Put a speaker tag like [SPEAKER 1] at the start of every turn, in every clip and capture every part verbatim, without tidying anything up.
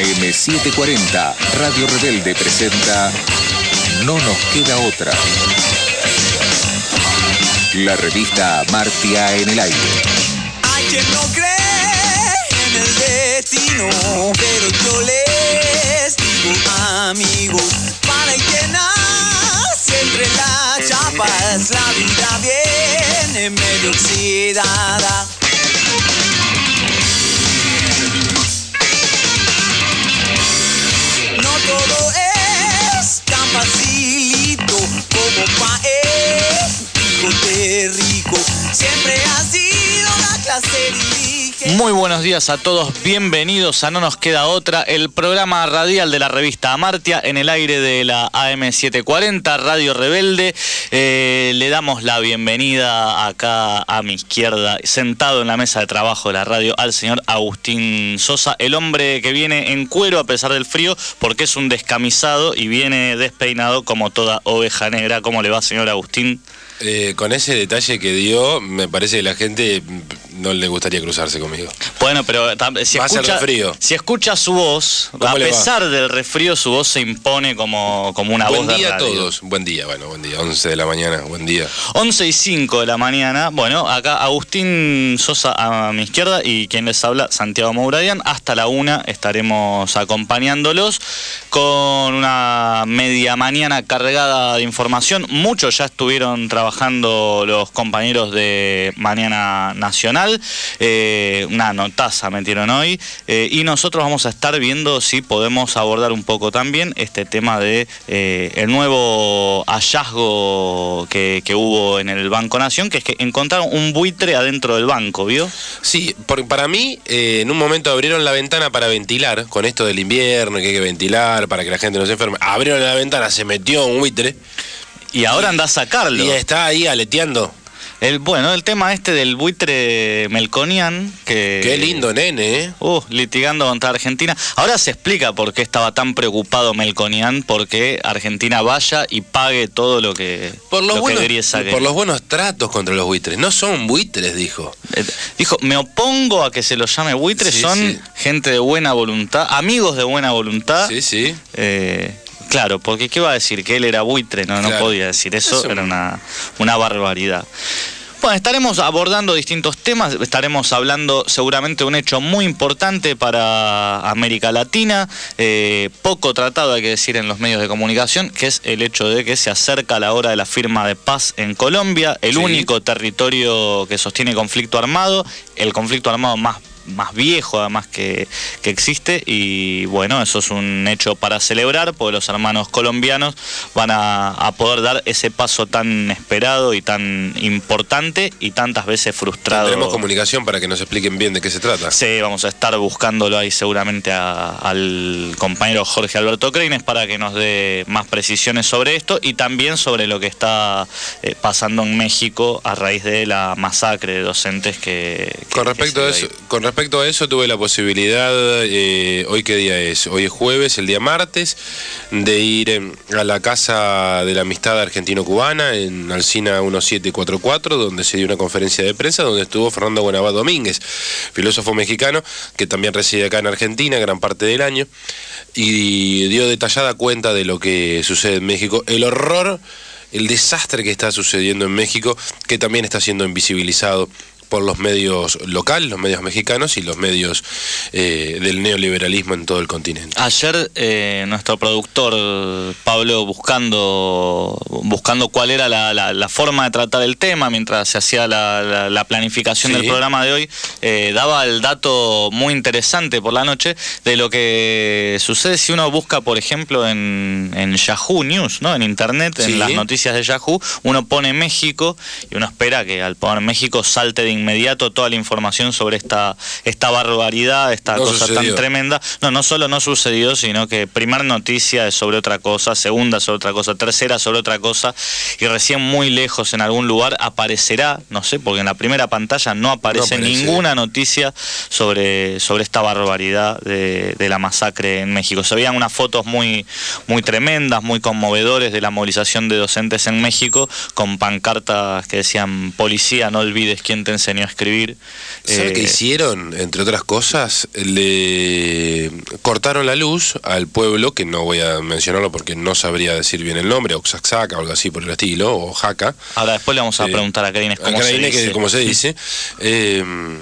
[SPEAKER 1] eme setecientos cuarenta, Radio Rebelde presenta No nos queda otra. La revista Amartya en el aire.
[SPEAKER 2] Hay quien no cree en el destino, pero yo les digo, amigos, para el que nace entre las chapas, la vida viene medio oxidada. No todo es tan facilito como paez, hijo de rico, siempre ha sido la clase dirigente.
[SPEAKER 3] Muy buenos días a todos, bienvenidos a No nos queda otra, el programa radial de la revista Amartya en el aire de la A M setecientos cuarenta, Radio Rebelde. Eh, le damos la bienvenida acá a mi izquierda, sentado en la mesa de trabajo de la radio, al señor Agustín Sosa, el hombre que viene en cuero a pesar del frío, porque es un descamisado y viene despeinado como toda oveja negra. ¿Cómo le va, señor Agustín?
[SPEAKER 4] Eh, con ese detalle que dio, me parece que la gente no le gustaría cruzarse conmigo.
[SPEAKER 3] Bueno, pero si
[SPEAKER 4] Más
[SPEAKER 3] escucha,
[SPEAKER 4] el resfrío.
[SPEAKER 3] si escucha su voz, a pesar va? del resfrío, su voz se impone como, como una
[SPEAKER 4] buen
[SPEAKER 3] voz de
[SPEAKER 4] radio.
[SPEAKER 3] radio.
[SPEAKER 4] Buen día a todos. Buen día, bueno, buen día. once de la mañana, buen día.
[SPEAKER 3] once y cinco de la mañana. Bueno, acá Agustín Sosa a mi izquierda y quien les habla, Santiago Mouradian. Hasta la una estaremos acompañándolos con una media mañana cargada de información. Muchos ya estuvieron trabajando trabajando los compañeros de Mañana Nacional, eh, una notaza metieron hoy, eh, y nosotros vamos a estar viendo si podemos abordar un poco también este tema de eh, el nuevo hallazgo que, que hubo en el Banco Nación, que es que encontraron un buitre adentro del banco, ¿vio?
[SPEAKER 4] Sí, porque para mí, eh, en un momento abrieron la ventana para ventilar, con esto del invierno, que hay que ventilar para que la gente no se enferme. Abrieron la ventana, se metió un buitre.
[SPEAKER 3] Y ahora anda a sacarlo.
[SPEAKER 4] Y está ahí aleteando.
[SPEAKER 3] El, bueno, el tema este del buitre Melconian, que...
[SPEAKER 4] Qué lindo nene, ¿eh?
[SPEAKER 3] Uh, litigando contra Argentina. Ahora se explica por qué estaba tan preocupado Melconian, porque Argentina vaya y pague todo lo que,
[SPEAKER 4] por los
[SPEAKER 3] lo
[SPEAKER 4] buenos,
[SPEAKER 3] que debería sacar.
[SPEAKER 4] Por los buenos tratos contra los buitres. No son buitres, dijo.
[SPEAKER 3] Eh, dijo, me opongo a que se los llame buitres, sí, son sí. gente de buena voluntad, amigos de buena voluntad.
[SPEAKER 4] Sí, sí.
[SPEAKER 3] Eh... Claro, porque ¿qué va a decir? Que él era buitre, no, claro. no podía decir eso, eso, era una, una barbaridad. Bueno, estaremos abordando distintos temas, estaremos hablando seguramente de un hecho muy importante para América Latina, eh, poco tratado hay que decir en los medios de comunicación, que es el hecho de que se acerca la hora de la firma de paz en Colombia, el sí. único territorio que sostiene conflicto armado, el conflicto armado más más viejo además que, que existe, y bueno, eso es un hecho para celebrar, porque los hermanos colombianos van a, a poder dar ese paso tan esperado y tan importante y tantas veces frustrado.
[SPEAKER 4] Tendremos comunicación para que nos expliquen bien de qué se trata.
[SPEAKER 3] Sí, vamos a estar buscándolo ahí seguramente a, al compañero Jorge Alberto Creines para que nos dé más precisiones sobre esto y también sobre lo que está eh, pasando en México a raíz de la masacre de docentes que... que
[SPEAKER 4] con respecto
[SPEAKER 3] que
[SPEAKER 4] a eso, con respecto Respecto a eso, tuve la posibilidad, eh, ¿hoy qué día es? Hoy es jueves, el día martes, de ir eh, a la Casa de la Amistad Argentino-Cubana en Alsina diecisiete cuarenta y cuatro, donde se dio una conferencia de prensa donde estuvo Fernando Buenabad Domínguez, filósofo mexicano que también reside acá en Argentina gran parte del año, y dio detallada cuenta de lo que sucede en México, el horror, el desastre que está sucediendo en México, que también está siendo invisibilizado por los medios locales, los medios mexicanos y los medios eh, del neoliberalismo en todo el continente.
[SPEAKER 3] Ayer eh, nuestro productor Pablo, buscando buscando cuál era la, la, la forma de tratar el tema mientras se hacía la, la, la planificación sí. del programa de hoy, eh, daba el dato muy interesante por la noche de lo que sucede si uno busca, por ejemplo, en, en Yahoo News, ¿no? En internet, sí. en las noticias de Yahoo, uno pone México y uno espera que al poner México salte de inmediato toda la información sobre esta, esta barbaridad, esta
[SPEAKER 4] no
[SPEAKER 3] cosa
[SPEAKER 4] sucedió.
[SPEAKER 3] tan tremenda. No, no solo no sucedió, sino que primera noticia es sobre otra cosa, segunda sobre otra cosa, tercera sobre otra cosa, y recién muy lejos en algún lugar aparecerá, no sé, porque en la primera pantalla no aparece, no aparece. ninguna noticia sobre, sobre esta barbaridad de, de la masacre en México. Se veían unas fotos muy, muy tremendas, muy conmovedores de la movilización de docentes en México, con pancartas que decían: policía, no olvides quién te enseñó enseñó a escribir.
[SPEAKER 4] ¿Sabe
[SPEAKER 3] eh,
[SPEAKER 4] qué hicieron? Entre otras cosas, le cortaron la luz al pueblo, que no voy a mencionarlo porque no sabría decir bien el nombre, Oaxaca o algo así por el estilo, o Jaca.
[SPEAKER 3] Ahora después le vamos a
[SPEAKER 4] eh,
[SPEAKER 3] preguntar a Karine cómo,
[SPEAKER 4] a
[SPEAKER 3] se
[SPEAKER 4] Karine,
[SPEAKER 3] dice.
[SPEAKER 4] que, cómo se dice. Eh,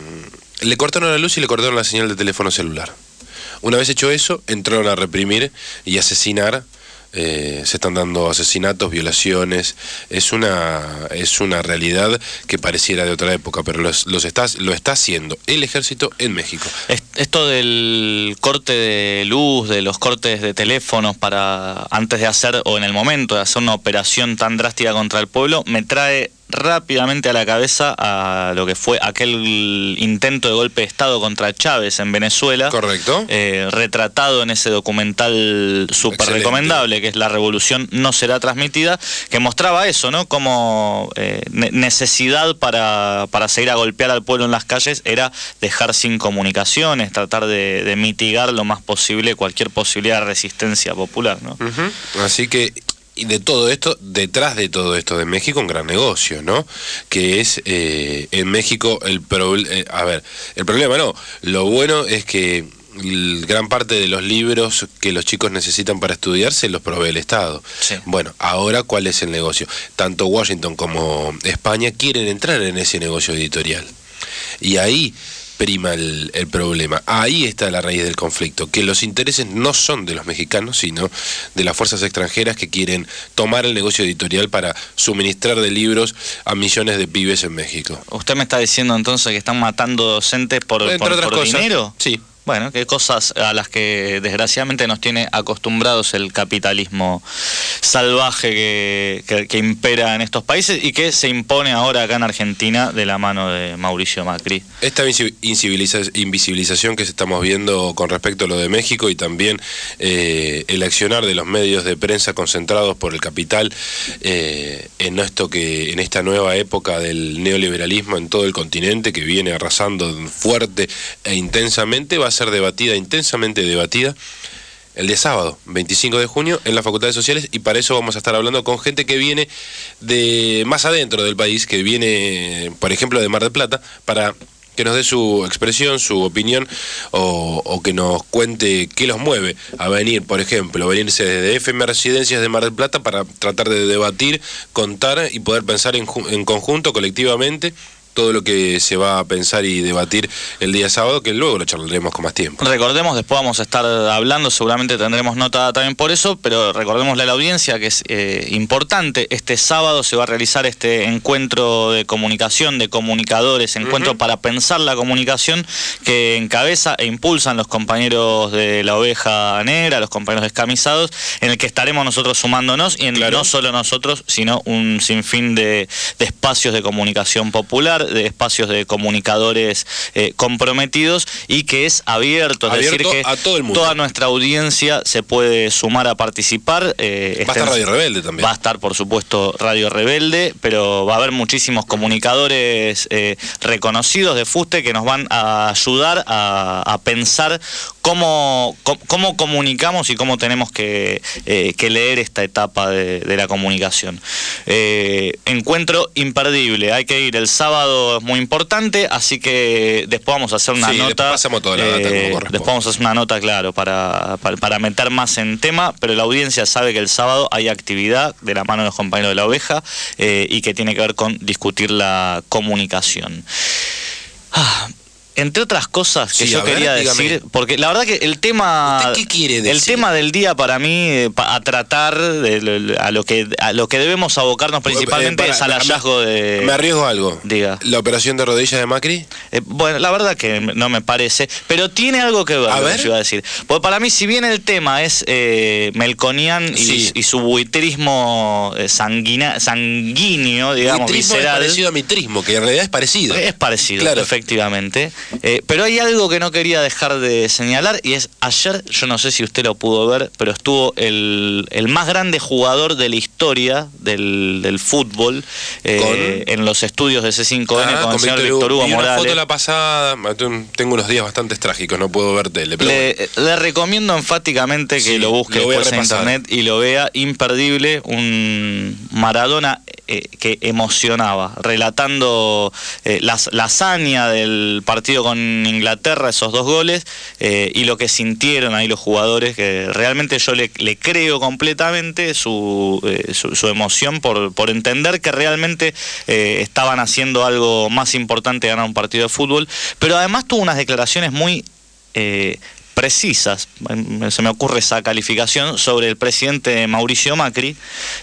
[SPEAKER 4] le cortaron la luz y le cortaron la señal de teléfono celular. Una vez hecho eso, entraron a reprimir y asesinar. Eh, se están dando asesinatos, violaciones. Es una es una realidad que pareciera de otra época, pero los, los está, lo está haciendo el ejército en México.
[SPEAKER 3] Esto del corte de luz, de los cortes de teléfonos para antes de hacer o en el momento de hacer una operación tan drástica contra el pueblo, me trae rápidamente a la cabeza a lo que fue aquel intento de golpe de Estado contra Chávez en Venezuela.
[SPEAKER 4] Correcto.
[SPEAKER 3] Eh, retratado en ese documental súper recomendable, que es La Revolución no será transmitida, que mostraba eso, ¿no? Como eh, necesidad para, para seguir a golpear al pueblo en las calles era dejar sin comunicaciones, tratar de, de mitigar lo más posible cualquier posibilidad de resistencia popular, ¿no?
[SPEAKER 4] Uh-huh. Así que... Y de todo esto, detrás de todo esto de México, un gran negocio, ¿no? Que es, eh, en México, el problema... Eh, a ver, el problema no. Lo bueno es que gran parte de los libros que los chicos necesitan para estudiar se los provee el Estado.
[SPEAKER 3] Sí.
[SPEAKER 4] Bueno, ahora, ¿cuál es el negocio? Tanto Washington como España quieren entrar en ese negocio editorial. Y ahí... prima el, el problema. Ahí está la raíz del conflicto, que los intereses no son de los mexicanos, sino de las fuerzas extranjeras que quieren tomar el negocio editorial para suministrar de libros a millones de pibes en México.
[SPEAKER 3] ¿Usted me está diciendo entonces que están matando docentes por,
[SPEAKER 4] Entre
[SPEAKER 3] por,
[SPEAKER 4] otras
[SPEAKER 3] por
[SPEAKER 4] cosas,
[SPEAKER 3] dinero?
[SPEAKER 4] Sí.
[SPEAKER 3] Bueno, qué cosas a las que desgraciadamente nos tiene acostumbrados el capitalismo salvaje que, que, que impera en estos países y que se impone ahora acá en Argentina de la mano de Mauricio Macri.
[SPEAKER 4] Esta invisibilización que estamos viendo con respecto a lo de México y también eh, el accionar de los medios de prensa concentrados por el capital eh, en esto que en esta nueva época del neoliberalismo en todo el continente, que viene arrasando fuerte e intensamente, va a ser debatida, intensamente debatida, el día sábado, veinticinco de junio, en las Facultades Sociales, y para eso vamos a estar hablando con gente que viene de más adentro del país, que viene, por ejemplo, de Mar del Plata, para que nos dé su expresión, su opinión, o, o que nos cuente qué los mueve a venir, por ejemplo, venirse desde F M Residencias de Mar del Plata para tratar de debatir, contar y poder pensar en, en conjunto, colectivamente, todo lo que se va a pensar y debatir el día sábado, que luego lo charlaremos con más tiempo.
[SPEAKER 3] Recordemos, después vamos a estar hablando, seguramente tendremos nota también por eso, pero recordémosle a la audiencia que es eh, importante, este sábado se va a realizar este encuentro de comunicación, de comunicadores, encuentro uh-huh. para pensar la comunicación, que encabeza e impulsan los compañeros de la Oveja Negra, los compañeros descamisados, en el que estaremos nosotros sumándonos, y en, claro. no solo nosotros, sino un sinfín de, de espacios de comunicación popular, de espacios de comunicadores eh, comprometidos, y que es abierto, es
[SPEAKER 4] abierto
[SPEAKER 3] decir que
[SPEAKER 4] a todo el mundo.
[SPEAKER 3] Toda nuestra audiencia se puede sumar a participar. Eh,
[SPEAKER 4] va a estar Radio Rebelde también.
[SPEAKER 3] Va a estar, por supuesto, Radio Rebelde, pero va a haber muchísimos comunicadores eh, reconocidos de Fuste que nos van a ayudar a, a pensar cómo, cómo, cómo comunicamos y cómo tenemos que, eh, que leer esta etapa de, de la comunicación. Eh, encuentro imperdible, hay que ir el sábado, es muy importante, así que después vamos a hacer una
[SPEAKER 4] sí,
[SPEAKER 3] nota.
[SPEAKER 4] Después pasamos toda la data
[SPEAKER 3] eh,
[SPEAKER 4] como corresponde.
[SPEAKER 3] Después vamos a hacer una nota, claro, para, para, para meter más en tema, pero la audiencia sabe que el sábado hay actividad de la mano de los compañeros de la Oveja eh, y que tiene que ver con discutir la comunicación. Ah, entre otras cosas que sí, yo quería ver, decir, dígame. Porque la verdad que el tema,
[SPEAKER 4] ¿Usted qué quiere decir?
[SPEAKER 3] El tema del día para mí eh, a tratar de, a lo que a lo que debemos abocarnos principalmente eh, para, es al hallazgo
[SPEAKER 4] me,
[SPEAKER 3] de.
[SPEAKER 4] Me arriesgo algo.
[SPEAKER 3] Diga.
[SPEAKER 4] La operación de rodillas de Macri.
[SPEAKER 3] Eh, bueno, la verdad que no me parece, pero tiene algo que ver.
[SPEAKER 4] A
[SPEAKER 3] lo
[SPEAKER 4] ver.
[SPEAKER 3] que yo iba a decir. Porque para mí, si bien el tema es eh, melconian
[SPEAKER 4] sí.
[SPEAKER 3] y, y su buitrismo eh, sanguina, sanguíneo, digamos,
[SPEAKER 4] buitrismo
[SPEAKER 3] visceral.
[SPEAKER 4] Es parecido a mitrismo, que en realidad es parecido.
[SPEAKER 3] Es parecido,
[SPEAKER 4] claro.
[SPEAKER 3] efectivamente. Eh, pero hay algo que no quería dejar de señalar, y es ayer, yo no sé si usted lo pudo ver, pero estuvo el, el más grande jugador de la historia del, del fútbol eh, en los estudios de C cinco N ah, con, con el señor Víctor Hugo Morales.
[SPEAKER 4] Una foto la pasada, tengo unos días bastante trágicos, no puedo ver tele. Pero
[SPEAKER 3] le,
[SPEAKER 4] bueno.
[SPEAKER 3] le recomiendo enfáticamente que sí, lo busque lo después en internet y lo vea, imperdible, un Maradona eh, que emocionaba, relatando eh, la, la hazaña del partido con Inglaterra, esos dos goles, eh, y lo que sintieron ahí los jugadores, que realmente yo le, le creo completamente su, eh, su, su emoción por, por entender que realmente eh, estaban haciendo algo más importante que ganar un partido de fútbol, pero además tuvo unas declaraciones muy eh, precisas, se me ocurre esa calificación, sobre el presidente Mauricio Macri,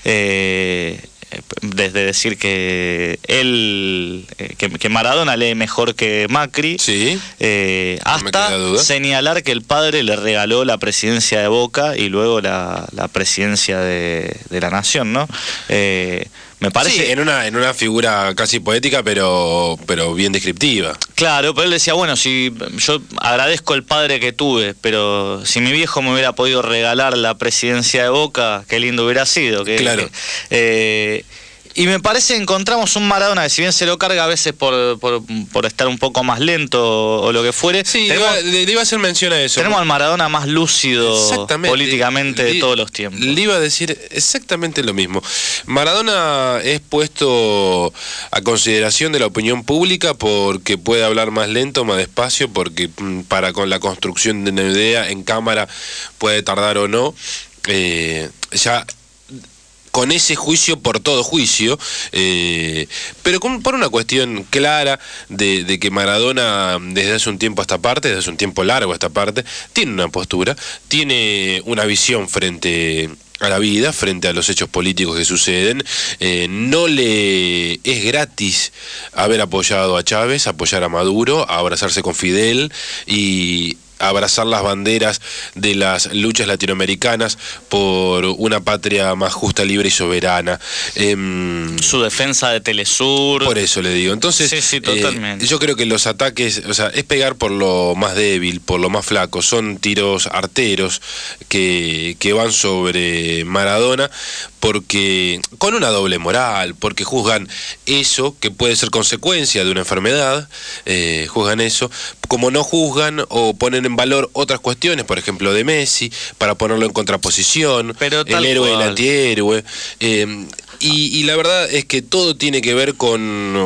[SPEAKER 3] eh, desde decir que él, que, que Maradona lee mejor que Macri,
[SPEAKER 4] sí,
[SPEAKER 3] eh,
[SPEAKER 4] no
[SPEAKER 3] hasta señalar que el padre le regaló la presidencia de Boca y luego la, la presidencia de, de la Nación, ¿no? Eh, Me parece...
[SPEAKER 4] Sí, en una, en una figura casi poética, pero, pero bien descriptiva.
[SPEAKER 3] Claro, pero él decía, bueno, si yo agradezco el padre que tuve, pero si mi viejo me hubiera podido regalar la presidencia de Boca, qué lindo hubiera sido. Que,
[SPEAKER 4] claro.
[SPEAKER 3] Que, eh, y me parece que encontramos un Maradona que, si bien se lo carga a veces por, por, por estar un poco más lento o, o lo que fuere...
[SPEAKER 4] Sí,
[SPEAKER 3] tenemos,
[SPEAKER 4] le, iba, le iba a hacer mención a eso.
[SPEAKER 3] Tenemos al Maradona más lúcido políticamente le, de todos los tiempos.
[SPEAKER 4] Le iba a decir exactamente lo mismo. Maradona es puesto a consideración de la opinión pública porque puede hablar más lento, más despacio, porque para con la construcción de una idea en cámara puede tardar o no. Eh, ya... con ese juicio por todo juicio, eh, pero con, por una cuestión clara de, de que Maradona desde hace un tiempo a esta parte, desde hace un tiempo largo a esta parte, tiene una postura, tiene una visión frente a la vida, frente a los hechos políticos que suceden. Eh, no le es gratis haber apoyado a Chávez, apoyar a Maduro, a abrazarse con Fidel y abrazar las banderas de las luchas latinoamericanas por una patria más justa, libre y soberana. Eh,
[SPEAKER 3] Su defensa de Telesur.
[SPEAKER 4] Por eso le digo. Entonces,
[SPEAKER 3] sí, sí, totalmente.
[SPEAKER 4] Eh, yo creo que los ataques, o sea, es pegar por lo más débil, por lo más flaco. Son tiros arteros que, que van sobre Maradona, porque con una doble moral, porque juzgan eso, que puede ser consecuencia de una enfermedad, eh, juzgan eso, como no juzgan o ponen en valor otras cuestiones, por ejemplo de Messi, para ponerlo en contraposición,
[SPEAKER 3] pero
[SPEAKER 4] el héroe y el antihéroe. Eh, y, y la verdad es que todo tiene que ver con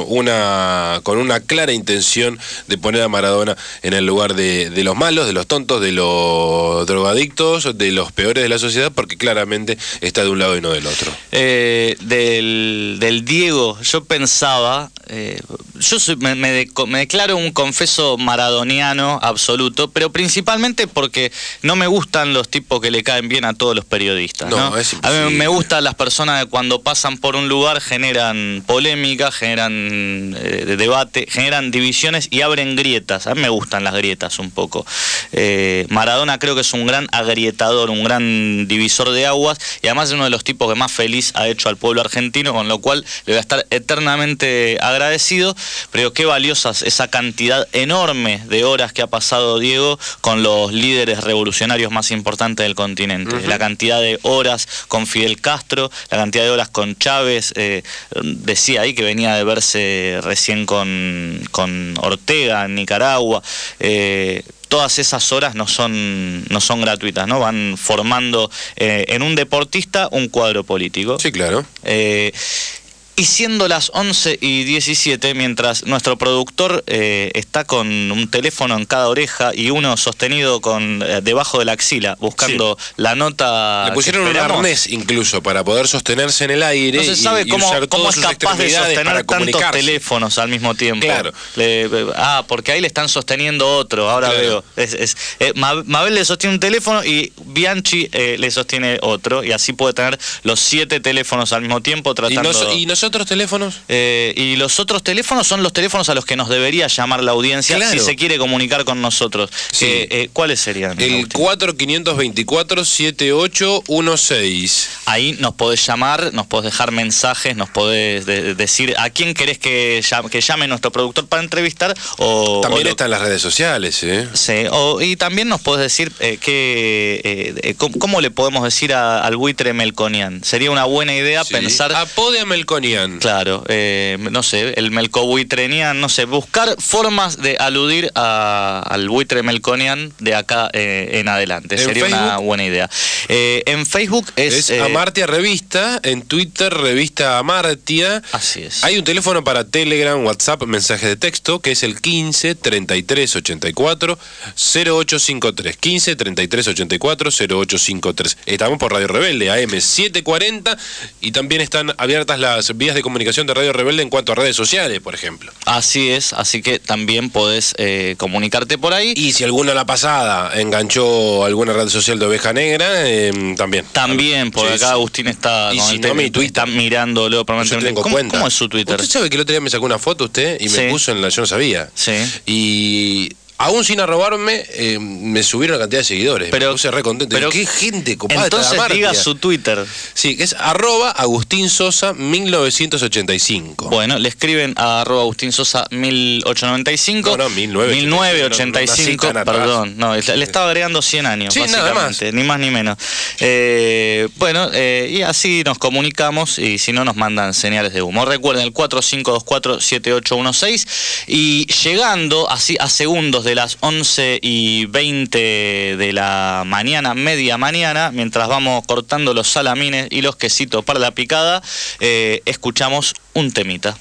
[SPEAKER 4] una, con una clara intención de poner a Maradona en el lugar de, de los malos, de los tontos, de los drogadictos, de los peores de la sociedad, porque claramente está de un lado y no del otro.
[SPEAKER 3] Eh, del, del Diego, yo pensaba, eh, yo soy, me, me, de, me declaro un confeso maradoniano absoluto, pero principalmente porque no me gustan los tipos que le caen bien a todos los periodistas, ¿no?
[SPEAKER 4] No, es
[SPEAKER 3] a mí me gustan las personas que cuando pasan por un lugar generan polémica, generan eh, debate, generan divisiones y abren grietas. A mí me gustan las grietas un poco. Eh, Maradona creo que es un gran agrietador, un gran divisor de aguas, y además es uno de los tipos que más feliz ha hecho al pueblo argentino, con lo cual le voy a estar eternamente agradecido. Pero qué valiosas esa cantidad enorme de horas que ha pasado Diego con los líderes revolucionarios más importantes del continente. Uh-huh. La cantidad de horas con Fidel Castro, la cantidad de horas con Chávez, eh, decía ahí que venía de verse recién con, con Ortega en Nicaragua. Eh, todas esas horas no son, no son gratuitas, ¿no? Van formando eh, en un deportista un cuadro político.
[SPEAKER 4] Sí, claro.
[SPEAKER 3] Eh, Y siendo las once y diecisiete, mientras nuestro productor eh, está con un teléfono en cada oreja y uno sostenido con eh, debajo de la axila, buscando sí. la nota.
[SPEAKER 4] Le pusieron un arnés incluso para poder sostenerse en el aire.
[SPEAKER 3] No se sabe
[SPEAKER 4] y,
[SPEAKER 3] cómo,
[SPEAKER 4] y
[SPEAKER 3] cómo es capaz de sostener tantos teléfonos al mismo tiempo.
[SPEAKER 4] Claro.
[SPEAKER 3] Le, ah, porque ahí le están sosteniendo otro, ahora claro. veo. Es, es, eh, Mabel le sostiene un teléfono y Bianchi eh, le sostiene otro, y así puede tener los siete teléfonos al mismo tiempo tratando...
[SPEAKER 4] ¿Y, no, y nosotros otros teléfonos?
[SPEAKER 3] Eh, y los otros teléfonos son los teléfonos a los que nos debería llamar la audiencia, claro, si se quiere comunicar con nosotros.
[SPEAKER 4] Sí.
[SPEAKER 3] Eh, eh, ¿Cuáles serían?
[SPEAKER 4] El cuatro cinco dos cuatro siete ocho uno seis.
[SPEAKER 3] Ahí nos podés llamar, nos podés dejar mensajes, nos podés de, de decir a quién querés que llame, que llame nuestro productor para entrevistar. O
[SPEAKER 4] también
[SPEAKER 3] o
[SPEAKER 4] está en las redes sociales, ¿eh?
[SPEAKER 3] Sí, o, y también nos podés decir eh, que, eh, cómo, cómo le podemos decir a, al buitre Melconian. Sería una buena idea sí. pensar...
[SPEAKER 4] Apode a Melconian. Melconian.
[SPEAKER 3] Claro, eh, no sé, el melcobuitrenian, no sé, buscar formas de aludir a, al buitre melconian de acá eh, en adelante.
[SPEAKER 4] En
[SPEAKER 3] Sería
[SPEAKER 4] Facebook,
[SPEAKER 3] una buena idea. Eh, en Facebook es...
[SPEAKER 4] Es
[SPEAKER 3] eh,
[SPEAKER 4] Amartia Revista, en Twitter Revista Amartia.
[SPEAKER 3] Así es.
[SPEAKER 4] Hay un teléfono para Telegram, WhatsApp, mensaje de texto, que es el quince, treinta y tres, ochenta y cuatro, cero ocho cincuenta y tres. quince, treinta y tres, ochenta y cuatro, cero ocho cincuenta y tres. Estamos por Radio Rebelde, A M setecientos cuarenta, y también están abiertas las vías de comunicación de Radio Rebelde en cuanto a redes sociales, por ejemplo.
[SPEAKER 3] Así es, así que también podés eh, comunicarte por ahí.
[SPEAKER 4] Y si alguna a la pasada enganchó alguna red social de Oveja Negra, eh, también.
[SPEAKER 3] También, por
[SPEAKER 4] Sí,
[SPEAKER 3] acá
[SPEAKER 4] sí.
[SPEAKER 3] Agustín está,
[SPEAKER 4] Y
[SPEAKER 3] con
[SPEAKER 4] si
[SPEAKER 3] el
[SPEAKER 4] no,
[SPEAKER 3] tema,
[SPEAKER 4] mi Twitter.
[SPEAKER 3] está mirándolo
[SPEAKER 4] Yo
[SPEAKER 3] permanentemente.
[SPEAKER 4] tengo
[SPEAKER 3] ¿Cómo,
[SPEAKER 4] cuenta.
[SPEAKER 3] ¿Cómo es su Twitter?
[SPEAKER 4] Usted sabe que el otro día me sacó una foto usted y
[SPEAKER 3] Sí.
[SPEAKER 4] me puso en la... Yo no sabía.
[SPEAKER 3] Sí.
[SPEAKER 4] Y... aún sin arrobarme, eh, me subieron la cantidad de seguidores.
[SPEAKER 3] Pero-
[SPEAKER 4] me puse re contento.
[SPEAKER 3] pero-
[SPEAKER 4] Qué gente, compadre.
[SPEAKER 3] Entonces
[SPEAKER 4] está de
[SPEAKER 3] diga
[SPEAKER 4] Amartia.
[SPEAKER 3] su Twitter.
[SPEAKER 4] Sí, que es arroba Agustín Sosa mil novecientos ochenta y cinco.
[SPEAKER 3] Bueno, le escriben a arroba Agustín Sosa mil ochocientos noventa y cinco.
[SPEAKER 4] No, no, mil novecientos ochenta y cinco,
[SPEAKER 3] mil novecientos ochenta y cinco,
[SPEAKER 4] no, no nací tan atrás.
[SPEAKER 3] perdón. No, le estaba agregando cien años,
[SPEAKER 4] Sí, nada
[SPEAKER 3] básicamente. Ni más ni menos. Eh, bueno, eh, y así nos comunicamos y si no nos mandan señales de humo. Recuerden el cuatro cinco dos cuatro, siete ocho uno seis y llegando así a segundos de las once y veinte de la mañana, media mañana, mientras vamos cortando los salamines y los quesitos para la picada, eh, escuchamos un temita.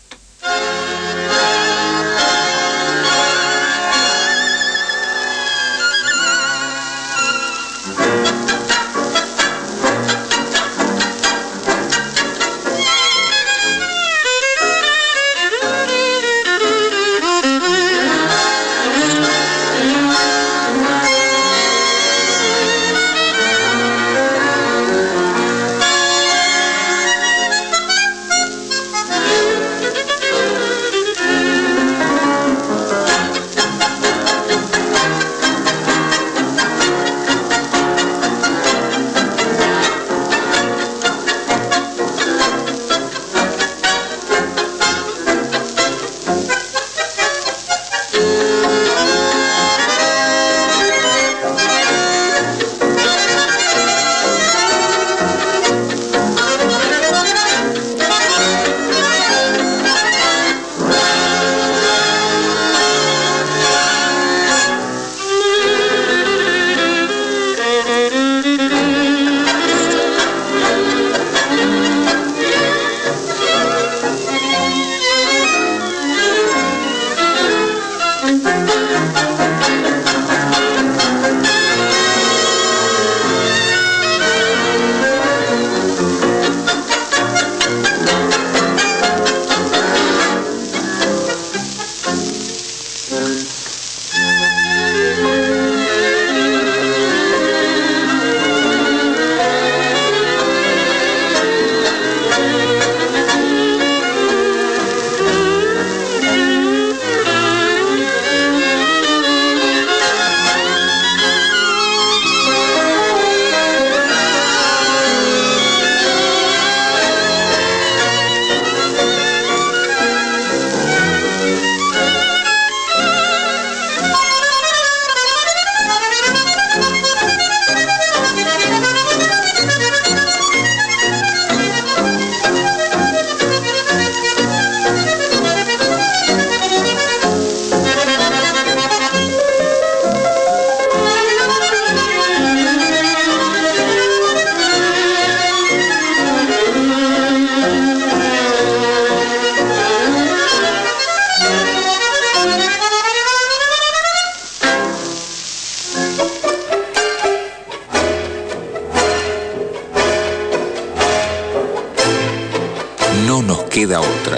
[SPEAKER 1] No nos queda otra.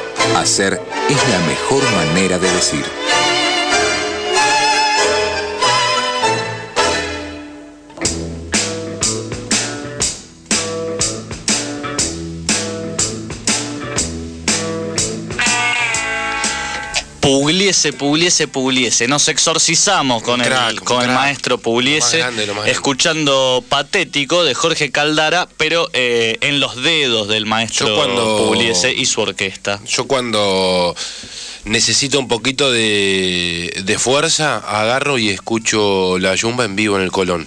[SPEAKER 1] Hacer es la mejor manera de decir.
[SPEAKER 3] Pugliese, Pugliese, Pugliese. Nos exorcizamos con,
[SPEAKER 4] Un crack,
[SPEAKER 3] el,
[SPEAKER 4] un
[SPEAKER 3] con el
[SPEAKER 4] crack.
[SPEAKER 3] maestro Pugliese,
[SPEAKER 4] Lo más grande, lo más grande.
[SPEAKER 3] escuchando Patético de Jorge Caldara, pero eh, en los dedos del maestro
[SPEAKER 4] Yo cuando-
[SPEAKER 3] Pugliese y su orquesta.
[SPEAKER 4] Yo cuando necesito un poquito de, de fuerza, agarro y escucho la Yumba en vivo en el Colón.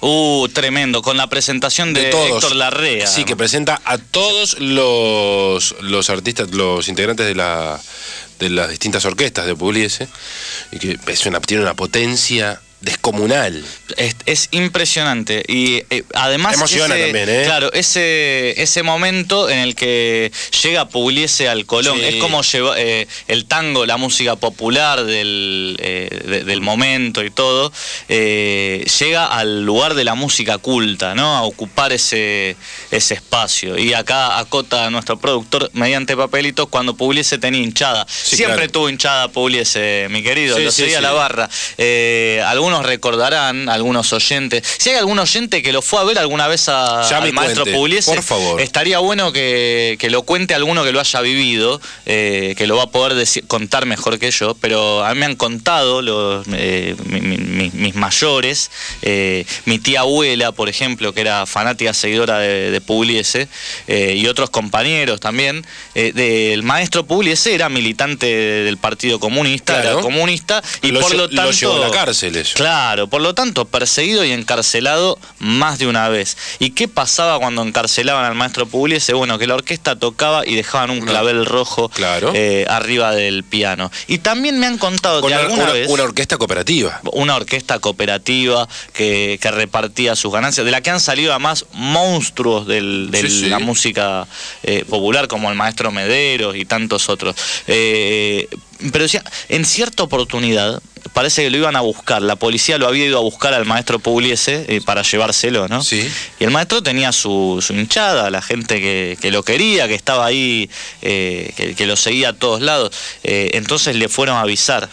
[SPEAKER 3] Uh, tremendo, con la presentación de, de Héctor Larrea.
[SPEAKER 4] Sí, que presenta a todos los, los artistas, los integrantes de la de las distintas orquestas de Pugliese, y que es una, tiene una potencia descomunal.
[SPEAKER 3] Es, es impresionante y eh, además
[SPEAKER 4] emociona
[SPEAKER 3] ese,
[SPEAKER 4] también, ¿eh?
[SPEAKER 3] Claro, ese ese momento en el que llega Pugliese al Colón, sí. Es como lleva, eh, el tango, la música popular del, eh, de, del momento y todo, eh, llega al lugar de la música culta, ¿no? A ocupar ese ese espacio. Y acá acota a nuestro productor mediante papelitos cuando Pugliese tenía hinchada.
[SPEAKER 4] Sí,
[SPEAKER 3] Siempre
[SPEAKER 4] claro.
[SPEAKER 3] tuvo hinchada Pugliese, mi querido,
[SPEAKER 4] sí,
[SPEAKER 3] lo
[SPEAKER 4] sí,
[SPEAKER 3] seguía
[SPEAKER 4] sí.
[SPEAKER 3] la barra. Eh, algunos recordarán, algunos oyentes. Si hay algún oyente que lo fue a ver alguna vez a, al maestro
[SPEAKER 4] cuente,
[SPEAKER 3] Pugliese,
[SPEAKER 4] por favor.
[SPEAKER 3] Estaría bueno que, que lo cuente alguno que lo haya vivido, eh, que lo va a poder decir, contar mejor que yo, pero a mí me han contado los, eh, mi, mi, mis mayores, eh, mi tía abuela, por ejemplo, que era fanática seguidora de, de Pugliese, eh, y otros compañeros también, eh, del maestro Pugliese era militante del Partido Comunista,
[SPEAKER 4] claro.
[SPEAKER 3] Era comunista, y
[SPEAKER 4] lo,
[SPEAKER 3] por lo tanto...
[SPEAKER 4] Lo llevó a la cárcel eso.
[SPEAKER 3] Claro, por lo tanto, perseguido y encarcelado más de una vez. ¿Y qué pasaba cuando encarcelaban al maestro Pugliese? Bueno, que la orquesta tocaba y dejaban un clavel rojo
[SPEAKER 4] claro.
[SPEAKER 3] eh, arriba del piano. Y también me han contado
[SPEAKER 4] Con
[SPEAKER 3] que
[SPEAKER 4] una,
[SPEAKER 3] alguna
[SPEAKER 4] una,
[SPEAKER 3] vez...
[SPEAKER 4] Una orquesta cooperativa.
[SPEAKER 3] Una orquesta cooperativa que, que repartía sus ganancias, de la que han salido además monstruos de sí, sí. la música eh, popular, como el maestro Mederos y tantos otros. Eh, pero en cierta oportunidad parece que lo iban a buscar, la policía lo había ido a buscar al maestro Pugliese eh, para llevárselo, ¿no?
[SPEAKER 4] Sí.
[SPEAKER 3] Y el maestro tenía su, su hinchada, la gente que, que lo quería, que estaba ahí, eh, que, que lo seguía a todos lados. Eh, entonces le fueron a avisar.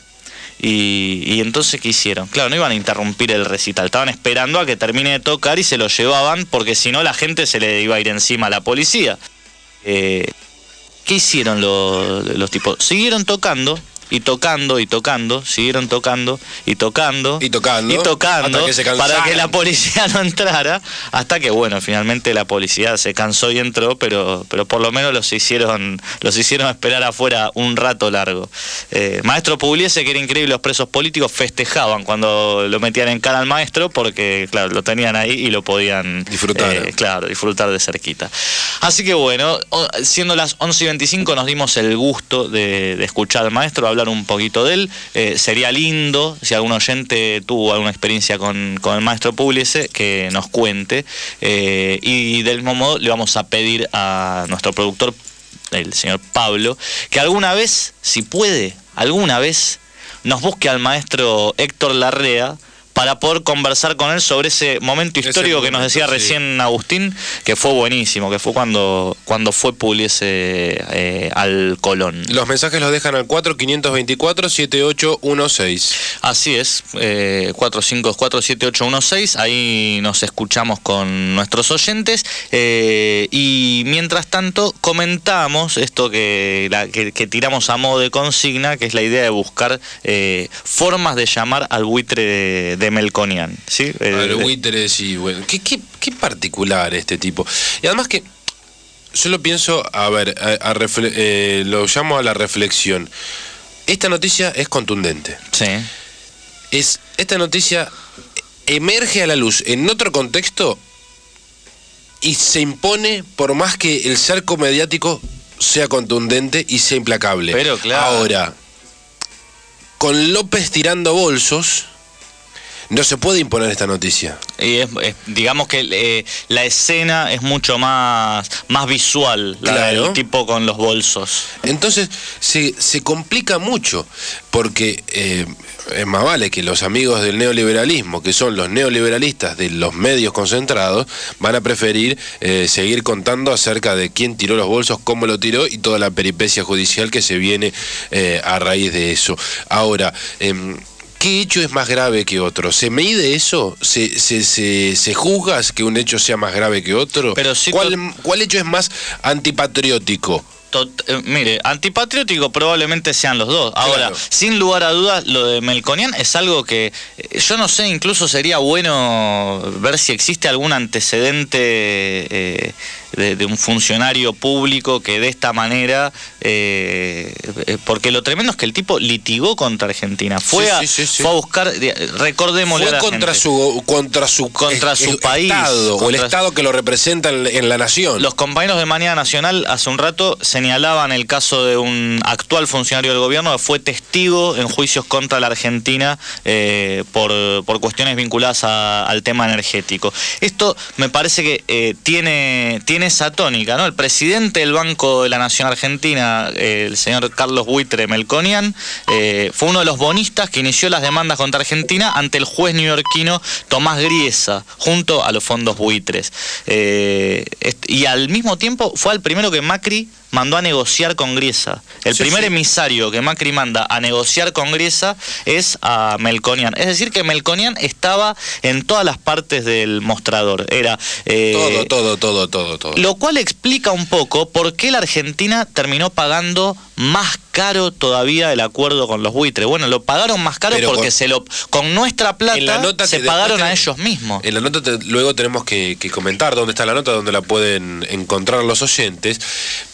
[SPEAKER 3] Y, y entonces, ¿qué hicieron? Claro, no iban a interrumpir el recital, estaban esperando a que termine de tocar y se lo llevaban, porque si no la gente se le iba a ir encima a la policía. Eh, ¿Qué hicieron los, los tipos? Siguieron tocando y tocando y tocando, siguieron tocando y tocando
[SPEAKER 4] y tocando,
[SPEAKER 3] y tocando
[SPEAKER 4] hasta que se
[SPEAKER 3] para que la policía no entrara, hasta que bueno, finalmente la policía se cansó y entró, pero pero por lo menos los hicieron los hicieron esperar afuera un rato largo. Eh, maestro Pugliese, que era increíble, los presos políticos festejaban cuando lo metían en cara al maestro, porque claro, lo tenían ahí y lo podían
[SPEAKER 4] disfrutar,
[SPEAKER 3] eh, claro, disfrutar de cerquita. Así que bueno, siendo las once y veinticinco nos dimos el gusto de, de escuchar al maestro, hablar un poquito de él. Eh, sería lindo, si algún oyente tuvo alguna experiencia con, con el maestro Pugliese, que nos cuente. Eh, y del mismo modo le vamos a pedir a nuestro productor, el señor Pablo, que alguna vez, si puede, alguna vez, nos busque al maestro Héctor Larrea, para poder conversar con él sobre ese momento histórico ese que nos decía sí. recién Agustín, que fue buenísimo, que fue cuando, cuando fue Pugliese eh, al Colón.
[SPEAKER 4] Los mensajes los dejan al cuatro cinco dos cuatro siete ocho uno seis.
[SPEAKER 3] Así es, eh, cuatro cinco dos cuatro siete ocho uno seis, ahí nos escuchamos con nuestros oyentes, eh, y mientras tanto comentamos esto que, la, que, que tiramos a modo de consigna, que es la idea de buscar eh, formas de llamar al buitre de, de Melconian, ¿sí?
[SPEAKER 4] El buitre, sí, bueno. ¿Qué, qué, qué particular este tipo. Y además que yo lo pienso, a ver, a, a refle eh, lo llamo a la reflexión. Esta noticia es contundente.
[SPEAKER 3] Sí.
[SPEAKER 4] Es, esta noticia emerge a la luz en otro contexto y se impone por más que el cerco mediático sea contundente y sea implacable.
[SPEAKER 3] Pero claro.
[SPEAKER 4] Ahora, con López tirando bolsos, no se puede imponer esta noticia.
[SPEAKER 3] Y es, es, digamos que eh, la escena es mucho más, más visual, la
[SPEAKER 4] claro.
[SPEAKER 3] del tipo con los bolsos.
[SPEAKER 4] Entonces se, se complica mucho, porque eh, es más vale que los amigos del neoliberalismo, que son los neoliberalistas de los medios concentrados, van a preferir eh, seguir contando acerca de quién tiró los bolsos, cómo lo tiró y toda la peripecia judicial que se viene eh, a raíz de eso. Ahora, eh, ¿qué hecho es más grave que otro? ¿Se mide eso? ¿Se, se, se, se juzga que un hecho sea más grave que otro?
[SPEAKER 3] Pero sí,
[SPEAKER 4] ¿Cuál, ¿Cuál hecho es más antipatriótico?
[SPEAKER 3] Tot, eh, mire, antipatriótico probablemente sean los dos. Ahora,
[SPEAKER 4] claro.
[SPEAKER 3] sin lugar a dudas, lo de Melconian es algo que eh, yo no sé, incluso sería bueno ver si existe algún antecedente eh, de, de un funcionario público que de esta manera, eh, porque lo tremendo es que el tipo litigó contra Argentina, fue, sí, a, sí, sí, sí. fue a buscar, recordémosle
[SPEAKER 4] fue
[SPEAKER 3] a la
[SPEAKER 4] contra
[SPEAKER 3] gente.
[SPEAKER 4] su contra su
[SPEAKER 3] contra su
[SPEAKER 4] el,
[SPEAKER 3] país,
[SPEAKER 4] estado,
[SPEAKER 3] contra
[SPEAKER 4] o el estado que lo representa en, en la nación.
[SPEAKER 3] Los compañeros de Mañana Nacional hace un rato señalaban el caso de un actual funcionario del gobierno que fue testigo en juicios contra la Argentina eh, por, por cuestiones vinculadas a, al tema energético. Esto me parece que eh, tiene, tiene esa tónica, ¿no? El presidente del Banco de la Nación Argentina, eh, el señor Carlos Buitre Melconian, eh, fue uno de los bonistas que inició las demandas contra Argentina ante el juez neoyorquino Tomás Griesa, junto a los fondos buitres. Eh, y al mismo tiempo fue el primero que Macri mandó a negociar con Griesa. El sí, primer sí. emisario que Macri manda a negociar con Griesa es a Melconian. Es decir, que Melconian estaba en todas las partes del mostrador. Era eh,
[SPEAKER 4] todo, todo, todo, todo, todo.
[SPEAKER 3] Lo cual explica un poco por qué la Argentina terminó pagando más caro todavía el acuerdo con los buitres. Bueno, lo pagaron más caro Pero porque con, se lo con nuestra plata se pagaron a ellos mismos.
[SPEAKER 4] En la nota te, luego tenemos que, que comentar dónde está la nota, dónde la pueden encontrar los oyentes,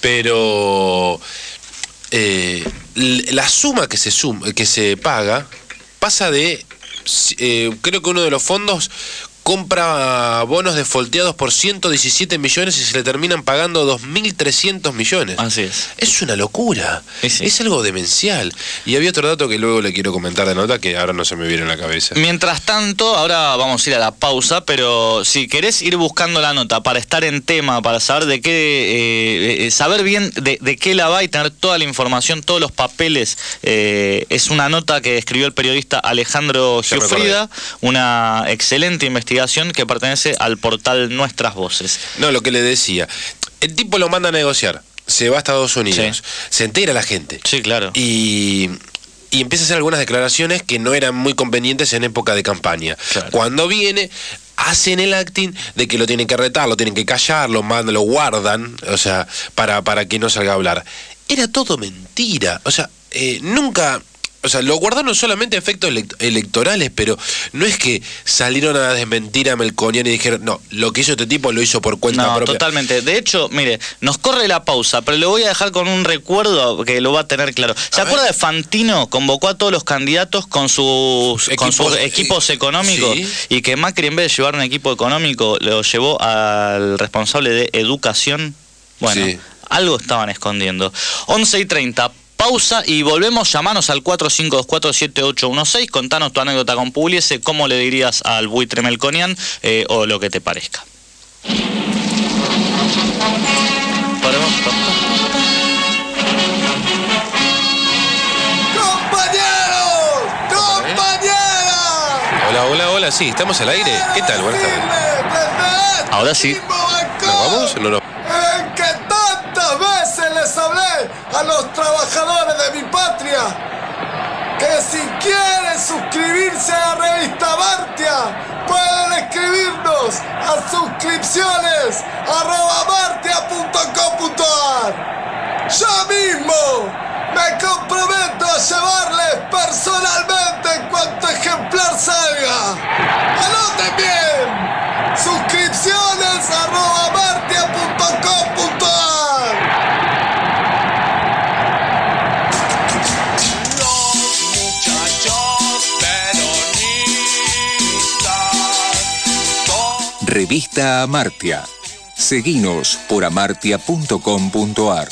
[SPEAKER 4] pero eh, la suma que se suma, que se paga pasa de eh, creo que uno de los fondos compra bonos defolteados por ciento diecisiete millones y se le terminan pagando dos mil trescientos millones.
[SPEAKER 3] Así es.
[SPEAKER 4] Es una locura.
[SPEAKER 3] Sí, sí.
[SPEAKER 4] Es algo demencial. Y había otro dato que luego le quiero comentar de nota que ahora no se me viene en la cabeza.
[SPEAKER 3] Mientras tanto, ahora vamos a ir a la pausa, pero si querés ir buscando la nota para estar en tema, para saber de qué, eh, saber bien de, de qué la va y tener toda la información, todos los papeles, eh, es una nota que escribió el periodista Alejandro Giuffrida, una excelente investigación que pertenece al portal Nuestras Voces.
[SPEAKER 4] No, lo que le decía, el tipo lo manda a negociar, se va a Estados Unidos, sí. se entera la gente.
[SPEAKER 3] Sí, claro.
[SPEAKER 4] Y, y empieza a hacer algunas declaraciones que no eran muy convenientes en época de campaña.
[SPEAKER 3] Claro.
[SPEAKER 4] Cuando viene, hacen el acting de que lo tienen que retar, lo tienen que callar, lo mandan, lo guardan, o sea, para, para que no salga a hablar. Era todo mentira, o sea, eh, nunca... O sea, lo guardaron solamente a efectos electorales, pero no es que salieron a desmentir a Melconian y dijeron, no, lo que hizo este tipo lo hizo por cuenta
[SPEAKER 3] no,
[SPEAKER 4] propia.
[SPEAKER 3] Totalmente. De hecho, mire, nos corre la pausa, pero le voy a dejar con un recuerdo que lo va a tener claro. ¿Se a acuerda ver? de Fantino? Convocó a todos los candidatos con sus equipos, con sus equipos económicos, sí. y que Macri, en vez de llevar un equipo económico, lo llevó al responsable de educación. Bueno, sí. algo estaban escondiendo. once y treinta. Pausa y volvemos. Llamanos al cuatro cinco dos cuatro siete ocho uno seis. Contanos tu anécdota con Pugliese, cómo le dirías al buitre Melconian, eh, o lo que te parezca.
[SPEAKER 5] ¡Compañeros! ¡Compañeras!
[SPEAKER 4] Hola, hola, hola, sí, estamos al aire. ¿Qué tal? Buenas tardes.
[SPEAKER 3] Ahora sí.
[SPEAKER 4] ¿Nos vamos o no nos
[SPEAKER 5] en que tantas veces les hablé a los trabajadores de mi patria que si quieren suscribirse a la revista Martia pueden escribirnos a suscripciones arroba martia punto com punto ar. Yo mismo me comprometo a llevarles personalmente en cuanto ejemplar salga. ¡Anoten bien! Suscripciones arroba martia punto com punto ar.
[SPEAKER 2] Los muchachos peronistas.
[SPEAKER 1] Revista Amartya. Seguinos por amartya punto com punto ar.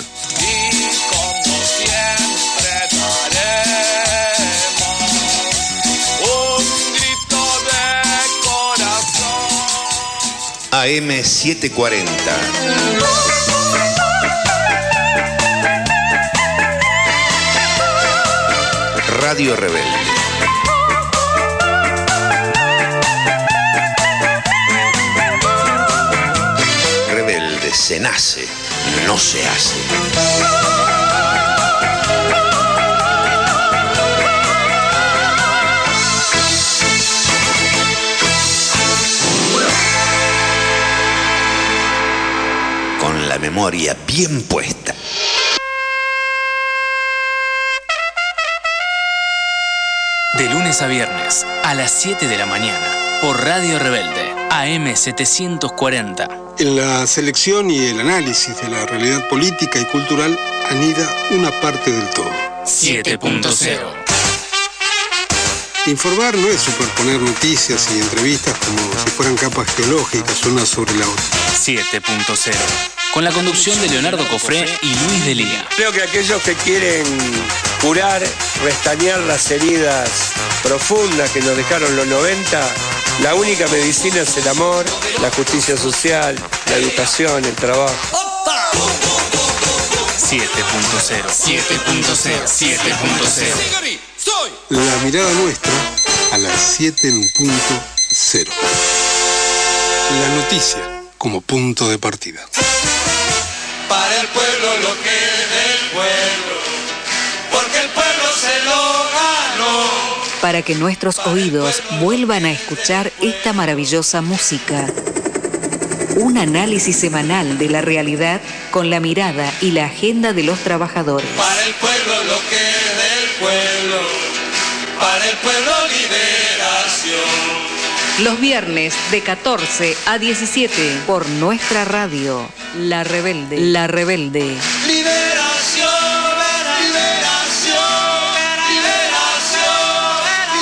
[SPEAKER 6] A M setecientos cuarenta. Radio Rebelde. Rebelde se nace, no se hace. Con la memoria bien puesta.
[SPEAKER 7] De lunes a viernes, a las siete de la mañana, por Radio Rebelde. A M setecientos cuarenta.
[SPEAKER 8] En la selección y el análisis de la realidad política y cultural anida una parte del todo.
[SPEAKER 7] siete punto cero.
[SPEAKER 8] Informar no es superponer noticias y entrevistas como si fueran capas geológicas una sobre la otra.
[SPEAKER 7] siete punto cero. Con la conducción de Leonardo Cofré y Luis Delía.
[SPEAKER 9] Creo que aquellos que quieren curar, restañar las heridas profundas que nos dejaron los noventa, la única medicina es el amor, la justicia social, la educación, el trabajo.
[SPEAKER 7] siete punto cero. siete punto cero. siete punto cero.
[SPEAKER 8] La mirada nuestra a las siete en punto cero. La noticia como punto de partida.
[SPEAKER 2] Para el pueblo lo que es del pueblo, porque el pueblo se lo ganó.
[SPEAKER 10] Para que nuestros oídos vuelvan a escuchar esta maravillosa música. Un análisis semanal de la realidad con la mirada y la agenda de los trabajadores.
[SPEAKER 2] Para el pueblo lo que es del pueblo, para el pueblo liberación.
[SPEAKER 10] Los viernes de catorce a diecisiete por nuestra radio, La Rebelde. La Rebelde.
[SPEAKER 2] Liberación, liberación, liberación,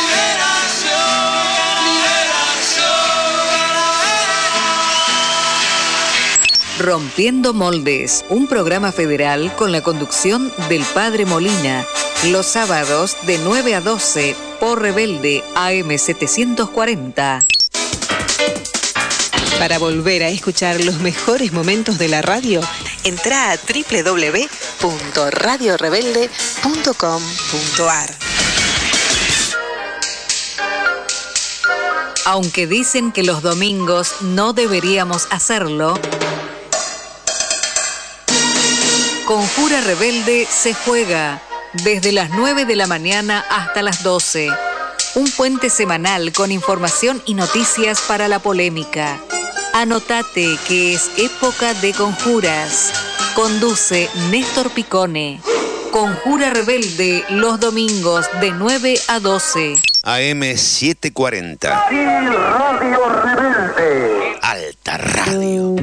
[SPEAKER 2] liberación.
[SPEAKER 10] Rompiendo Moldes, un programa federal con la conducción del Padre Molina, los sábados de nueve a doce por Rebelde A M setecientos cuarenta.
[SPEAKER 11] Para volver a escuchar los mejores momentos de la radio, entra a doble u doble u doble u punto radio rebelde punto com punto a r.
[SPEAKER 10] Aunque dicen que los domingos no deberíamos hacerlo, Conjura Rebelde se juega desde las nueve de la mañana hasta las doce. Un puente semanal con información y noticias para la polémica. Anotate que es época de conjuras. Conduce Néstor Picone. Conjura Rebelde los domingos de nueve a doce.
[SPEAKER 6] A M setecientos cuarenta.
[SPEAKER 2] Sí, Radio Rebelde.
[SPEAKER 6] Alta Radio.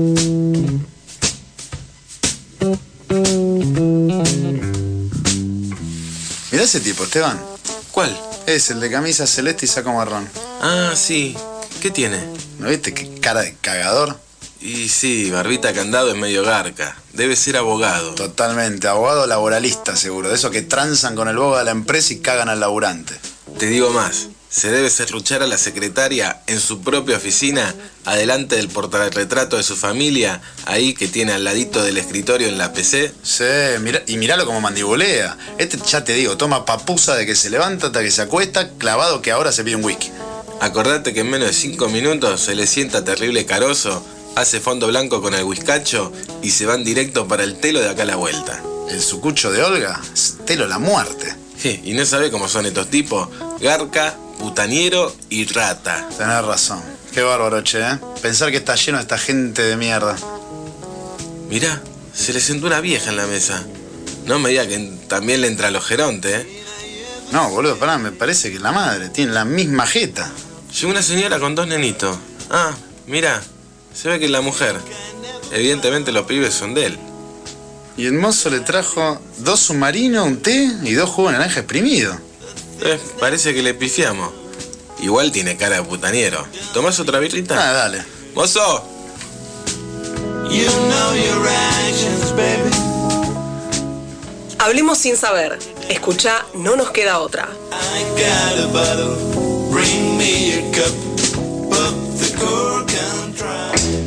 [SPEAKER 12] Mirá ese tipo, Esteban.
[SPEAKER 13] ¿Cuál?
[SPEAKER 12] Es el de camisa celeste y saco marrón.
[SPEAKER 13] Ah, sí. ¿Qué tiene?
[SPEAKER 12] ¿No viste qué cara de cagador?
[SPEAKER 13] Y sí, barbita candado es medio garca. Debe ser abogado.
[SPEAKER 12] Totalmente, abogado laboralista seguro. De esos que tranzan con el boga de la empresa y cagan al laburante.
[SPEAKER 13] Te digo más. Se debe serruchar a la secretaria en su propia oficina, adelante del portarretrato de su familia, ahí que tiene al ladito del escritorio en la P C.
[SPEAKER 12] Sí, mira, y miralo como mandibulea. Este, ya te digo, toma papusa de que se levanta hasta que se acuesta, clavado que ahora se pide un whisky.
[SPEAKER 13] Acordate que en menos de cinco minutos se le sienta terrible carozo, hace fondo blanco con el whiskacho y se van directo para el telo de acá a la vuelta.
[SPEAKER 12] El sucucho de Olga, telo la muerte.
[SPEAKER 13] Sí, y no sabe cómo son estos tipos, garca, putaniero y rata.
[SPEAKER 12] Tenés razón. Qué bárbaro, che, ¿eh? Pensar que está lleno de esta gente de mierda.
[SPEAKER 13] Mirá, se le sentó una vieja en la mesa. No me diga que también le entra al ojeronte, ¿eh?
[SPEAKER 12] No, boludo, pará, me parece que la madre tiene la misma jeta.
[SPEAKER 13] Llegó una señora con dos nenitos. Ah, mirá, se ve que es la mujer. Evidentemente los pibes son de él.
[SPEAKER 12] Y el mozo le trajo dos submarinos, un té y dos jugos de naranja exprimido.
[SPEAKER 13] Eh, parece que le pifiamos. Igual tiene cara de putaniero. ¿Tomás otra birrita?
[SPEAKER 12] Ah, dale.
[SPEAKER 13] ¡Mozo!
[SPEAKER 2] You know your actions, baby.
[SPEAKER 11] Hablemos sin saber. Escucha, no nos queda otra.
[SPEAKER 2] I got a bottle. Bring me a cup. Put the cork and try.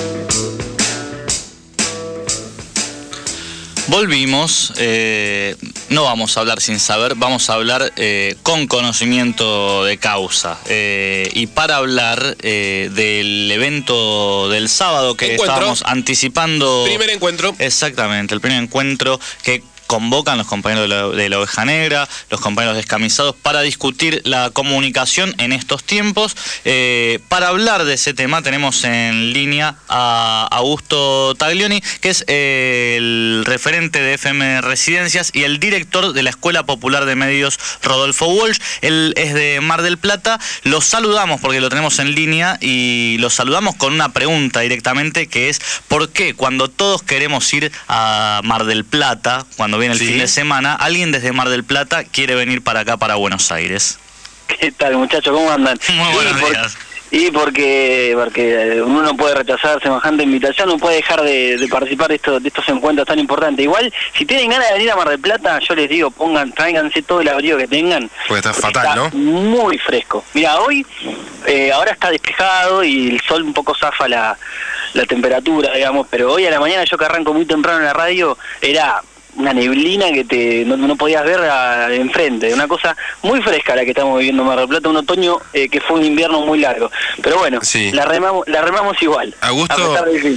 [SPEAKER 3] Volvimos, eh, no vamos a hablar sin saber, vamos a hablar eh, con conocimiento de causa. Eh, y para hablar eh, del evento del sábado que
[SPEAKER 4] Encuentro.
[SPEAKER 3] estábamos anticipando...
[SPEAKER 4] Primer encuentro.
[SPEAKER 3] Exactamente, el primer encuentro que convocan los compañeros de la, de la Oveja Negra, los compañeros descamisados, para discutir la comunicación en estos tiempos. Eh, para hablar de ese tema tenemos en línea a Augusto Taglioni, que es eh, el referente de F M Residencias y el director de la Escuela Popular de Medios Rodolfo Walsh. Él es de Mar del Plata. Lo saludamos porque lo tenemos en línea y lo saludamos con una pregunta directamente, que es ¿por qué cuando todos queremos ir a Mar del Plata, cuando viene el sí. fin de semana, alguien desde Mar del Plata quiere venir para acá, para Buenos Aires?
[SPEAKER 14] ¿Qué tal, muchachos? ¿Cómo andan?
[SPEAKER 3] Muy buenos
[SPEAKER 14] por,
[SPEAKER 3] días.
[SPEAKER 14] Y porque porque uno no puede rechazar semejante invitación, no puede dejar de, de participar de estos, de estos encuentros tan importantes. Igual, si tienen ganas de venir a Mar del Plata, yo les digo, pongan, tráiganse todo el abrigo que tengan.
[SPEAKER 4] Porque está
[SPEAKER 14] porque
[SPEAKER 4] fatal,
[SPEAKER 14] está
[SPEAKER 4] ¿no?
[SPEAKER 14] Muy fresco. Mira, hoy, eh, ahora está despejado y el sol un poco zafa la, la temperatura, digamos, pero hoy a la mañana, yo que arranco muy temprano en la radio, era una neblina que te no, no podías ver a, enfrente, una cosa muy fresca la que estamos viviendo en Mar del Plata, un otoño eh, que fue un invierno muy largo, pero bueno, sí. la remamos la remamos igual.
[SPEAKER 4] Augusto,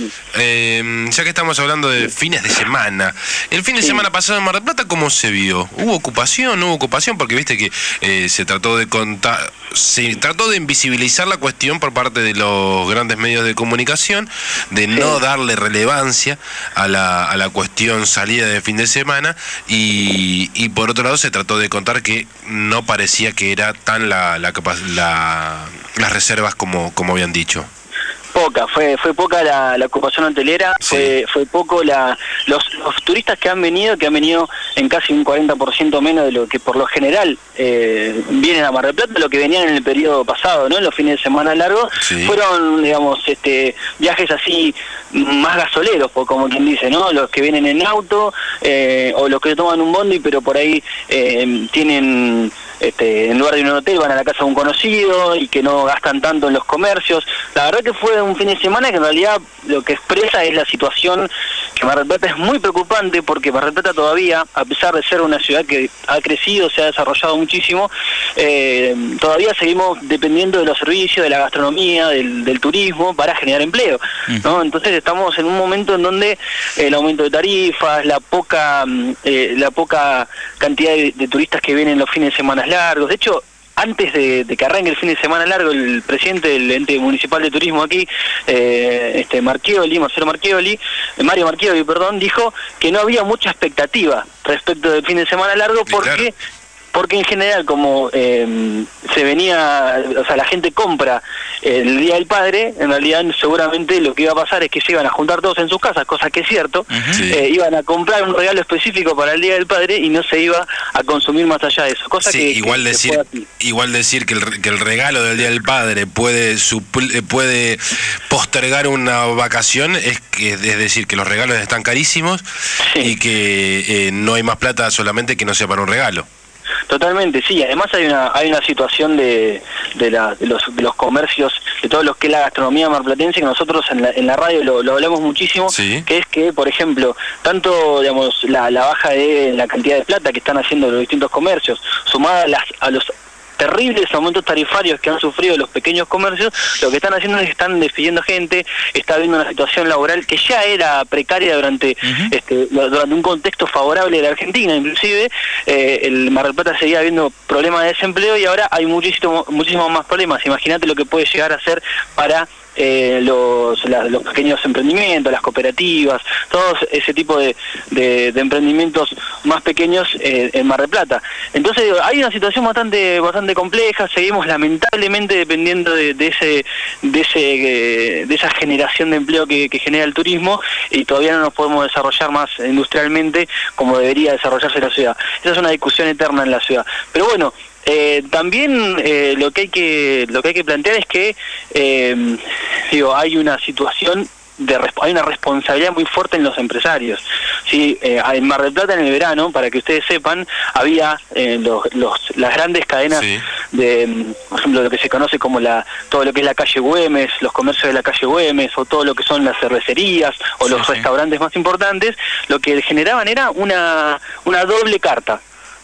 [SPEAKER 4] eh, ya que estamos hablando de fines de semana, el fin de sí. semana pasado en Mar del Plata, ¿cómo se vio? ¿Hubo ocupación? ¿No hubo ocupación? Porque viste que eh, se trató de contar, se trató de invisibilizar la cuestión por parte de los grandes medios de comunicación, de sí. no darle relevancia a la, a la cuestión salida de fin de semana, y, y por otro lado se trató de contar que no parecía que era tan la, la, la las reservas como, como habían dicho.
[SPEAKER 14] Poca, fue fue poca la, la ocupación hotelera, sí. fue fue poco la los, los turistas que han venido, que han venido en casi un cuarenta por ciento menos de lo que por lo general eh, vienen a Mar del Plata, lo que venían en el periodo pasado, ¿no? En los fines de semana largos, sí. fueron, digamos, este viajes así más gasoleros, como quien dice, ¿no? Los que vienen en auto, eh, o los que toman un bondi, pero por ahí eh, tienen... Este, en lugar de ir a un hotel van a la casa de un conocido y que no gastan tanto en los comercios. La verdad que fue un fin de semana que en realidad lo que expresa es la situación que Mar del Plata es muy preocupante, porque Mar del Plata todavía, a pesar de ser una ciudad que ha crecido, se ha desarrollado muchísimo, eh, todavía seguimos dependiendo de los servicios, de la gastronomía, del, del turismo para generar empleo, ¿no? Entonces estamos en un momento en donde el aumento de tarifas, la poca eh, la poca cantidad de, de turistas que vienen los fines de semana largos. De hecho, antes de, de que arranque el fin de semana largo, el presidente del ente municipal de turismo aquí, eh, este Marchioli, Marcelo Marchioli, Mario Marchioli, perdón, dijo que no había mucha expectativa respecto del fin de semana largo, porque claro. porque en general, como eh, se venía, o sea, la gente compra el Día del Padre, en realidad seguramente lo que iba a pasar es que se iban a juntar todos en sus casas, cosa que es cierto, uh-huh. sí. eh, iban a comprar un regalo específico para el Día del Padre y no se iba a consumir más allá de eso, cosa
[SPEAKER 4] sí,
[SPEAKER 14] que...
[SPEAKER 4] igual
[SPEAKER 14] que,
[SPEAKER 4] decir que igual decir que el, que el regalo del Día del Padre puede supl- puede postergar una vacación, es, que, es decir, que los regalos están carísimos, sí. y que eh, no hay más plata solamente que no sea para un regalo.
[SPEAKER 14] Totalmente, sí. Además hay una hay una situación de de, la, de, los, de los comercios, de todo lo que es la gastronomía marplatense, que nosotros en la, en la radio lo, lo hablamos muchísimo, sí. que es que, por ejemplo, tanto digamos la, la baja de la cantidad de plata que están haciendo los distintos comercios, sumada a, las, a los terribles aumentos tarifarios que han sufrido los pequeños comercios, lo que están haciendo es que están despidiendo gente, está habiendo una situación laboral que ya era precaria durante uh-huh. este durante un contexto favorable de la Argentina, inclusive eh, el Mar del Plata seguía habiendo problemas de desempleo y ahora hay muchísimo, muchísimos más problemas. Imagínate lo que puede llegar a ser para Eh, los, la, los pequeños emprendimientos, las cooperativas, todo ese tipo de, de, de emprendimientos más pequeños eh, en Mar del Plata. Entonces hay una situación bastante bastante compleja, seguimos lamentablemente dependiendo de, de ese de ese eh, de esa generación de empleo que, que genera el turismo, y todavía no nos podemos desarrollar más industrialmente como debería desarrollarse la ciudad. Esa es una discusión eterna en la ciudad. Pero bueno, Eh, también eh, lo que hay que lo que hay que plantear es que eh, digo hay una situación de hay una responsabilidad muy fuerte en los empresarios. Sí, eh, en Mar del Plata en el verano, para que ustedes sepan, había eh, los, los las grandes cadenas sí. de, por ejemplo, lo que se conoce como la todo lo que es la calle Güemes, los comercios de la calle Güemes, o todo lo que son las cervecerías o sí, los sí. restaurantes más importantes. Lo que generaban era una una doble carta.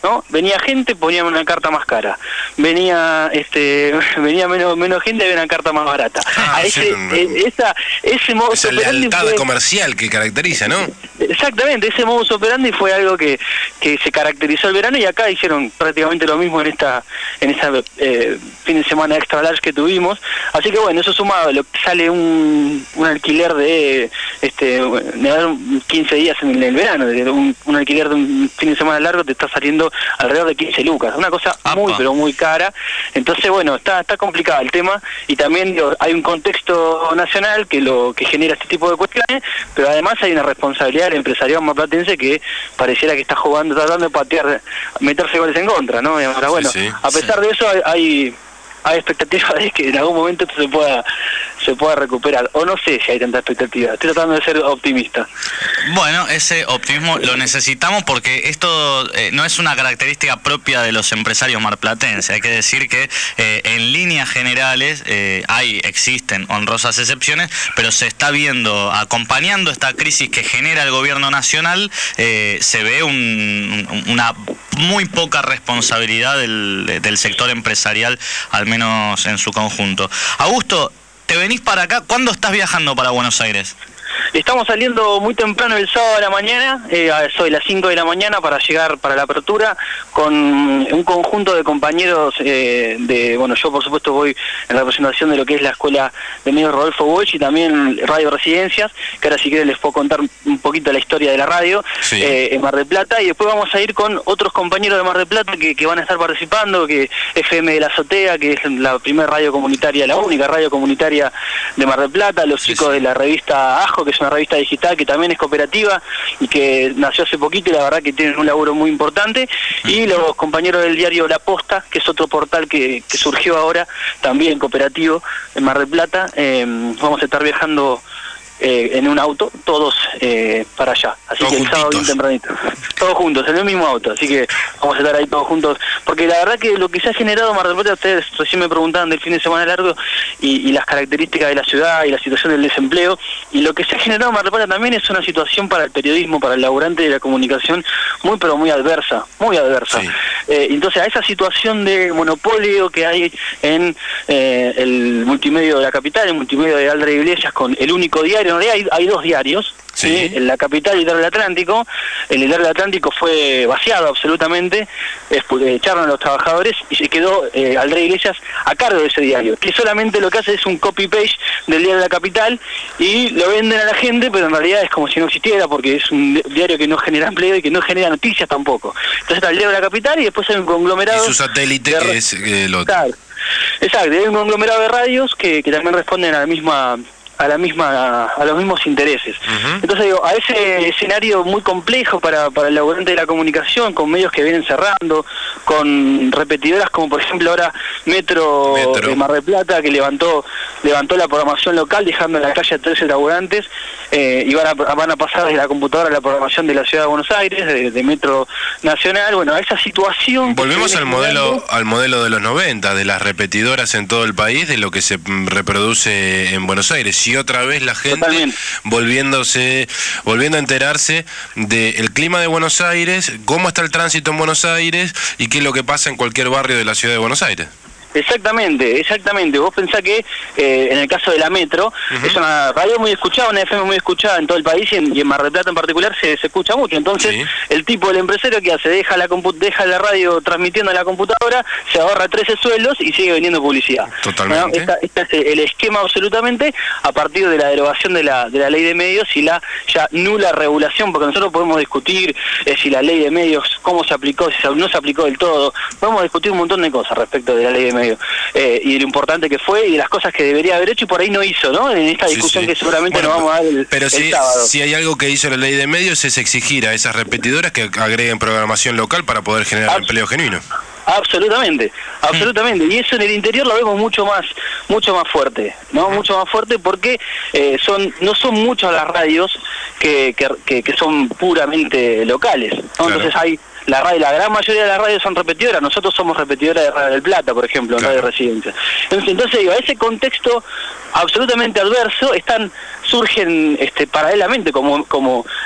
[SPEAKER 14] ¿no? Venía gente, ponían una carta más cara. Venía este venía menos menos gente, había una carta más barata.
[SPEAKER 4] Ah,
[SPEAKER 14] a ese,
[SPEAKER 4] sí, no, no.
[SPEAKER 14] eh, esa, ese modo
[SPEAKER 4] Esa lealtad comercial que caracteriza, ¿no?
[SPEAKER 14] Exactamente, ese modus operandi fue algo que, que se caracterizó el verano, y acá hicieron prácticamente lo mismo en esta en esta eh, fin de semana extra large que tuvimos. Así que bueno, eso sumado, lo, sale un, un alquiler de este de quince días en el, en el verano, de un, un alquiler de un fin de semana largo te está saliendo alrededor de quince lucas, una cosa Apa. muy pero muy cara. Entonces bueno, está está complicado el tema, y también digo, hay un contexto nacional que lo que genera este tipo de cuestiones, pero además hay una responsabilidad del empresariado marplatense que pareciera que está jugando, tratando de patear, meterse goles en contra, ¿no? Ahora bueno, sí, sí, a pesar sí. de eso hay, hay hay expectativa de que en algún momento esto se pueda se pueda recuperar, o no sé si hay tanta expectativa. Estoy tratando de ser optimista.
[SPEAKER 3] Bueno, ese optimismo lo necesitamos porque esto eh, no es una característica propia de los empresarios marplatenses. Hay que decir que eh, en líneas generales eh, hay existen honrosas excepciones, pero se está viendo, acompañando esta crisis que genera el gobierno nacional, eh, se ve un, una muy poca responsabilidad del, del sector empresarial, al menos en su conjunto. Augusto, ¿te venís para acá? ¿Cuándo estás viajando para Buenos Aires?
[SPEAKER 14] Estamos saliendo muy temprano el sábado de la mañana, eh, soy las cinco de la mañana para llegar para la apertura, con un conjunto de compañeros eh, de, bueno, yo por supuesto voy en representación de lo que es la Escuela de Medios Rodolfo Boich y también Radio Residencias, que ahora si quieren les puedo contar un poquito la historia de la radio, sí. eh, en Mar del Plata, y después vamos a ir con otros compañeros de Mar del Plata que, que van a estar participando, que F M de la Azotea, que es la primera radio comunitaria, la única radio comunitaria de Mar del Plata, los sí, chicos sí. de la revista Ajo, que es una revista digital que también es cooperativa y que nació hace poquito y la verdad que tienen un laburo muy importante, y los compañeros del diario La Posta, que es otro portal que, que surgió ahora, también cooperativo en Mar del Plata. Eh, vamos a estar viajando eh, en un auto, todos eh, para allá, así todos que el sábado bien tempranito, todos juntos, en el mismo auto, así que vamos a estar ahí todos juntos, porque la verdad que lo que se ha generado Mar del Plata, ustedes recién me preguntaban del fin de semana largo y, y las características de la ciudad y la situación del desempleo, y lo que se ha generado Mar del Plata también es una situación para el periodismo, para el laburante de la comunicación, muy pero muy adversa, muy adversa. Sí. Eh, entonces a esa situación de monopolio que hay en eh, el multimedio de la capital, el multimedio de Aldra Iglesias, con el único diario, en realidad hay, hay dos diarios, sí. ¿sí? En la capital y el Diario del Atlántico. El Diario del Atlántico fue vaciado absolutamente, echaron a los trabajadores y se quedó eh, Aldra Iglesias a cargo de ese diario, que solamente lo que hace es un copy-paste del Diario de la Capital y lo venden a la gente, pero en realidad es como si no existiera, porque es un diario que no genera empleo y que no genera noticias tampoco. Entonces está el Diario de la Capital y después hay un conglomerado...
[SPEAKER 4] Y su satélite, que es el otro.
[SPEAKER 14] Claro. Exacto, hay un conglomerado de radios que, que también responden a la misma... a la misma a los mismos intereses. Uh-huh. Entonces digo, a ese escenario muy complejo para, para el laburante de la comunicación, con medios que vienen cerrando, con repetidoras como por ejemplo ahora Metro, Metro. de Mar del Plata, que levantó levantó la programación local dejando en la calle a trece laburantes, eh, y van a, van a pasar desde la computadora a la programación de la Ciudad de Buenos Aires, de, de Metro Nacional. Bueno, a esa situación...
[SPEAKER 4] Volvemos al modelo al modelo de los noventa, de las repetidoras en todo el país, de lo que se reproduce en Buenos Aires. Y otra vez la gente Totalmente. volviéndose, volviendo a enterarse del clima de Buenos Aires, cómo está el tránsito en Buenos Aires y qué es lo que pasa en cualquier barrio de la ciudad de Buenos Aires.
[SPEAKER 14] Exactamente, exactamente. Vos pensás que eh, en el caso de la Metro, uh-huh. es una radio muy escuchada, una F M muy escuchada en todo el país y en, y en Mar del Plata en particular se, se escucha mucho. Entonces, sí. el tipo del empresario que hace, deja la compu- deja la radio transmitiendo en la computadora, se ahorra trece sueldos y sigue vendiendo publicidad.
[SPEAKER 4] Totalmente.
[SPEAKER 14] ¿No? Esta, este es el esquema absolutamente a partir de la derogación de la, de la ley de medios y la ya nula regulación, porque nosotros podemos discutir eh, si la ley de medios, cómo se aplicó, si no se aplicó del todo, podemos discutir un montón de cosas respecto de la ley de medios. Eh, y de lo importante que fue y de las cosas que debería haber hecho y por ahí no hizo, ¿no? En esta discusión sí, sí. que seguramente bueno, nos vamos a dar el,
[SPEAKER 4] pero
[SPEAKER 14] el
[SPEAKER 4] si,
[SPEAKER 14] sábado.
[SPEAKER 4] Si hay algo que hizo la ley de medios es exigir a esas repetidoras que agreguen programación local para poder generar Abs- empleo genuino.
[SPEAKER 14] Absolutamente, absolutamente. Y eso en el interior lo vemos mucho más, mucho más fuerte, ¿no? Mucho más fuerte porque eh, son, no son muchas las radios que, que, que, que son puramente locales, ¿no? Claro. Entonces hay la radio, la gran mayoría de las radios son repetidoras. Nosotros somos repetidoras de Radio del Plata, por ejemplo, en claro. Radio Residencia. Entonces, entonces digo, a ese contexto absolutamente adverso están surgen este paralelamente como como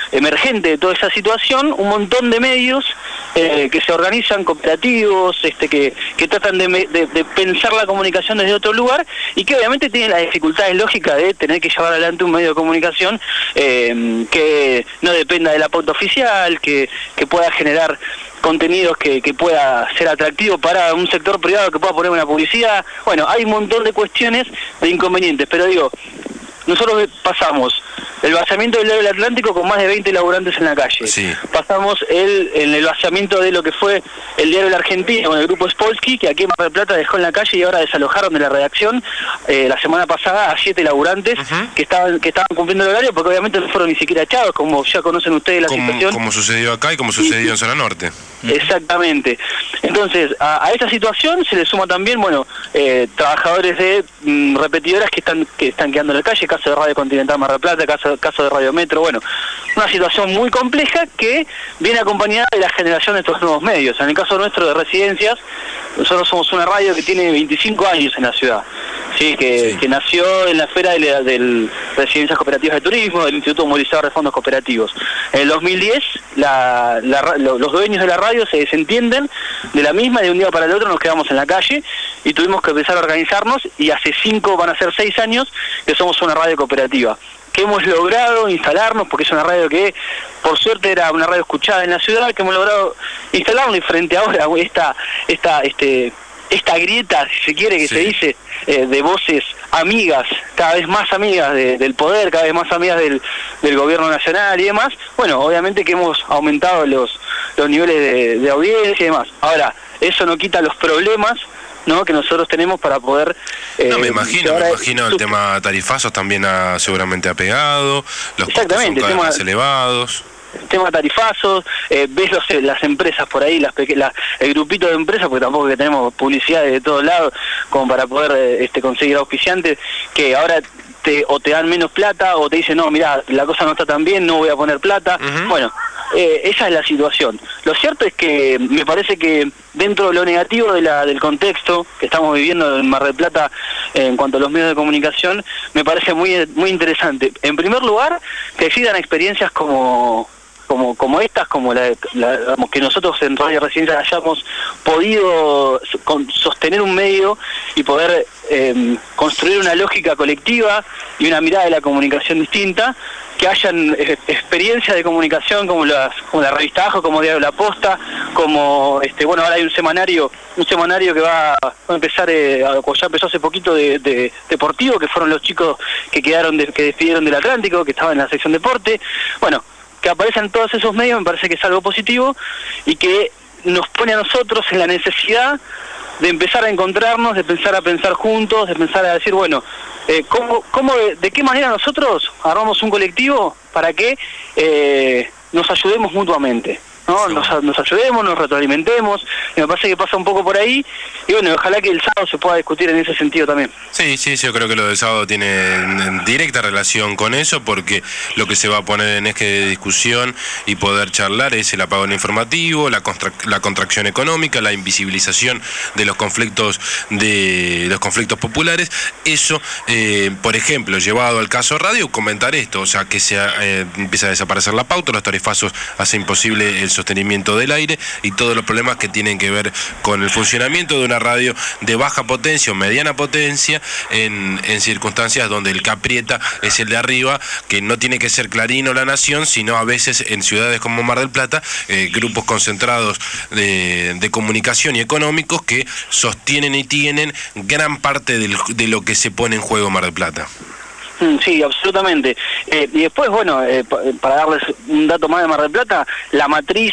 [SPEAKER 14] emergente de toda esa situación, un montón de medios eh, que se organizan, cooperativos, este, que, que tratan de, de, de pensar la comunicación desde otro lugar y que obviamente tienen las dificultades lógicas de tener que llevar adelante un medio de comunicación eh, que no dependa de la pauta oficial, que, que pueda generar contenidos que, que pueda ser atractivo para un sector privado, que pueda poner una publicidad. Bueno, hay un montón de cuestiones de inconvenientes, pero digo, nosotros pasamos el vaciamiento del Diario del Atlántico con más de veinte laburantes en la calle.
[SPEAKER 4] Sí.
[SPEAKER 14] Pasamos el, el, el vaciamiento de lo que fue el Diario de la Argentina con el grupo Spolsky, que aquí en Mar del Plata dejó en la calle y ahora desalojaron de la redacción eh, la semana pasada a siete laburantes uh-huh. que estaban que estaban cumpliendo el horario, porque obviamente no fueron ni siquiera echados, como ya conocen ustedes la
[SPEAKER 4] como,
[SPEAKER 14] situación.
[SPEAKER 4] Como sucedió acá y como sucedió sí. en Zona Norte.
[SPEAKER 14] Exactamente. Entonces, a, a esta situación se le suma también, bueno, eh, trabajadores de mm, repetidoras que están que están quedando en la calle, caso de Radio Continental Mar del Plata, caso, caso de Radio Metro, bueno, una situación muy compleja que viene acompañada de la generación de estos nuevos medios. En el caso nuestro de Residencias, nosotros somos una radio que tiene veinticinco años en la ciudad, sí, que, sí. que nació en la esfera del, del Residencias Cooperativas de Turismo, del Instituto Movilizador de Fondos Cooperativos. En el dos mil diez, la, la, los dueños de la radio se desentienden de la misma y de un día para el otro nos quedamos en la calle y tuvimos que empezar a organizarnos, y hace cinco, van a ser seis años que somos una radio cooperativa, que hemos logrado instalarnos, porque es una radio que por suerte era una radio escuchada en la ciudad, que hemos logrado instalarnos, y frente ahora esta esta este esta grieta, si se quiere, que sí. se dice, eh, de voces amigas, cada vez más amigas de, del poder, cada vez más amigas del, del gobierno nacional y demás, bueno, obviamente que hemos aumentado los, los niveles de, de audiencia y demás. Ahora, eso no quita los problemas, ¿no?, que nosotros tenemos para poder... Eh,
[SPEAKER 4] no, me imagino, me imagino el tema tarifazos también ha, seguramente ha pegado, los costos son cada vez más elevados.
[SPEAKER 14] Tema tarifazos, eh, ves los, las empresas por ahí, las la, el grupito de empresas, porque tampoco que tenemos publicidad de todos lados como para poder eh, este, conseguir auspiciantes, que ahora te, o te dan menos plata o te dicen, no, mirá, la cosa no está tan bien, no voy a poner plata. Uh-huh. Bueno, eh, esa es la situación. Lo cierto es que me parece que dentro de lo negativo de la, del contexto que estamos viviendo en Mar del Plata eh, en cuanto a los medios de comunicación, me parece muy, muy interesante. En primer lugar, que existan experiencias como... como como estas, como la, la digamos, que nosotros en Radio Residencias hayamos podido con, sostener un medio y poder eh, construir una lógica colectiva y una mirada de la comunicación distinta, que hayan eh, experiencias de comunicación como, las, como la revista Ajo, como Diario La Posta, como, este bueno, ahora hay un semanario un semanario que va a empezar, eh, ya empezó hace poquito, de, de deportivo, que fueron los chicos que quedaron, de, que despidieron del Atlántico, que estaban en la sección deporte. Bueno, que aparecen todos esos medios me parece que es algo positivo y que nos pone a nosotros en la necesidad de empezar a encontrarnos, de pensar a pensar juntos, de pensar a decir, bueno, eh, ¿cómo, cómo de, de qué manera nosotros armamos un colectivo para que eh, nos ayudemos mutuamente, ¿no? Nos, nos ayudemos, nos retroalimentemos, y me parece que pasa un poco por ahí, y bueno, ojalá que el sábado se pueda discutir en ese sentido también.
[SPEAKER 4] Sí, sí, yo creo que lo del sábado tiene directa relación con eso, porque lo que se va a poner en eje de discusión y poder charlar es el apagón informativo, la, contra la contracción económica, la invisibilización de los conflictos de los conflictos populares. Eso, eh, por ejemplo, llevado al caso radio, comentar esto, o sea, que se eh, empieza a desaparecer la pauta, los tarifazos hacen imposible el sostenimiento del aire y todos los problemas que tienen que ver con el funcionamiento de una radio de baja potencia o mediana potencia en, en circunstancias donde el que aprieta es el de arriba, que no tiene que ser Clarín o La Nación, sino a veces en ciudades como Mar del Plata, eh, grupos concentrados de, de comunicación y económicos que sostienen y tienen gran parte del, de lo que se pone en juego en Mar del Plata.
[SPEAKER 14] Sí, absolutamente. Eh, y después, bueno, eh, para darles un dato más de Mar del Plata, la matriz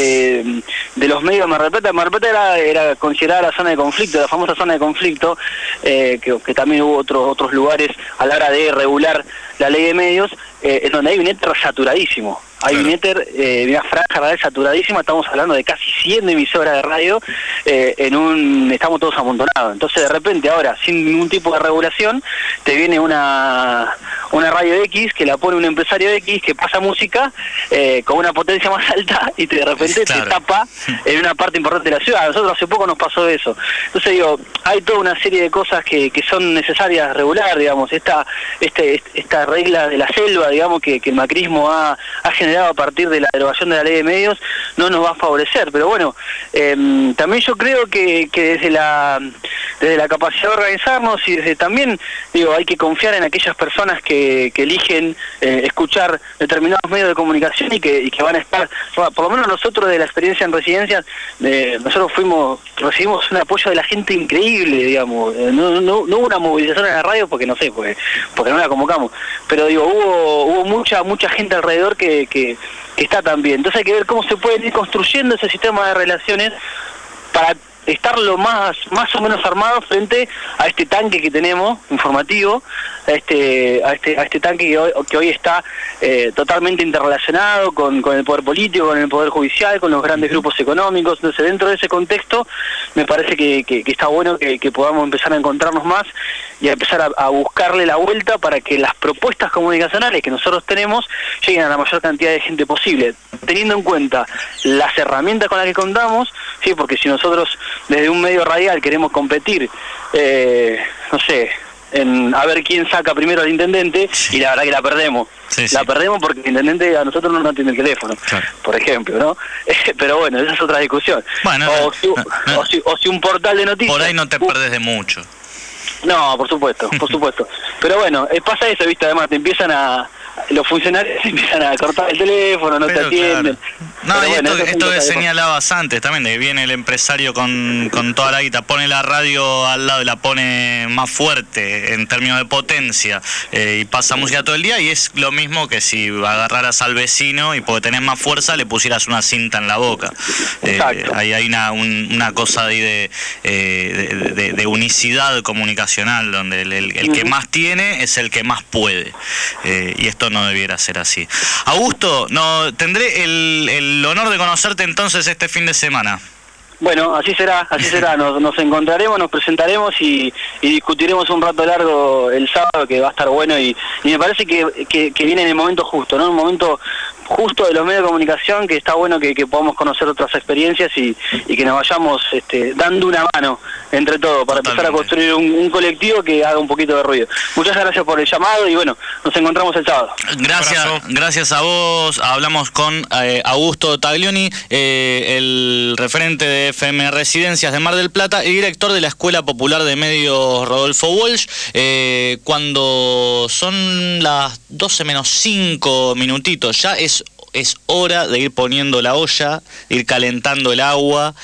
[SPEAKER 14] de, de los medios de Mar del Plata, Mar del Plata era, era considerada la zona de conflicto, la famosa zona de conflicto, eh, que, que también hubo otros otros lugares a la hora de regular la ley de medios, eh, en donde hay un éter saturadísimo. Hay claro. un éter, eh, una franja radial saturadísima, estamos hablando de casi cien emisoras de radio, eh, en un estamos todos amontonados. Entonces, de repente, ahora, sin ningún tipo de regulación, te viene una una radio radio X, que la pone un empresario X, que pasa música eh, con una potencia más alta y te, de repente claro. te tapa en una parte importante de la ciudad. A nosotros hace poco nos pasó eso. Entonces digo, hay toda una serie de cosas que, que son necesarias regular, digamos, esta, este, esta regla de la selva, digamos, que, que el macrismo ha, ha generado a partir de la derogación de la ley de medios, no nos va a favorecer. Pero bueno, eh, también yo creo que, que desde la desde la capacidad de organizarnos y desde también, digo, hay que confiar en aquellas personas que, que eligen eh, escuchar determinados medios de comunicación y que, y que van a estar, por lo menos nosotros de la experiencia en residencias, eh, nosotros fuimos, recibimos un apoyo de la gente increíble, digamos, eh, no, no, no hubo una movilización en la radio porque no sé, porque, porque no la convocamos, pero digo, hubo, hubo mucha, mucha gente alrededor que, que, que está también. Entonces hay que ver cómo se puede ir construyendo ese sistema de relaciones para estar lo más más o menos armados frente a este tanque que tenemos informativo, a este a este a este tanque que hoy, que hoy está eh, totalmente interrelacionado con, con el poder político, con el poder judicial, con los grandes grupos económicos. Entonces, dentro de ese contexto me parece que, que, que está bueno que, que podamos empezar a encontrarnos más y a empezar a, a buscarle la vuelta para que las propuestas comunicacionales que nosotros tenemos lleguen a la mayor cantidad de gente posible, teniendo en cuenta las herramientas con las que contamos, sí, porque si nosotros desde un medio radial queremos competir, eh, no sé, en a ver quién saca primero al intendente, y la verdad que la perdemos. Sí, sí. La perdemos porque el intendente a nosotros no nos atiende el teléfono, claro. por ejemplo, ¿no? Pero bueno, esa es otra discusión. Bueno, o, no, si, no, no. O, si, o si un portal de noticias...
[SPEAKER 3] Por ahí no te uh, perdés de mucho.
[SPEAKER 14] No, por supuesto, por supuesto. Pero bueno, eh, pasa eso, ¿viste? Además te empiezan a... Los funcionarios empiezan a cortar el teléfono, no Pero te atienden.
[SPEAKER 3] Claro. No, Pero y bueno, esto, esto que señalabas antes también, de que viene el empresario con, con toda la guita, pone la radio al lado y la pone más fuerte en términos de potencia, eh, y pasa música todo el día, y es lo mismo que si agarraras al vecino y porque tenés más fuerza le pusieras una cinta en la boca. Eh, ahí hay una, un, una cosa ahí de, eh, de, de, de unicidad comunicacional, donde el, el, el que más tiene es el que más puede. Eh, y esto no debiera ser así. Augusto, no tendré el, el honor de conocerte entonces este fin de semana.
[SPEAKER 14] Bueno, así será, así será. Nos, nos encontraremos, nos presentaremos y, y discutiremos un rato largo el sábado, que va a estar bueno, y, y me parece que, que, que viene en el momento justo, ¿no? Un momento justo de los medios de comunicación, que está bueno que, que podamos conocer otras experiencias y, y que nos vayamos este, dando una mano entre todos para Totalmente. empezar a construir un, un colectivo que haga un poquito de ruido. Muchas gracias por el llamado y bueno, nos encontramos el sábado.
[SPEAKER 3] Gracias, gracias a vos. Hablamos con eh, Augusto Taglioni, eh, el referente de F M Residencias de Mar del Plata y director de la Escuela Popular de Medios Rodolfo Walsh. Eh, cuando son las doce menos cinco minutitos, ya es es hora de ir poniendo la olla, ir calentando el agua,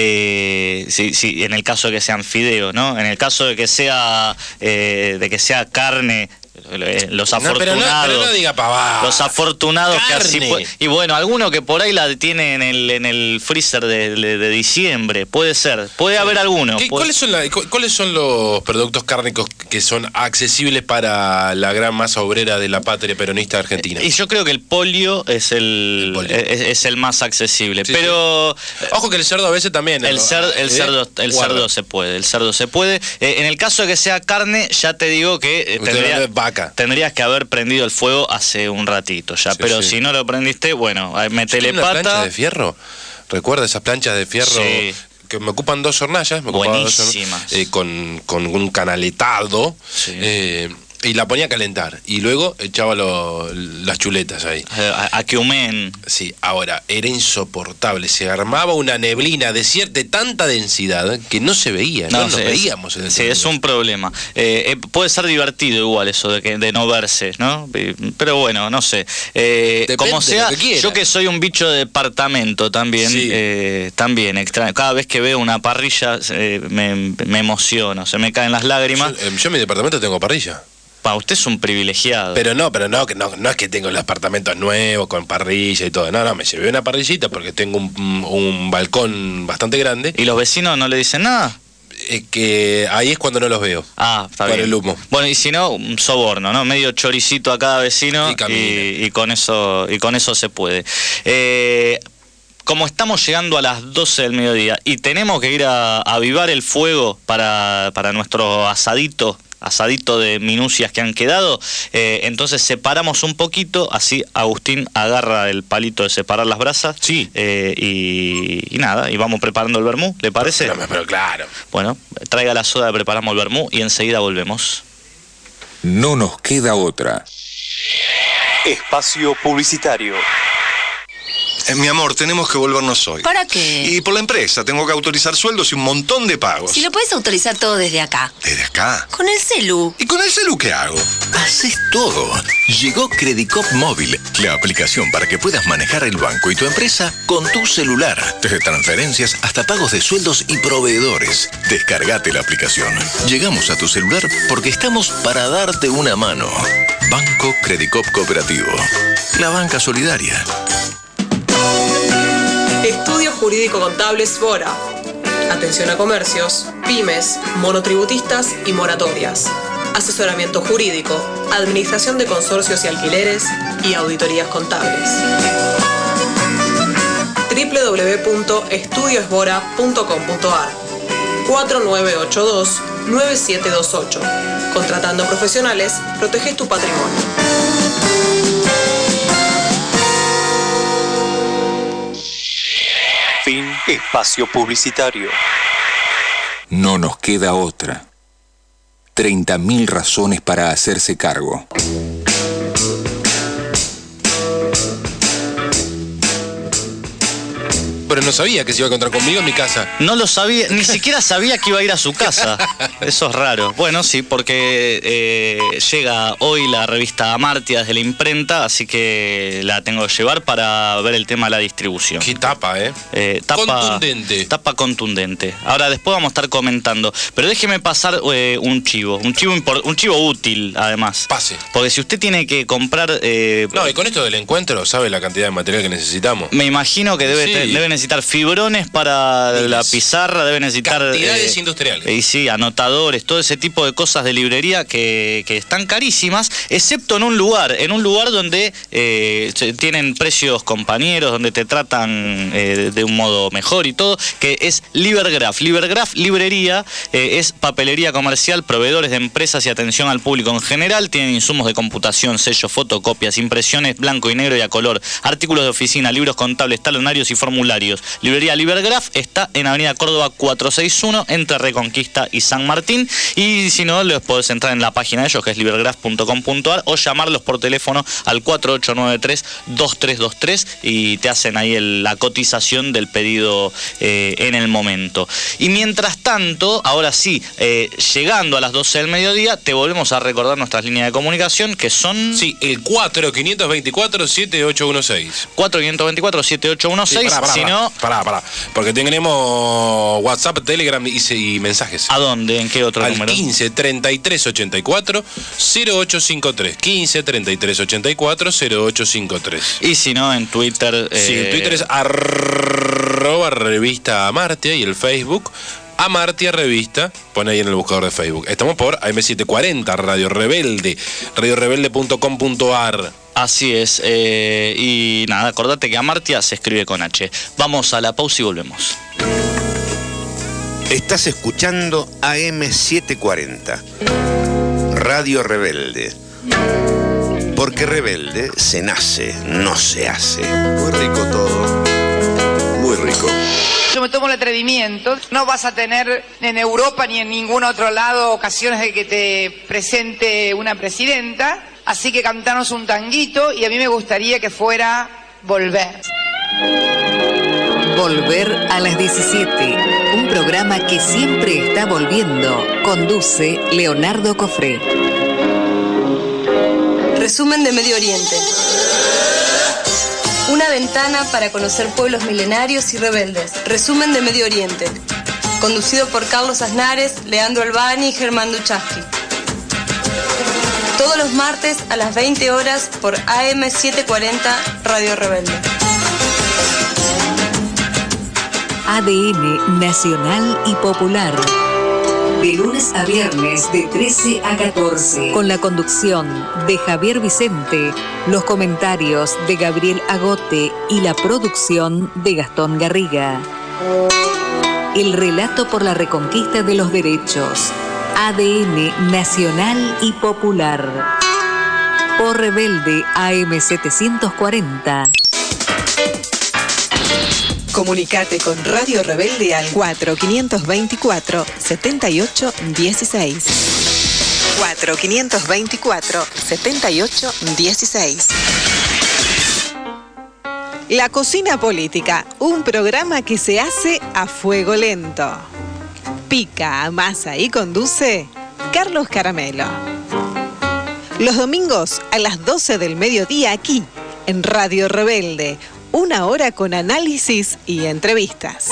[SPEAKER 3] eh, si, si, en el caso de que sean fideos, ¿no? En el caso de que sea eh, de que sea carne, los afortunados, no, pero no, pero no diga pavada. Los afortunados Carne. que así puede, y bueno, alguno que por ahí la tiene en el en el freezer de, de, de diciembre, puede ser, puede sí. haber alguno.
[SPEAKER 4] ¿Qué,
[SPEAKER 3] puede...
[SPEAKER 4] ¿cuáles, son la, ¿Cuáles son los productos cárnicos que son accesibles para la gran masa obrera de la patria peronista argentina?
[SPEAKER 3] Y yo creo que el polio es el, el polio. Es, es el más accesible, sí, pero
[SPEAKER 4] sí. Ojo que el cerdo a veces también.
[SPEAKER 3] El, cerdo, el, ¿eh? cerdo, el cerdo se puede, el cerdo se puede. Eh, en el caso de que sea carne, ya te digo que eh, tendría, tendrías que haber prendido el fuego hace un ratito ya, sí, pero sí. si no lo prendiste, bueno, metele pata.
[SPEAKER 4] ¿Una plancha de fierro? ¿Recuerda esas planchas de fierro? Sí. Que me ocupan dos hornallas, me ocupan dos hornallas, eh, con, con un canaletado, sí. eh, y la ponía a calentar y luego echaba lo, las chuletas ahí.
[SPEAKER 3] A, a que humen.
[SPEAKER 4] Sí, ahora, era insoportable, se armaba una neblina de cierta, de tanta densidad que no se veía, no, no nos veíamos.
[SPEAKER 3] En el sí, es un problema. Eh, eh, puede ser divertido igual eso de que de no verse, ¿no? Pero bueno, no sé. Eh, como sea, que yo que soy un bicho de departamento también, sí. eh, también extraño. Cada vez que veo una parrilla eh, me, me emociono, se me caen las lágrimas.
[SPEAKER 4] Yo, eh, yo en mi departamento tengo parrilla.
[SPEAKER 3] Pa, usted es un privilegiado.
[SPEAKER 4] Pero no, pero no, que no, no es que tengo los apartamentos nuevos con parrilla y todo. No, no, me llevé una parrillita porque tengo un, un balcón bastante grande.
[SPEAKER 3] ¿Y los vecinos no le dicen nada?
[SPEAKER 4] Es que ahí es cuando no los veo.
[SPEAKER 3] Ah, está
[SPEAKER 4] por
[SPEAKER 3] bien.
[SPEAKER 4] el humo.
[SPEAKER 3] Bueno, y si no, un soborno, ¿no? Medio choricito a cada vecino y, y, y con eso y con eso se puede. Eh, como estamos llegando a las doce del mediodía y tenemos que ir a, a avivar el fuego para, para nuestro asadito asadito de minucias que han quedado. Eh, entonces separamos un poquito, así Agustín agarra el palito de separar las brasas.
[SPEAKER 4] Sí.
[SPEAKER 3] Eh, y, y nada, y vamos preparando el vermú, ¿le parece?
[SPEAKER 4] Pero, pero claro.
[SPEAKER 3] Bueno, traiga la soda, preparamos el vermú y enseguida volvemos.
[SPEAKER 1] No nos queda otra.
[SPEAKER 15] Espacio publicitario.
[SPEAKER 16] Eh, mi amor, tenemos que volvernos hoy.
[SPEAKER 17] ¿Para qué?
[SPEAKER 16] Y por la empresa, tengo que autorizar sueldos y un montón de pagos.
[SPEAKER 17] Si lo puedes autorizar todo desde acá.
[SPEAKER 16] ¿Desde acá?
[SPEAKER 17] Con el celu.
[SPEAKER 16] ¿Y con el celu qué hago?
[SPEAKER 18] Haces todo. Llegó Credicop Móvil, la aplicación para que puedas manejar el banco y tu empresa con tu celular. Desde transferencias hasta pagos de sueldos y proveedores. Descargate la aplicación. Llegamos a tu celular porque estamos para darte una mano. Banco Credicop Cooperativo. La banca solidaria.
[SPEAKER 19] Estudio Jurídico Contable Sbora. Atención a comercios, pymes, monotributistas y moratorias. Asesoramiento jurídico, administración de consorcios y alquileres y auditorías contables. doble u doble u doble u punto estudio esbora punto com punto a r cuatro nueve ocho dos nueve siete dos ocho. Contratando profesionales, proteges tu patrimonio.
[SPEAKER 15] Fin espacio publicitario.
[SPEAKER 1] No nos queda otra. treinta mil razones para hacerse cargo.
[SPEAKER 4] Pero no sabía que se iba a encontrar conmigo en mi casa.
[SPEAKER 3] No lo sabía, ni siquiera sabía que iba a ir a su casa. Eso es raro. Bueno, sí, porque eh, llega hoy la revista Amartya desde la imprenta, así que la tengo que llevar para ver el tema de la distribución.
[SPEAKER 4] Qué tapa, ¿eh?
[SPEAKER 3] eh tapa,
[SPEAKER 4] contundente.
[SPEAKER 3] Tapa contundente. Ahora, después vamos a estar comentando. Pero déjeme pasar eh, un chivo. Un chivo, import, un chivo útil, además.
[SPEAKER 4] Pase.
[SPEAKER 3] Porque si usted tiene que comprar... Eh,
[SPEAKER 4] no, y con esto del encuentro, ¿sabe la cantidad de material que necesitamos?
[SPEAKER 3] Me imagino que debe,
[SPEAKER 4] sí.
[SPEAKER 3] te, debe necesitar fibrones para Miles. La pizarra, debe necesitar...
[SPEAKER 4] Cantidades
[SPEAKER 3] eh,
[SPEAKER 4] industriales.
[SPEAKER 3] Y sí, anotadores, todo ese tipo de cosas de librería que, que están carísimas, excepto en un lugar, en un lugar donde eh, tienen precios compañeros, donde te tratan eh, de un modo mejor y todo, que es Livergraph. Livergraph Librería eh, es papelería comercial, proveedores de empresas y atención al público en general, tienen insumos de computación, sellos, fotocopias, impresiones blanco y negro y a color, artículos de oficina, libros contables, talonarios y formularios. Librería Livergraph está en Avenida Córdoba cuatrocientos sesenta y uno, entre Reconquista y San Martín, y si no, les podés entrar en la página de ellos, que es livergraph punto com punto a r, o llamarlos por teléfono al cuatro ocho nueve tres dos tres dos tres y te hacen ahí el, la cotización del pedido eh, en el momento. Y mientras tanto, ahora sí, eh, llegando a las doce del mediodía, te volvemos a recordar nuestras líneas de comunicación, que son...
[SPEAKER 4] Sí, el cuatro cinco dos cuatro siete ocho uno seis.
[SPEAKER 3] cuatro cinco dos cuatro siete ocho uno seis,
[SPEAKER 4] sí, pará, pará,
[SPEAKER 3] si
[SPEAKER 4] pará,
[SPEAKER 3] no...
[SPEAKER 4] Pará, pará, porque tenemos WhatsApp, Telegram y, y mensajes.
[SPEAKER 3] ¿A dónde? ¿En qué otro
[SPEAKER 4] al
[SPEAKER 3] número?
[SPEAKER 4] quince treinta y tres ochenta y cuatro cero ocho cincuenta y tres. quince treinta y tres ochenta y cuatro cero ocho cincuenta y tres.
[SPEAKER 3] Y si no, en Twitter... Eh...
[SPEAKER 4] Sí, en Twitter es arroba revista Amartya y el Facebook... Amartya Revista, pone ahí en el buscador de Facebook. Estamos por A M setecientos cuarenta, Radio Rebelde, radio rebelde punto com punto a r.
[SPEAKER 3] Así es, eh, y nada, acordate que Amartya se escribe con H. Vamos a la pausa y volvemos.
[SPEAKER 6] Estás escuchando A M setecientos cuarenta, Radio Rebelde. Porque rebelde se nace, no se hace. Muy rico todo, muy rico.
[SPEAKER 20] Yo me tomo el atrevimiento, no vas a tener en Europa ni en ningún otro lado ocasiones de que te presente una presidenta, así que cantanos un tanguito y a mí me gustaría que fuera Volver.
[SPEAKER 10] Volver a las diecisiete, un programa que siempre está volviendo, conduce Leonardo Cofré.
[SPEAKER 21] Resumen de Medio Oriente. Una ventana para conocer pueblos milenarios y rebeldes. Resumen de Medio Oriente. Conducido por Carlos Aznares, Leandro Albani y Germán Duchaski. Todos los martes a las veinte horas por A M setecientos cuarenta Radio Rebelde.
[SPEAKER 10] A D N Nacional y Popular. De lunes a viernes de trece a catorce. Con la conducción de Javier Vicente, los comentarios de Gabriel Agote y la producción de Gastón Garriga. El relato por la reconquista de los derechos. A D N nacional y popular. Por Rebelde A M setecientos cuarenta.
[SPEAKER 11] Comunicate con Radio Rebelde al cuatro quinientos veinticuatro setenta y ocho dieciséis. cuatro quinientos veinticuatro setenta y ocho dieciséis. La Cocina Política, un programa que se hace a fuego lento. Pica, amasa y conduce Carlos Caramelo. Los domingos a las doce del mediodía aquí, en Radio Rebelde. Una hora con análisis y entrevistas.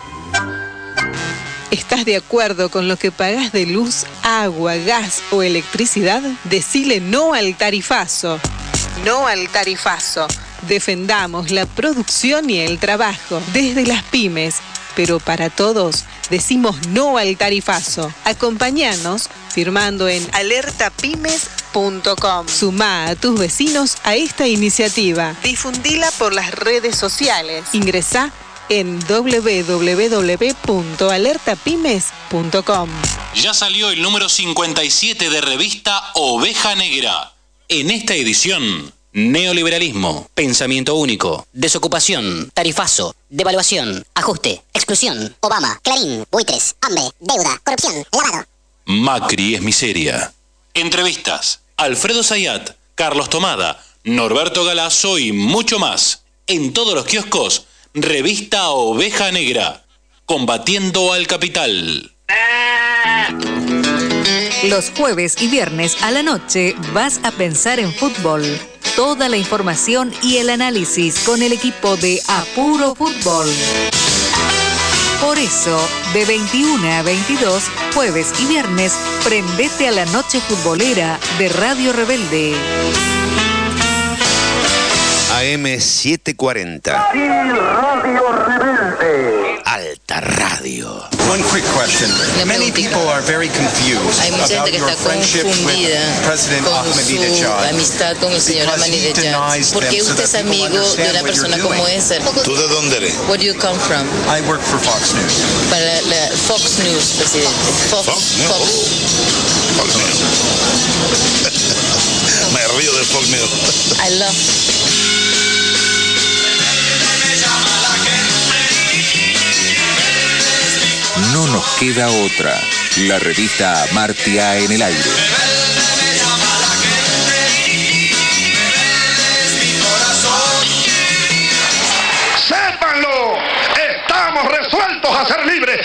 [SPEAKER 11] ¿Estás de acuerdo con lo que pagás de luz, agua, gas o electricidad? Decile no al tarifazo. No al tarifazo. Defendamos la producción y el trabajo desde las pymes, pero para todos decimos no al tarifazo. Acompáñanos firmando en alerta pymes punto com. Sumá a tus vecinos a esta iniciativa. Difundila por las redes sociales. Ingresá en doble u doble u doble u punto alerta pymes punto com.
[SPEAKER 7] Ya salió el número cincuenta y siete de revista Oveja Negra. En esta edición, neoliberalismo,
[SPEAKER 5] pensamiento único, desocupación, tarifazo, devaluación, ajuste, exclusión,
[SPEAKER 22] Obama, Clarín, buitres, hambre, deuda, corrupción, lavado.
[SPEAKER 7] Macri es miseria. Entrevistas, Alfredo Zayat, Carlos Tomada, Norberto Galazo y mucho más. En todos los kioscos, revista Oveja Negra, combatiendo al capital.
[SPEAKER 10] Los jueves y viernes a la noche vas a pensar en fútbol. Toda la información y el análisis con el equipo de Apuro Fútbol. Por eso, de veintiuna a veintidós, jueves y viernes, prendete a la noche futbolera de Radio Rebelde.
[SPEAKER 6] A M setecientos cuarenta.
[SPEAKER 23] Radio Rebelde.
[SPEAKER 6] Alta Radio.
[SPEAKER 24] One quick question. Many people are very confused
[SPEAKER 25] Hay mucha gente que está confundida con su amistad con el señor Ahmadinejad. ¿Por qué usted es amigo de una persona como esa?
[SPEAKER 24] ¿Tú de dónde eres?
[SPEAKER 25] Where do you come from?
[SPEAKER 24] I work for Fox News.
[SPEAKER 25] Para la Fox News, presidente. Fox,
[SPEAKER 24] Fox News.
[SPEAKER 25] Fox.
[SPEAKER 24] Oh. Fox News. Me río de Fox News.
[SPEAKER 25] I love.
[SPEAKER 1] No nos queda otra. La revista Amartya en el aire.
[SPEAKER 23] ¡Sépanlo! ¡Estamos resueltos a ser libres!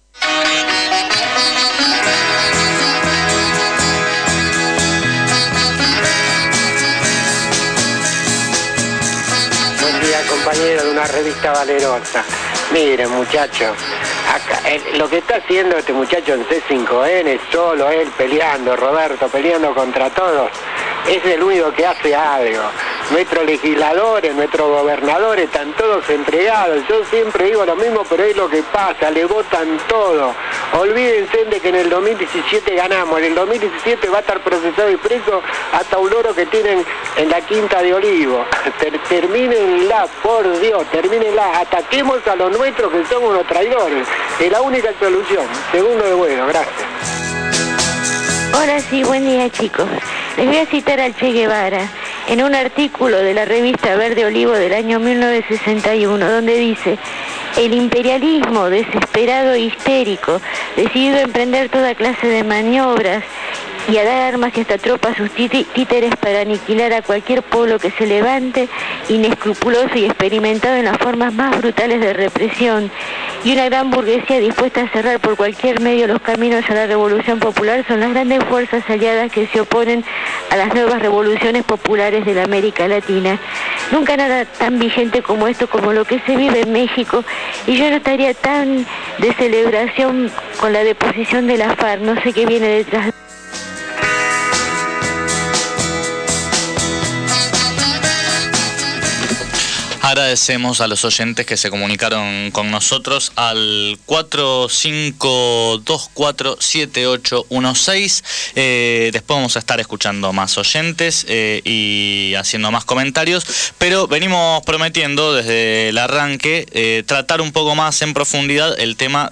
[SPEAKER 9] Buen día, compañero de una revista valerosa. Miren, muchachos, acá, eh, lo que está haciendo este muchacho en C cinco N, solo él peleando, Roberto peleando contra todos, es el único que hace algo. Nuestros legisladores, nuestros gobernadores están todos entregados. Yo siempre digo lo mismo, pero es lo que pasa, le votan todo. Olvídense de que en el dos mil diecisiete ganamos, en el dos mil diecisiete va a estar procesado y preso hasta un loro que tienen en la Quinta de Olivo. Ter termínenla, por Dios, termínenla. Ataquemos a los nuestros que son unos traidores. Es la única solución. Segundo de bueno, gracias.
[SPEAKER 26] Hola, sí, buen día, chicos. Les voy a citar al Che Guevara en un artículo de la revista Verde Olivo del año mil novecientos sesenta y uno, donde dice: el imperialismo desesperado e histérico, decidido a emprender toda clase de maniobras y a dar armas y hasta tropas a sus títeres para aniquilar a cualquier pueblo que se levante, inescrupuloso y experimentado en las formas más brutales de represión, y una gran burguesía dispuesta a cerrar por cualquier medio los caminos a la revolución popular, son las grandes fuerzas aliadas que se oponen a las nuevas revoluciones populares de la América Latina. Nunca nada tan vigente como esto, como lo que se vive en México, y yo no estaría tan de celebración con la deposición de la FARC, no sé qué viene detrás.
[SPEAKER 3] Agradecemos a los oyentes que se comunicaron con nosotros al cuatro cinco dos cuatro siete ocho uno seis. Eh, después vamos a estar escuchando más oyentes eh, y haciendo más comentarios, pero venimos prometiendo desde el arranque eh, tratar un poco más en profundidad el tema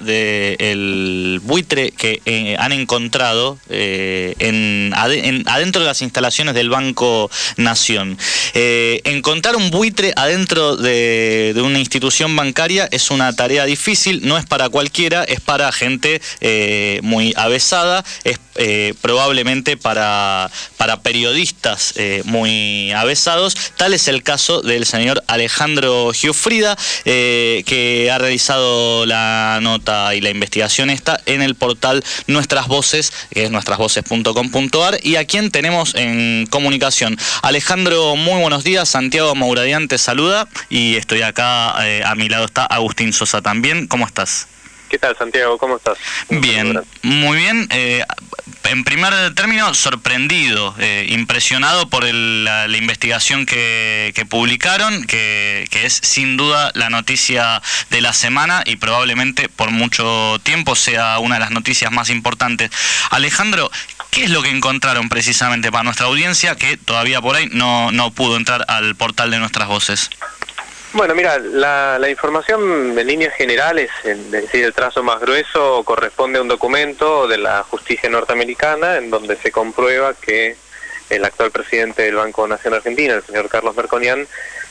[SPEAKER 3] del buitre que eh, han encontrado eh, en, en, adentro de las instalaciones del Banco Nación. Eh, encontrar un buitre adentro De, de una institución bancaria es una tarea difícil, no es para cualquiera, es para gente eh, muy avesada, es eh, probablemente para, para periodistas eh, muy avesados. Tal es el caso del señor Alejandro Giuffrida, eh, que ha realizado la nota y la investigación esta en el portal Nuestras Voces, que es nuestras voces punto com punto a r, y a quien tenemos en comunicación. Alejandro, muy buenos días. Santiago Mouradian te saluda. Y estoy acá, eh, a mi lado está Agustín Sosa también. ¿Cómo estás?
[SPEAKER 2] ¿Qué tal, Santiago? ¿Cómo estás?
[SPEAKER 3] Bien, muy bien. Eh, en primer término, sorprendido, eh, impresionado por el, la, la investigación que, que publicaron, que, que es sin duda la noticia de la semana y probablemente por mucho tiempo sea una de las noticias más importantes. Alejandro, ¿qué es lo que encontraron precisamente para nuestra audiencia que todavía por ahí no, no pudo entrar al portal de Nuestras Voces?
[SPEAKER 2] Bueno, mira, la, la información en líneas generales, es decir, el trazo más grueso, corresponde a un documento de la justicia norteamericana en donde se comprueba que el actual presidente del Banco Nación Argentina, el señor Carlos Melconian,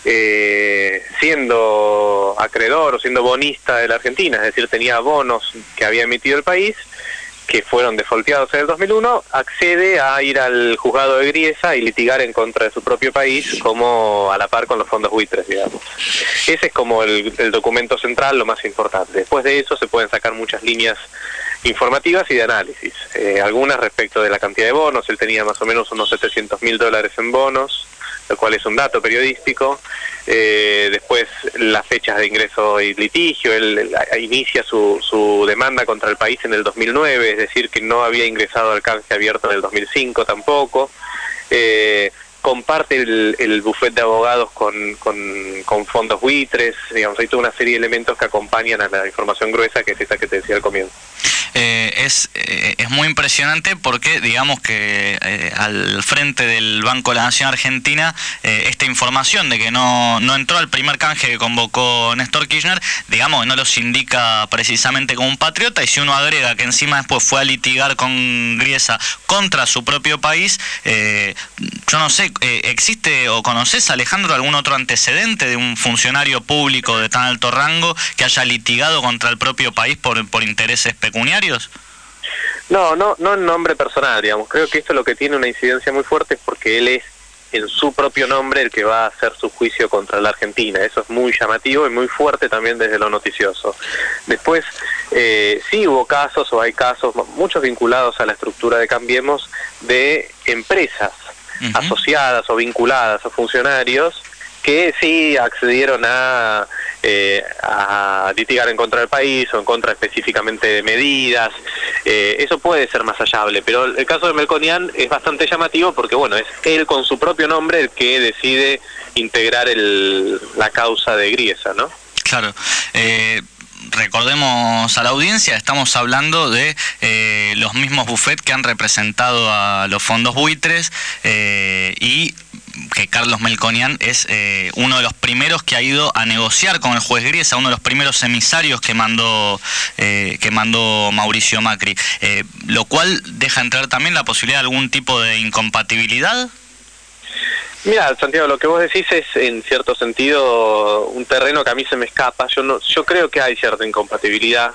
[SPEAKER 2] eh, siendo acreedor o siendo bonista de la Argentina, es decir, tenía bonos que había emitido el país, que fueron defaulteados en el dos mil uno, accede a ir al juzgado de Griesa y litigar en contra de su propio país, como a la par con los fondos buitres, digamos. Ese es como el, el documento central, lo más importante. Después de eso se pueden sacar muchas líneas informativas y de análisis. Eh, algunas respecto de la cantidad de bonos. Él tenía más o menos unos setecientos mil dólares en bonos, lo cual es un dato periodístico. Eh, después las fechas de ingreso y litigio. Él, él inicia su, su demanda contra el país en el dos mil nueve, es decir, que no había ingresado al canje abierto en el dos mil cinco tampoco. Eh, comparte el, el bufete de abogados con, con, con fondos buitres, digamos, hay toda una serie de elementos que acompañan a la información gruesa, que es esta que te decía al comienzo.
[SPEAKER 3] Eh, es, eh, es muy impresionante porque digamos que eh, al frente del Banco de la Nación Argentina eh, esta información de que no, no entró al primer canje que convocó Néstor Kirchner, digamos, no los indica precisamente como un patriota, y si uno agrega que encima después fue a litigar con Griesa contra su propio país, eh, yo no sé, eh, ¿existe o conoces, Alejandro, algún otro antecedente de un funcionario público de tan alto rango que haya litigado contra el propio país por, por intereses pecuniarios?
[SPEAKER 2] No, no, no en nombre personal, digamos. Creo que esto lo que tiene una incidencia muy fuerte es porque él es en su propio nombre el que va a hacer su juicio contra la Argentina. Eso es muy llamativo y muy fuerte también desde lo noticioso. Después, eh, sí hubo casos o hay casos, muchos vinculados a la estructura de Cambiemos, de empresas uh-huh. asociadas o vinculadas a funcionarios que sí accedieron a, eh, a litigar en contra del país o en contra específicamente de medidas. Eh, eso puede ser más hallable, pero el caso de Melconian es bastante llamativo porque, bueno, es él con su propio nombre el que decide integrar el, la causa de Griesa, ¿no?
[SPEAKER 3] Claro. Eh... Recordemos a la audiencia, estamos hablando de eh, los mismos bufetes que han representado a los fondos buitres eh, y que Carlos Melconian es eh, uno de los primeros que ha ido a negociar con el juez Griesa, uno de los primeros emisarios que mandó eh, que mandó Mauricio Macri, eh, lo cual deja entrar también la posibilidad de algún tipo de incompatibilidad.
[SPEAKER 2] Mira, Santiago, lo que vos decís es en cierto sentido un terreno que a mí se me escapa. Yo no, yo creo que hay cierta incompatibilidad.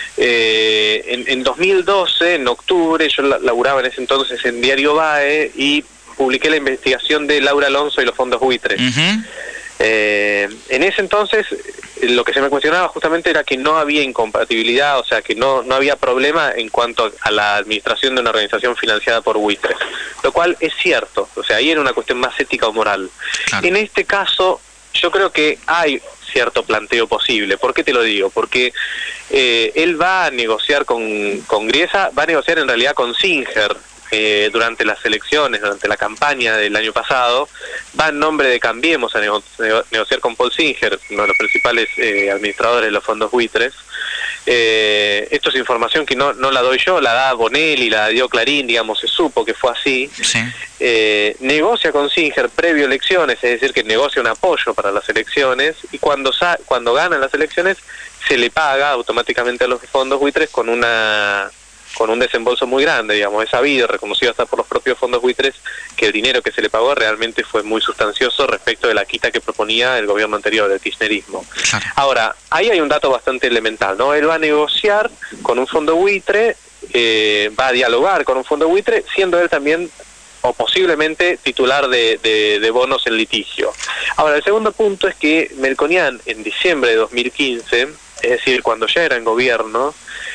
[SPEAKER 2] Eh, en, en dos mil doce, en octubre, yo laburaba en ese entonces en Diario B A E y publiqué la investigación de Laura Alonso y los fondos buitres. Uh-huh. Eh, en ese entonces lo que se me cuestionaba justamente era que no había incompatibilidad, o sea que no, no había problema en cuanto a la administración de una organización financiada por buitres, lo cual es cierto, o sea, ahí era una cuestión más ética o moral. Claro. En este caso yo creo que hay cierto planteo posible. ¿Por qué te lo digo? Porque eh, él va a negociar con, con Griesa, va a negociar en realidad con Singer, eh, durante las elecciones, durante la campaña del año pasado, va en nombre de Cambiemos a nego nego negociar con Paul Singer, uno de los principales eh, administradores de los fondos buitres. Eh, esto es información que no, no la doy yo, la da Bonelli, la dio Clarín, digamos, se supo que fue así.
[SPEAKER 3] Sí.
[SPEAKER 2] Eh, negocia con Singer previo elecciones, es decir, que negocia un apoyo para las elecciones, y cuando, sa cuando ganan las elecciones se le paga automáticamente a los fondos buitres con una... con un desembolso muy grande, digamos, es sabido, reconocido hasta por los propios fondos buitres, que el dinero que se le pagó realmente fue muy sustancioso respecto de la quita que proponía el gobierno anterior, del kirchnerismo. Claro. Ahora, ahí hay un dato bastante elemental, ¿no? Él va a negociar con un fondo buitre, eh, va a dialogar con un fondo buitre, siendo él también o posiblemente titular de, de, de bonos en litigio. Ahora, el segundo punto es que Melconian en diciembre de dos mil quince, es decir, cuando ya era en gobierno,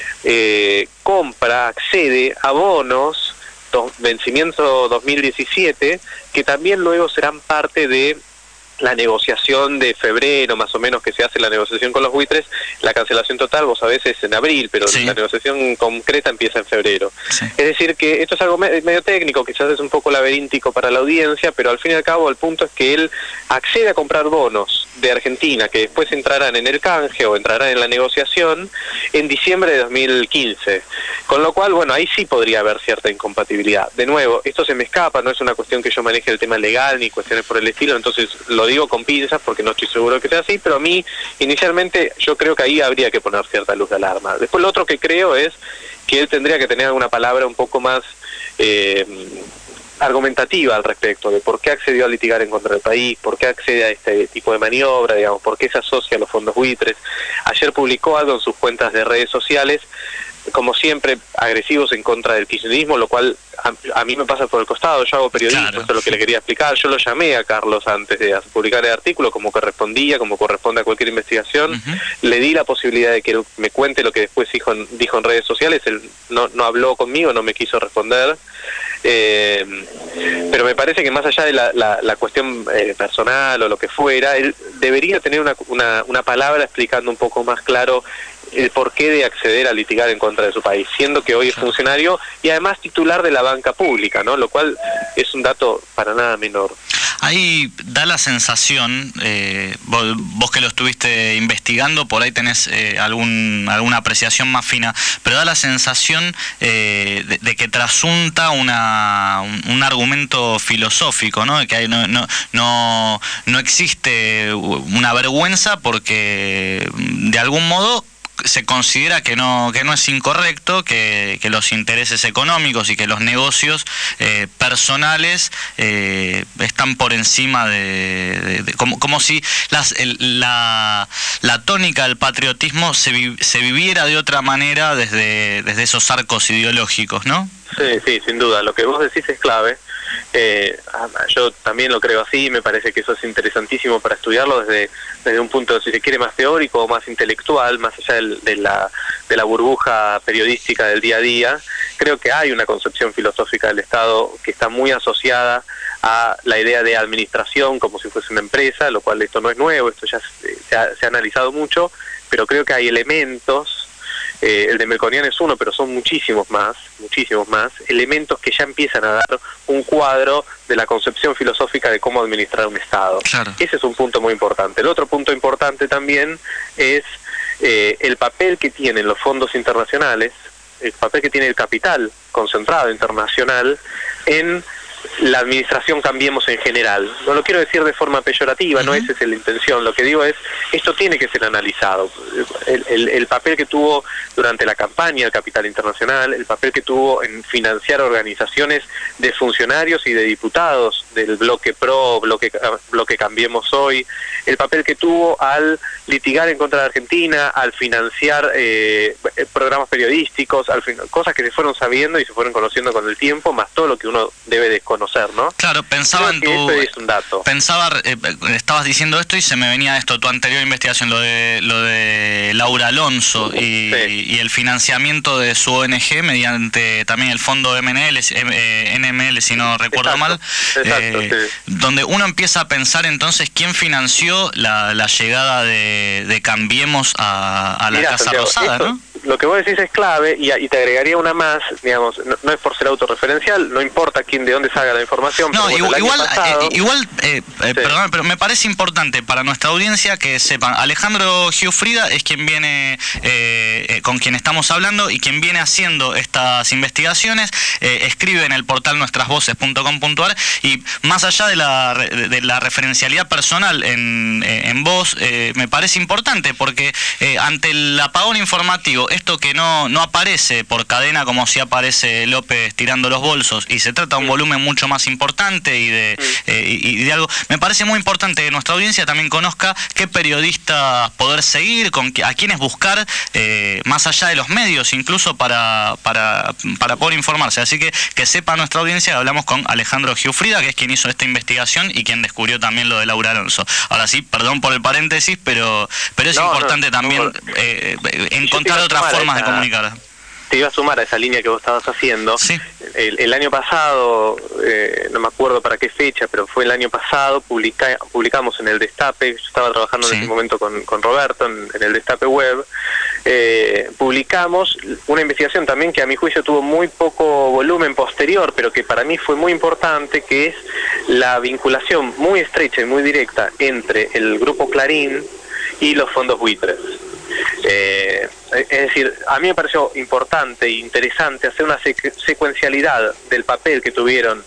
[SPEAKER 2] Eh, compra, accede a bonos, do, vencimiento dos mil diecisiete, que también luego serán parte de la negociación de febrero, más o menos, que se hace la negociación con los buitres. La cancelación total, vos sabés, es en abril, pero sí, la negociación concreta empieza en febrero. Sí. Es decir, que esto es algo me medio técnico, quizás es un poco laberíntico para la audiencia, pero al fin y al cabo el punto es que él accede a comprar bonos de Argentina, que después entrarán en el canje o entrarán en la negociación en diciembre de dos mil quince. Con lo cual, bueno, ahí sí podría haber cierta incompatibilidad. De nuevo, esto se me escapa, no es una cuestión que yo maneje el tema legal ni cuestiones por el estilo, entonces lo digo con pinzas porque no estoy seguro que sea así, pero a mí inicialmente yo creo que ahí habría que poner cierta luz de alarma. Después lo otro que creo es que él tendría que tener alguna palabra un poco más eh, argumentativa al respecto de por qué accedió a litigar en contra del país, por qué accede a este tipo de maniobra, digamos, por qué se asocia a los fondos buitres. Ayer publicó algo en sus cuentas de redes sociales, como siempre, agresivos en contra del kirchnerismo, lo cual a, a mí me pasa por el costado. Yo hago periodismo, claro, esto es lo que le quería explicar. Yo lo llamé a Carlos antes de publicar el artículo, como correspondía, como corresponde a cualquier investigación. Uh-huh. Le di la posibilidad de que él me cuente lo que después dijo en, dijo en redes sociales. Él no, no habló conmigo, no me quiso responder. Eh, pero me parece que más allá de la, la, la cuestión eh, personal o lo que fuera, él debería tener una, una, una palabra explicando un poco más claro el porqué de acceder a litigar en contra de su país, siendo que hoy es funcionario y además titular de la banca pública, ¿no? Lo cual es un dato para nada menor.
[SPEAKER 3] Ahí da la sensación, eh, vos, vos que lo estuviste investigando, por ahí tenés eh, algún, alguna apreciación más fina, pero da la sensación eh, de, de que trasunta una, un, un argumento filosófico, ¿no? De que hay, no, no, no, no existe una vergüenza porque de algún modo se considera que no que no es incorrecto que, que los intereses económicos y que los negocios eh, personales eh, están por encima de, de, de como, como si las, el, la, la tónica del patriotismo se, vi, se viviera de otra manera desde, desde esos arcos ideológicos, ¿no?
[SPEAKER 2] Sí, sí, sin duda. Lo que vos decís es clave. Eh, yo también lo creo así, me parece que eso es interesantísimo para estudiarlo desde, desde un punto, si se quiere, más teórico o más intelectual, más allá del, de, la, de la burbuja periodística del día a día. Creo que hay una concepción filosófica del Estado que está muy asociada a la idea de administración como si fuese una empresa, lo cual esto no es nuevo, esto ya se, se, ha, se ha analizado mucho, pero creo que hay elementos. Eh, el de Melconian es uno, pero son muchísimos más, muchísimos más, elementos que ya empiezan a dar un cuadro de la concepción filosófica de cómo administrar un Estado. Claro. Ese es un punto muy importante. El otro punto importante también es eh, el papel que tienen los fondos internacionales, el papel que tiene el capital concentrado internacional en la administración Cambiemos en general. No lo quiero decir de forma peyorativa, uh-huh. no esa es la intención. Lo que digo es, esto tiene que ser analizado. El, el, el papel que tuvo durante la campaña el capital internacional, el papel que tuvo en financiar organizaciones de funcionarios y de diputados del bloque PRO, bloque, bloque Cambiemos Hoy, el papel que tuvo al litigar en contra de Argentina, al financiar eh, programas periodísticos, al fin, cosas que se fueron sabiendo y se fueron conociendo con el tiempo, más todo lo que uno debe desconocer. Conocer, ¿no?
[SPEAKER 3] Claro, pensaba en tu...
[SPEAKER 2] Es un dato.
[SPEAKER 3] Pensaba, eh, estabas diciendo esto y se me venía esto, tu anterior investigación, lo de lo de Laura Alonso y, sí. y el financiamiento de su O N G mediante también el fondo M N L, eh, N M L, si no recuerdo
[SPEAKER 2] exacto,
[SPEAKER 3] mal,
[SPEAKER 2] exacto,
[SPEAKER 3] eh,
[SPEAKER 2] sí.
[SPEAKER 3] donde uno empieza a pensar entonces quién financió la, la llegada de, de Cambiemos a, a la
[SPEAKER 2] Mirá,
[SPEAKER 3] Casa
[SPEAKER 2] Santiago,
[SPEAKER 3] Rosada,
[SPEAKER 2] esto,
[SPEAKER 3] ¿no?
[SPEAKER 2] lo que vos decís es clave, y, y te agregaría una más, digamos, no, no es por ser autorreferencial, no importa quién de dónde salga la información.
[SPEAKER 3] No,
[SPEAKER 2] pero bueno,
[SPEAKER 3] igual,
[SPEAKER 2] pasado,
[SPEAKER 3] eh, igual eh, eh,
[SPEAKER 2] sí.
[SPEAKER 3] perdón, pero me parece importante para nuestra audiencia que sepan, Alejandro Giuffrida es quien viene, eh, eh, con quien estamos hablando, y quien viene haciendo estas investigaciones, eh, escribe en el portal nuestras voces punto com punto a r, y más allá de la, de, de la referencialidad personal en, en vos, eh, me parece importante, porque eh, ante el apagón informativo, esto que no, no aparece por cadena como si aparece López tirando los bolsos, y se trata de un volumen mucho más importante y de, eh, y de algo, me parece muy importante que nuestra audiencia también conozca qué periodistas poder seguir, con a quiénes buscar, eh, más allá de los medios, incluso para, para, para poder informarse. Así que que sepa nuestra audiencia que hablamos con Alejandro Giuffrida, que es quien hizo esta investigación y quien descubrió también lo de Laura Alonso. Ahora sí, perdón por el paréntesis, pero, pero es no, importante no, también no, eh, encontrar otras formas esa... de comunicar.
[SPEAKER 2] Te iba a sumar a esa línea que vos estabas haciendo.
[SPEAKER 3] Sí.
[SPEAKER 2] El, el año pasado, eh, no me acuerdo para qué fecha, pero fue el año pasado, publica, publicamos en el Destape, yo estaba trabajando sí. en ese momento con, con Roberto en, en el Destape Web, eh, publicamos una investigación también que a mi juicio tuvo muy poco volumen posterior, pero que para mí fue muy importante, que es la vinculación muy estrecha y muy directa entre el Grupo Clarín y los fondos buitres. Eh, es decir, a mí me pareció importante e interesante hacer una secu- secuencialidad del papel que tuvieron.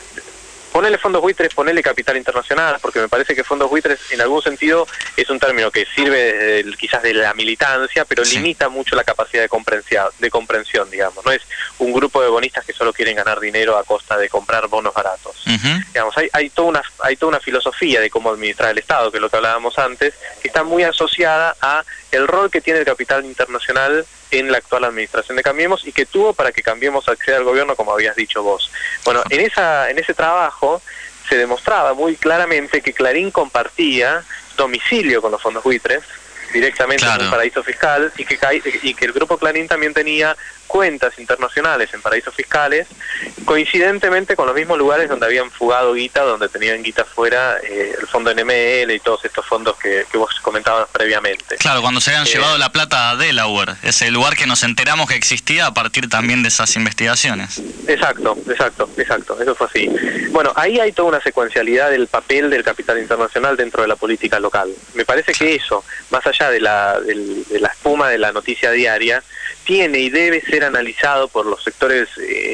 [SPEAKER 2] Ponerle fondos buitres, ponerle capital internacional, porque me parece que fondos buitres en algún sentido es un término que sirve desde el, quizás de la militancia, pero sí. limita mucho la capacidad de comprensión, de comprensión, digamos. No es un grupo de bonistas que solo quieren ganar dinero a costa de comprar bonos baratos. Uh-huh. Digamos, hay, hay, toda una, hay toda una filosofía de cómo administrar el Estado, que es lo que hablábamos antes, que está muy asociada a el rol que tiene el capital internacional en la actual administración de Cambiemos y que tuvo para que Cambiemos acceda al gobierno, como habías dicho vos. Bueno, en esa en ese trabajo se demostraba muy claramente que Clarín compartía domicilio con los fondos buitres, directamente claro. en un paraíso fiscal, y que, y que el Grupo Clarín también tenía cuentas internacionales en paraísos fiscales, coincidentemente con los mismos lugares donde habían fugado guita, donde tenían guita fuera, eh, el fondo N M L y todos estos fondos que, que vos comentabas previamente.
[SPEAKER 3] Claro, cuando se habían eh, llevado la plata a Delaware, ese lugar que nos enteramos que existía a partir también de esas investigaciones.
[SPEAKER 2] Exacto, exacto, exacto, eso fue así. Bueno, ahí hay toda una secuencialidad del papel del capital internacional dentro de la política local. Me parece que eso, más allá de la, del, de la espuma de la noticia diaria, tiene y debe ser analizado por los sectores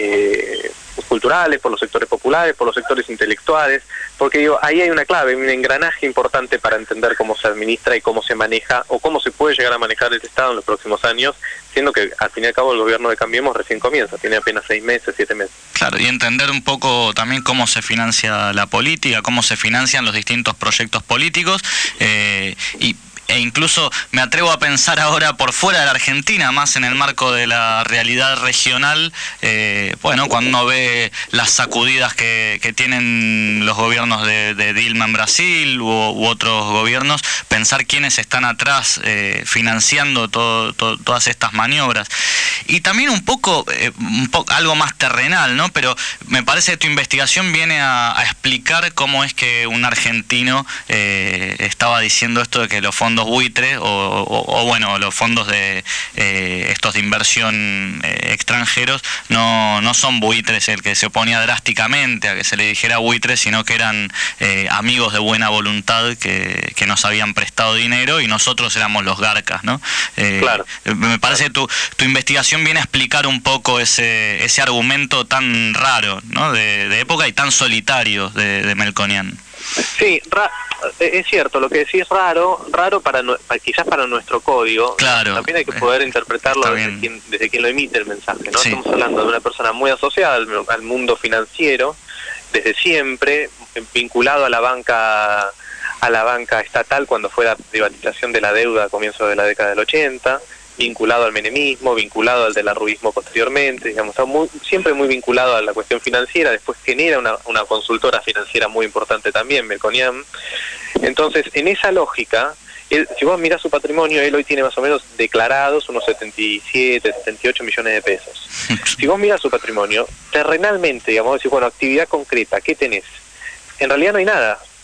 [SPEAKER 2] eh, culturales, por los sectores populares, por los sectores intelectuales, porque digo, ahí hay una clave, un engranaje importante para entender cómo se administra y cómo se maneja, o cómo se puede llegar a manejar el Estado en los próximos años, siendo que al fin y al cabo el gobierno de Cambiemos recién comienza, tiene apenas seis meses, siete meses.
[SPEAKER 3] Claro, y entender un poco también cómo se financia la política, cómo se financian los distintos proyectos políticos, eh, y e incluso me atrevo a pensar ahora por fuera de la Argentina, más en el marco de la realidad regional, eh, bueno, cuando uno ve las sacudidas que, que tienen los gobiernos de, de Dilma en Brasil u, u otros gobiernos, pensar quiénes están atrás eh, financiando todo, todo, todas estas maniobras. Y también un poco, eh, un poco algo más terrenal, ¿no? Pero me parece que tu investigación viene a, a explicar cómo es que un argentino eh, estaba diciendo esto de que los fondos buitres o, o, o bueno, los fondos de eh, estos de inversión eh, extranjeros no, no son buitres, el que se oponía drásticamente a que se le dijera buitres, sino que eran eh, amigos de buena voluntad que, que nos habían prestado dinero y nosotros éramos los garcas, ¿no? Eh,
[SPEAKER 2] claro.
[SPEAKER 3] Me parece que tu, tu investigación viene a explicar un poco ese, ese argumento tan raro, ¿no? de, de época y tan solitario de, de Melconian.
[SPEAKER 2] Sí, ra es cierto, lo que decís es raro, raro para, no quizás para nuestro código.
[SPEAKER 3] Claro.
[SPEAKER 2] También hay que poder interpretarlo desde quien, desde quien lo emite el mensaje, ¿no? Sí. Estamos hablando de una persona muy asociada al, al mundo financiero, desde siempre, vinculado a la banca a la banca estatal cuando fue la privatización de la deuda a comienzos de la década del ochenta, vinculado al menemismo, vinculado al del arruismo posteriormente, digamos, está muy, siempre muy vinculado a la cuestión financiera. Después genera una, una consultora financiera muy importante también, Melconian. Entonces, en esa lógica, él, si vos mirás su patrimonio, él hoy tiene más o menos declarados unos setenta y siete, setenta y ocho millones de pesos. Si vos mirás su patrimonio, terrenalmente, digamos, decís, bueno, actividad concreta, ¿qué tenés? En realidad no hay nada.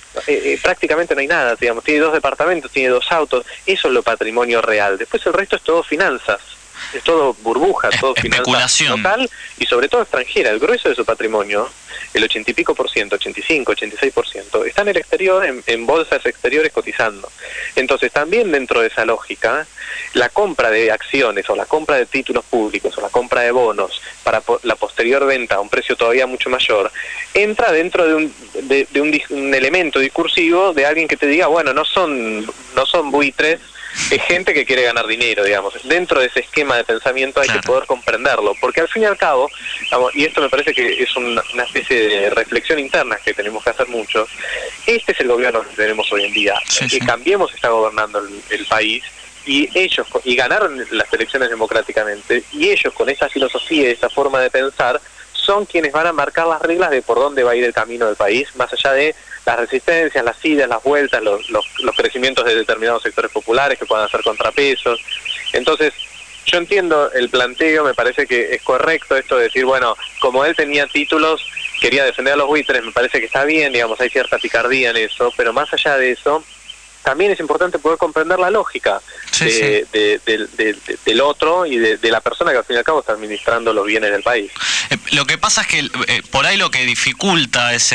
[SPEAKER 2] eh, eh, prácticamente no hay nada, digamos, tiene dos departamentos, tiene dos autos, eso es lo patrimonio real. Después el resto es todo finanzas, es todo burbuja, todo finanzas local y sobre todo extranjera. El grueso de su patrimonio, el ochenta y pico por ciento, ochenta y cinco, ochenta y seis por ciento, está en el exterior, en, en bolsas exteriores cotizando. Entonces también dentro de esa lógica, la compra de acciones o la compra de títulos públicos o la compra de bonos para po la posterior venta a un precio todavía mucho mayor, entra dentro de un, de, de un, un elemento discursivo de alguien que te diga, bueno, no son, no son buitres, es gente que quiere ganar dinero, digamos. Dentro de ese esquema de pensamiento hay claro. que poder comprenderlo, porque al fin y al cabo, digamos, y esto me parece que es una, una especie de reflexión interna que tenemos que hacer mucho, este es el gobierno que tenemos hoy en día, sí, que sí. Cambiemos está gobernando el, el país, y ellos, y ganaron las elecciones democráticamente, y ellos con esa filosofía y esa forma de pensar, son quienes van a marcar las reglas de por dónde va a ir el camino del país, más allá de las resistencias, las idas, las vueltas, los, los, los crecimientos de determinados sectores populares que puedan hacer contrapesos. Entonces, yo entiendo el planteo, me parece que es correcto esto de decir, bueno, como él tenía títulos, quería defender a los buitres, me parece que está bien, digamos, hay cierta picardía en eso, pero más allá de eso, también es importante poder comprender la lógica sí, de, sí. De, de, de, de, del otro y de, de la persona que al fin y al cabo está administrando los bienes del país.
[SPEAKER 3] Eh, lo que pasa es que eh, por ahí lo que dificulta ese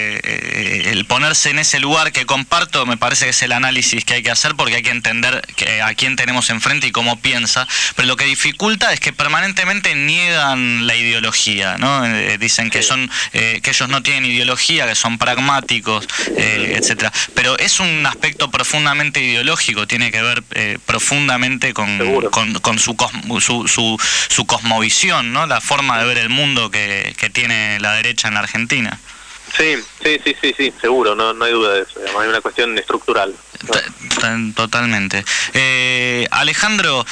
[SPEAKER 3] eh, el ponerse en ese lugar que comparto, me parece que es el análisis que hay que hacer, porque hay que entender que, a quién tenemos enfrente y cómo piensa, pero lo que dificulta es que permanentemente niegan la ideología, ¿no? Eh, dicen que sí. son eh, que ellos no tienen ideología, que son pragmáticos, eh, etcétera. Pero es un aspecto profundamente ideológico, tiene que ver eh, profundamente con, con, con su, cosmo, su, su, su cosmovisión, ¿no? La forma de ver el mundo que, que tiene la derecha en la Argentina.
[SPEAKER 2] Sí, sí, sí, sí, sí, seguro, no, no hay duda de eso, digamos, hay una cuestión estructural, ¿no?
[SPEAKER 3] Totalmente. Eh, Alejandro,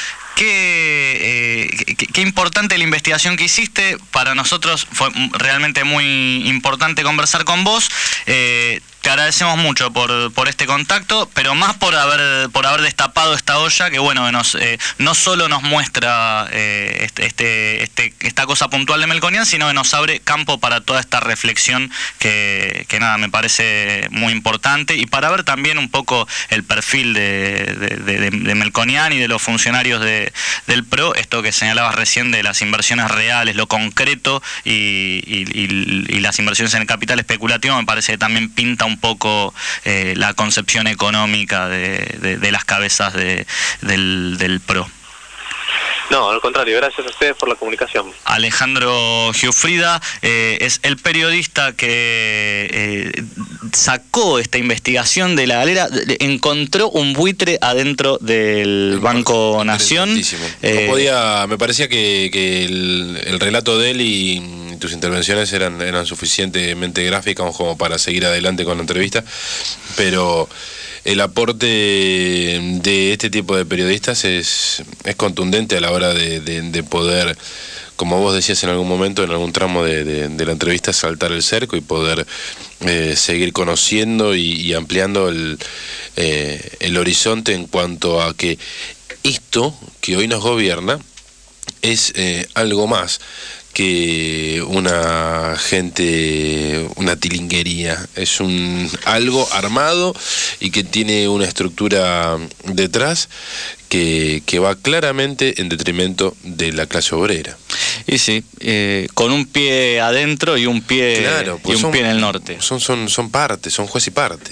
[SPEAKER 3] Qué, eh, qué, qué importante la investigación que hiciste. Para nosotros fue realmente muy importante conversar con vos. Eh, te agradecemos mucho por, por este contacto, pero más por haber por haber destapado esta olla que, bueno, nos, eh, no solo nos muestra eh, este, este, este, esta cosa puntual de Melconian, sino que nos abre campo para toda esta reflexión que, que nada, me parece muy importante, y para ver también un poco el perfil de, de, de, de Melconian y de los funcionarios de, del P R O, esto que señalabas recién de las inversiones reales, lo concreto y, y, y, y las inversiones en el capital especulativo, me parece que también pinta un poco eh, la concepción económica de, de, de las cabezas de, del, del P R O.
[SPEAKER 2] No, al contrario, gracias a ustedes por la comunicación.
[SPEAKER 3] Alejandro Giuffrida eh, es el periodista que eh, sacó esta investigación de la galera, encontró un buitre adentro del Banco Nación.
[SPEAKER 4] Eh, no podía, me parecía que, que el, el relato de él y tus intervenciones eran, eran suficientemente gráficas como para seguir adelante con la entrevista, pero el aporte de este tipo de periodistas es, es contundente a la hora de, de, de poder, como vos decías en algún momento, en algún tramo de, de, de la entrevista, saltar el cerco y poder eh, seguir conociendo y, y ampliando el, eh, el horizonte en cuanto a que esto que hoy nos gobierna es eh, algo más que una gente, una tilinguería, es un algo armado y que tiene una estructura detrás que, que va claramente en detrimento de la clase obrera.
[SPEAKER 3] Y sí, eh, con un pie adentro y un pie,
[SPEAKER 4] claro, pues
[SPEAKER 3] y un
[SPEAKER 4] son,
[SPEAKER 3] pie en el norte.
[SPEAKER 4] Son, son, son parte, son juez y parte.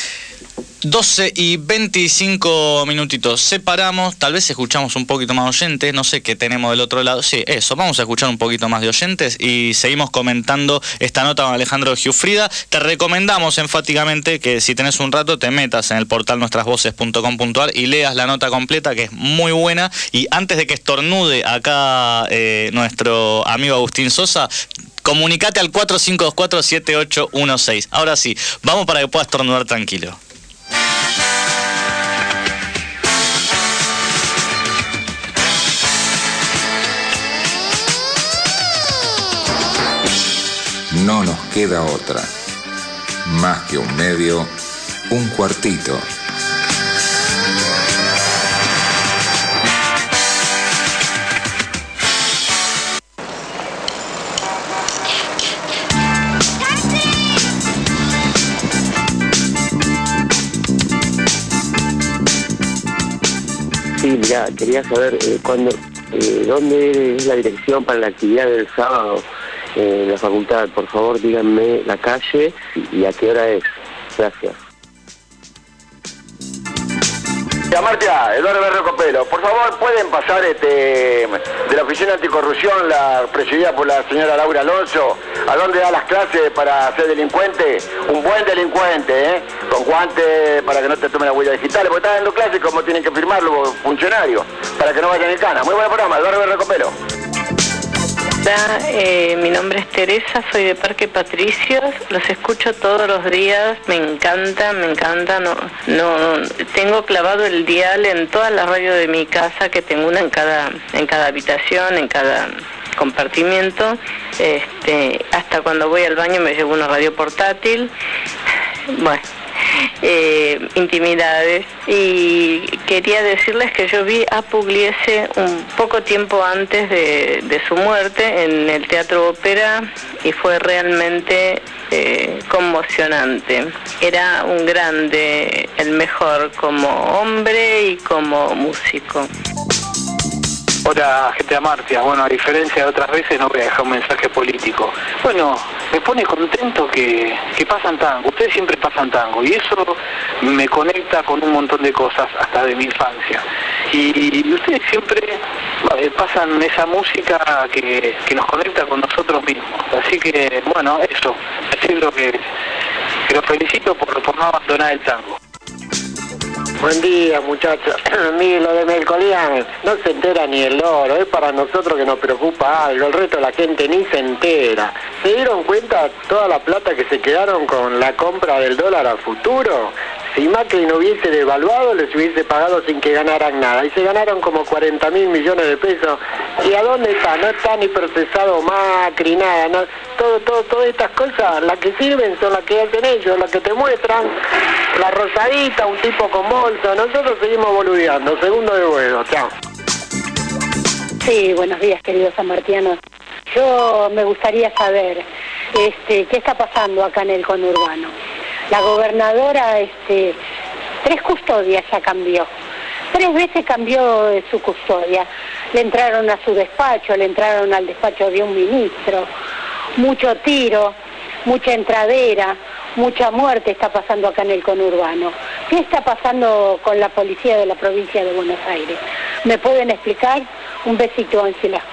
[SPEAKER 3] doce y veinticinco minutitos, separamos, tal vez escuchamos un poquito más de oyentes, no sé qué tenemos del otro lado, sí, eso, vamos a escuchar un poquito más de oyentes y seguimos comentando esta nota con Alejandro Giuffrida. Te recomendamos enfáticamente que si tenés un rato te metas en el portal nuestras voces punto com punto a r y leas la nota completa, que es muy buena, y antes de que estornude acá eh, nuestro amigo Agustín Sosa, comunicate al cuatro cinco dos cuatro siete ocho uno seis. Ahora sí, vamos para que puedas estornudar tranquilo.
[SPEAKER 1] No nos queda otra. Más que un medio, un cuartito.
[SPEAKER 8] mira, quería saber eh, cuándo, eh, dónde es la dirección para la actividad del sábado en la facultad. Por favor, díganme la calle y a qué hora es. Gracias.
[SPEAKER 23] Martia, Eduardo Berro Copelo, por favor, ¿pueden pasar este de la Oficina Anticorrupción, la presidida por la señora Laura Alonso, a dónde da las clases para ser delincuente? Un buen delincuente, ¿eh? Con guantes para que no te tomen las huellas digitales, porque está dando clases como tienen que firmar los funcionarios, para que no vayan en cana. Muy buen programa, Eduardo Berro Copelo.
[SPEAKER 12] Hola, eh, mi nombre es Teresa, soy de Parque Patricios, los escucho todos los días, me encanta, me encanta, no, no, tengo clavado el dial en todas las radios de mi casa, que tengo una en cada, en cada habitación, en cada compartimiento, este, hasta cuando voy al baño me llevo una radio portátil, bueno. Eh, intimidades, y quería decirles que yo vi a Pugliese un poco tiempo antes de, de su muerte en el Teatro Ópera y fue realmente eh, conmocionante. Era un grande, el mejor como hombre y como músico.
[SPEAKER 13] Hola, gente de Amartya. Bueno, a diferencia de otras veces, no voy a dejar un mensaje político. Bueno, me pone contento que, que pasan tango. Ustedes siempre pasan tango y eso me conecta con un montón de cosas, hasta de mi infancia. Y, y ustedes siempre eh, pasan esa música que, que nos conecta con nosotros mismos. Así que, bueno, eso. Decirlo que, que los felicito por, por no abandonar el tango.
[SPEAKER 8] Buen día, muchachos. Mire, lo de Melconian no se entera ni el loro, es para nosotros que nos preocupa algo, el resto de la gente ni se entera. ¿Se dieron cuenta toda la plata que se quedaron con la compra del dólar a futuro? Si Macri no hubiese devaluado, les hubiese pagado sin que ganaran nada. Y se ganaron como cuarenta mil millones de pesos. ¿Y a dónde está? No está ni procesado Macri, nada. No, todo, todo, todas estas cosas, las que sirven son las que hacen ellos, las que te muestran. La rosadita, un tipo con bolsa. Nosotros seguimos boludeando. Segundo de Boedo. Chao.
[SPEAKER 14] Sí, buenos días, queridos sanmartianos. Yo me gustaría saber este, qué está pasando acá en el conurbano. La gobernadora, este, tres custodias ya cambió. Tres veces cambió de su custodia. Le entraron a su despacho, le entraron al despacho de un ministro. Mucho tiro, mucha entradera, mucha muerte está pasando acá en el conurbano. ¿Qué está pasando con la policía de la provincia de Buenos Aires? ¿Me pueden explicar? Un besito, Ángela.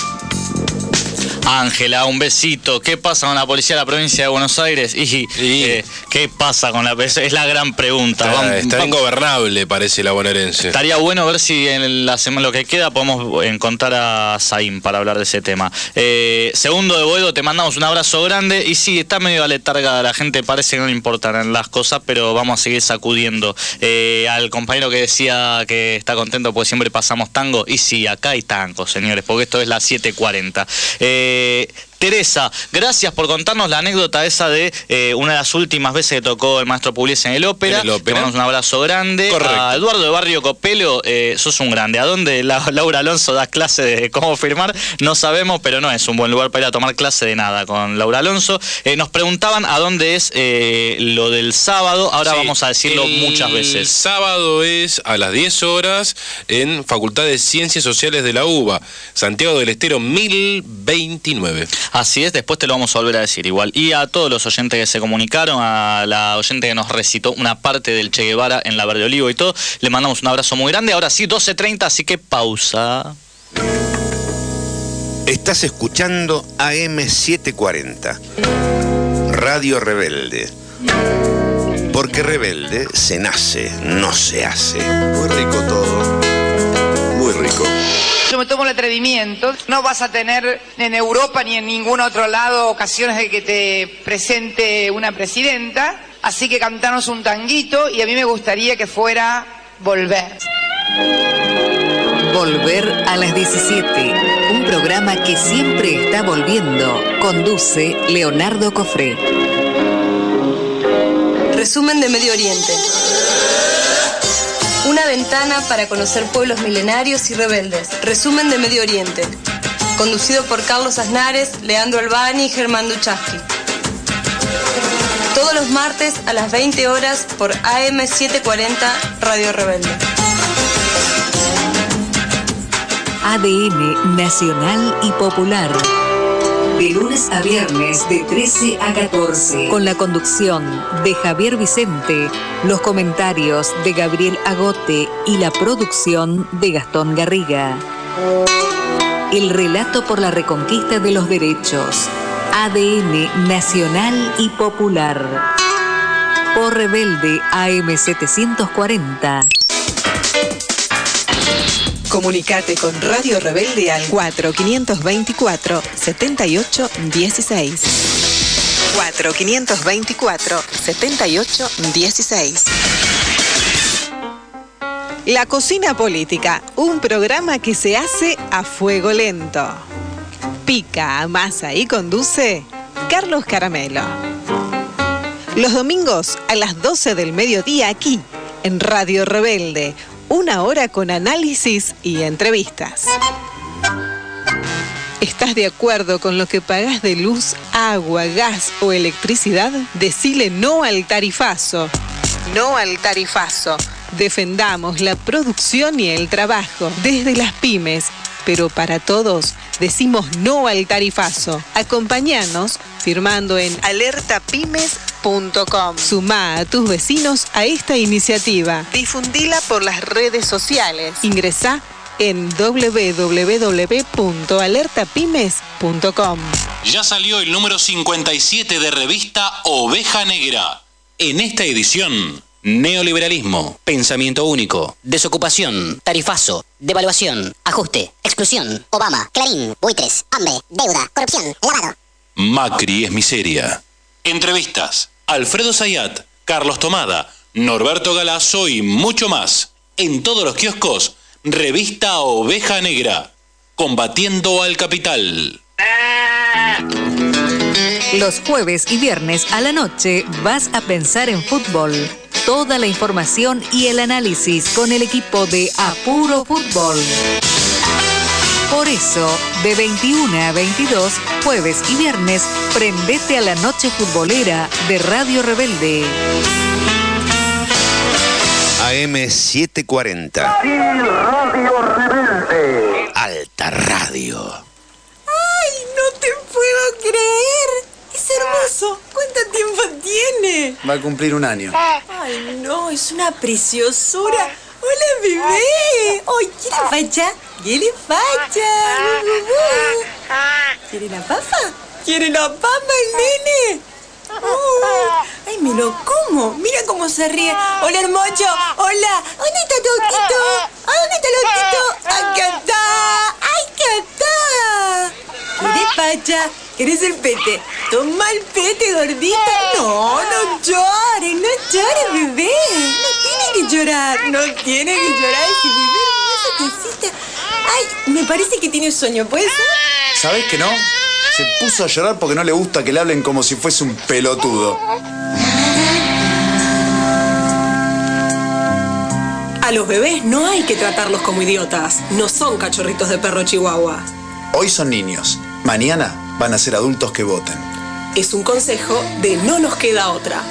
[SPEAKER 3] Ángela, un besito. ¿Qué pasa con la policía de la provincia de Buenos Aires? Y, sí. eh, ¿qué pasa con la policía? Es la gran pregunta.
[SPEAKER 4] Está,
[SPEAKER 3] vamos,
[SPEAKER 4] está
[SPEAKER 3] vamos.
[SPEAKER 4] ingobernable, parece la bonaerense.
[SPEAKER 3] Estaría bueno ver si en la semana lo que queda podemos encontrar a Saín para hablar de ese tema. Eh, segundo de Boedo, te mandamos un abrazo grande. Y sí, está medio aletargada la gente, parece que no le importan las cosas, pero vamos a seguir sacudiendo. Eh, al compañero que decía que está contento porque siempre pasamos tango. Y sí, acá hay tango, señores, porque esto es la siete cuarenta. Eh, Eh, Teresa, gracias por contarnos la anécdota esa de eh, una de las últimas veces que tocó el maestro Pugliese en el ópera. En el ópera. Te mandamos un abrazo grande. Correcto. A Eduardo de Barrio Copelo, eh, sos un grande. ¿A dónde la, Laura Alonso da clase de cómo firmar? No sabemos, pero no es un buen lugar para ir a tomar clase de nada con Laura Alonso. Eh, nos preguntaban a dónde es eh, lo del sábado. Ahora sí, vamos a decirlo muchas veces.
[SPEAKER 4] El sábado es a las diez horas en Facultad de Ciencias Sociales de la UBA, Santiago del Estero mil veintinueve.
[SPEAKER 3] Así es, después te lo vamos a volver a decir igual. Y a todos los oyentes que se comunicaron, a la oyente que nos recitó una parte del Che Guevara en la Verde Olivo y todo, le mandamos un abrazo muy grande. Ahora sí, doce treinta, así que pausa.
[SPEAKER 6] Estás escuchando A M setecientos cuarenta, Radio Rebelde. Porque rebelde se nace, no se hace. Muy rico todo, muy rico.
[SPEAKER 20] Yo me tomo el atrevimiento, no vas a tener en Europa ni en ningún otro lado ocasiones de que te presente una presidenta, así que cantanos un tanguito y a mí me gustaría que fuera Volver.
[SPEAKER 10] Volver a las diecisiete, un programa que siempre está volviendo. Conduce Leonardo Cofré.
[SPEAKER 21] Resumen de Medio Oriente. Una ventana para conocer pueblos milenarios y rebeldes. Resumen de Medio Oriente. Conducido por Carlos Aznares, Leandro Albani y Germán Duchaski. Todos los martes a las veinte horas por A M setecientos cuarenta Radio Rebelde.
[SPEAKER 10] A D N nacional y popular. De lunes a viernes de trece a catorce. Con la conducción de Javier Vicente, los comentarios de Gabriel Agote y la producción de Gastón Garriga. El relato por la reconquista de los derechos. A D N nacional y popular. Por Rebelde A M setecientos cuarenta.
[SPEAKER 11] Comunicate con Radio Rebelde al cuatro quinientos veinticuatro, setenta y ocho dieciséis. cuatro quinientos veinticuatro, setenta y ocho dieciséis. La Cocina Política, un programa que se hace a fuego lento. Pica, amasa y conduce Carlos Caramelo. Los domingos a las doce del mediodía aquí, en Radio Rebelde. Una hora con análisis y entrevistas. ¿Estás de acuerdo con lo que pagás de luz, agua, gas o electricidad? Decile no al tarifazo. No al tarifazo. Defendamos la producción y el trabajo desde las pymes. Pero para todos, decimos no al tarifazo. Acompáñanos firmando en alerta pymes punto com. Sumá a tus vecinos a esta iniciativa. Difundila por las redes sociales. Ingresá en doble u doble u doble u punto alerta pymes punto com.
[SPEAKER 7] Ya salió el número cincuenta y siete de revista Oveja Negra. En esta edición,
[SPEAKER 5] neoliberalismo, pensamiento único, desocupación, tarifazo, devaluación,
[SPEAKER 22] ajuste, exclusión, Obama, Clarín, buitres, hambre, deuda, corrupción, lavado.
[SPEAKER 7] Macri es miseria. Entrevistas, Alfredo Zayat, Carlos Tomada, Norberto Galazo y mucho más. En todos los kioscos, revista Oveja Negra. Combatiendo al capital.
[SPEAKER 10] Los jueves y viernes a la noche vas a pensar en fútbol. Toda la información y el análisis con el equipo de Apuro Fútbol. Por eso, de veintiuna a veintidós, jueves y viernes, prendete a la noche futbolera de Radio Rebelde.
[SPEAKER 6] A M setecientos cuarenta.
[SPEAKER 8] Radio Rebelde.
[SPEAKER 6] Alta Radio.
[SPEAKER 15] ¡Ay, no te puedo creer! ¡Es hermoso! ¿Cuánto tiempo tiene?
[SPEAKER 16] Va a cumplir un año.
[SPEAKER 15] ¡Ay, no! Es una preciosura. ¡Hola, bebé! ¡Ay, ¿quiere facha? ¿Quiere facha? ¿Quiere la papa? ¿Quiere la papa el nene? Uh, ¡Ay, me lo como! Mira cómo se ríe. ¡Hola, hermoso! ¡Hola! ¿Dónde está tu autito? ¿Ah, dónde está el autito? ¡Acá está! ¡Ay, acá está! ¿Querés facha? ¿Querés el pete? Toma el pete, gordita. No, no llores, no llores, bebé. No tiene que llorar. No tiene que llorar ese bebé. Esa cosita. Ay, me parece que tiene sueño, ¿puede ser?
[SPEAKER 16] ¿Sabés que no? Se puso a llorar porque no le gusta que le hablen como si fuese un pelotudo.
[SPEAKER 17] A los bebés no hay que tratarlos como idiotas. No son cachorritos de perro chihuahua.
[SPEAKER 16] Hoy son niños. Mañana van a ser adultos que voten.
[SPEAKER 17] Es un consejo de No Nos Queda Otra.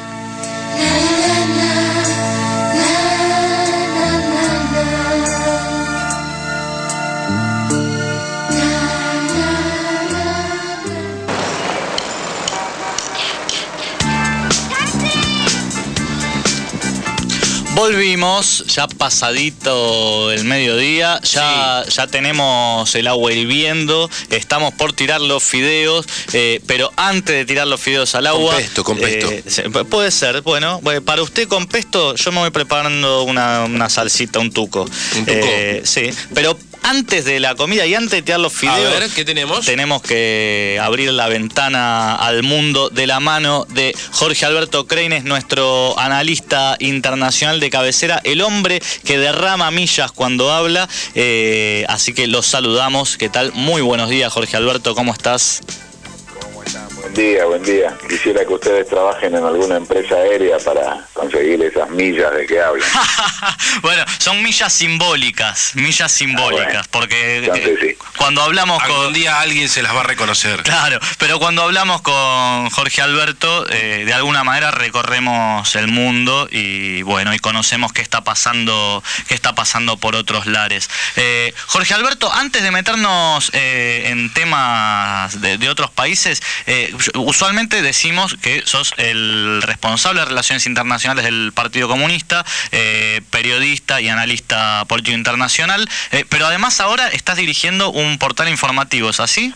[SPEAKER 3] Volvimos, ya pasadito el mediodía, ya, sí. ya tenemos el agua hirviendo, estamos por tirar los fideos, eh, pero antes de tirar los fideos al agua...
[SPEAKER 4] Con pesto, con pesto.
[SPEAKER 3] Eh, puede ser, bueno, para usted con pesto yo me voy preparando una, una salsita, un tuco.
[SPEAKER 4] ¿Un tuco?
[SPEAKER 3] Eh, sí, pero... Antes de la comida y antes de tirar los fideos,
[SPEAKER 4] a ver, ¿qué tenemos?
[SPEAKER 3] Tenemos que abrir la ventana al mundo de la mano de Jorge Alberto Kreines, nuestro analista internacional de cabecera, el hombre que derrama millas cuando habla, eh, así que los saludamos. ¿Qué tal? Muy buenos días, Jorge Alberto, ¿cómo estás?
[SPEAKER 18] ¿Cómo están? Buen
[SPEAKER 9] Buen día, buen día. Quisiera que ustedes trabajen en alguna empresa aérea para conseguir esas millas de que hablan.
[SPEAKER 3] Bueno, son millas simbólicas, millas simbólicas, ah, bueno. porque eh, sí. cuando hablamos
[SPEAKER 4] Algún
[SPEAKER 3] con...
[SPEAKER 4] Algún día alguien se las va a reconocer.
[SPEAKER 3] Claro, pero cuando hablamos con Jorge Alberto, eh, de alguna manera recorremos el mundo y bueno, y conocemos qué está pasando, qué está pasando por otros lares. Eh, Jorge Alberto, antes de meternos eh, en temas de, de otros países, eh, usualmente decimos que sos el responsable de Relaciones Internacionales del Partido Comunista, eh, periodista y analista político internacional, eh, pero además ahora estás dirigiendo un portal informativo, ¿es así?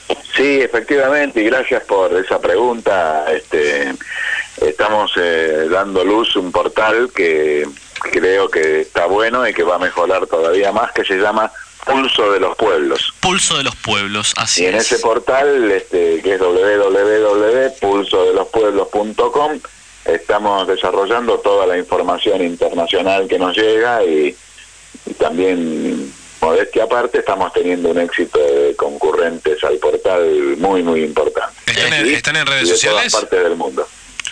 [SPEAKER 9] Sí, efectivamente, y gracias por esa pregunta. Este, estamos eh, dando luz a un portal que creo que está bueno y que va a mejorar todavía más, que se llama Pulso de los Pueblos.
[SPEAKER 3] Pulso de los Pueblos, así es.
[SPEAKER 9] Y en ese portal, este, que es doble u doble u doble punto pulso de los pueblos punto com, estamos desarrollando toda la información internacional que nos llega y, y también, modestia aparte, estamos teniendo un éxito de concurrentes al portal muy, muy importante.
[SPEAKER 4] ¿Están en, ¿están en redes
[SPEAKER 9] y de
[SPEAKER 4] sociales?
[SPEAKER 9] todas partes del mundo.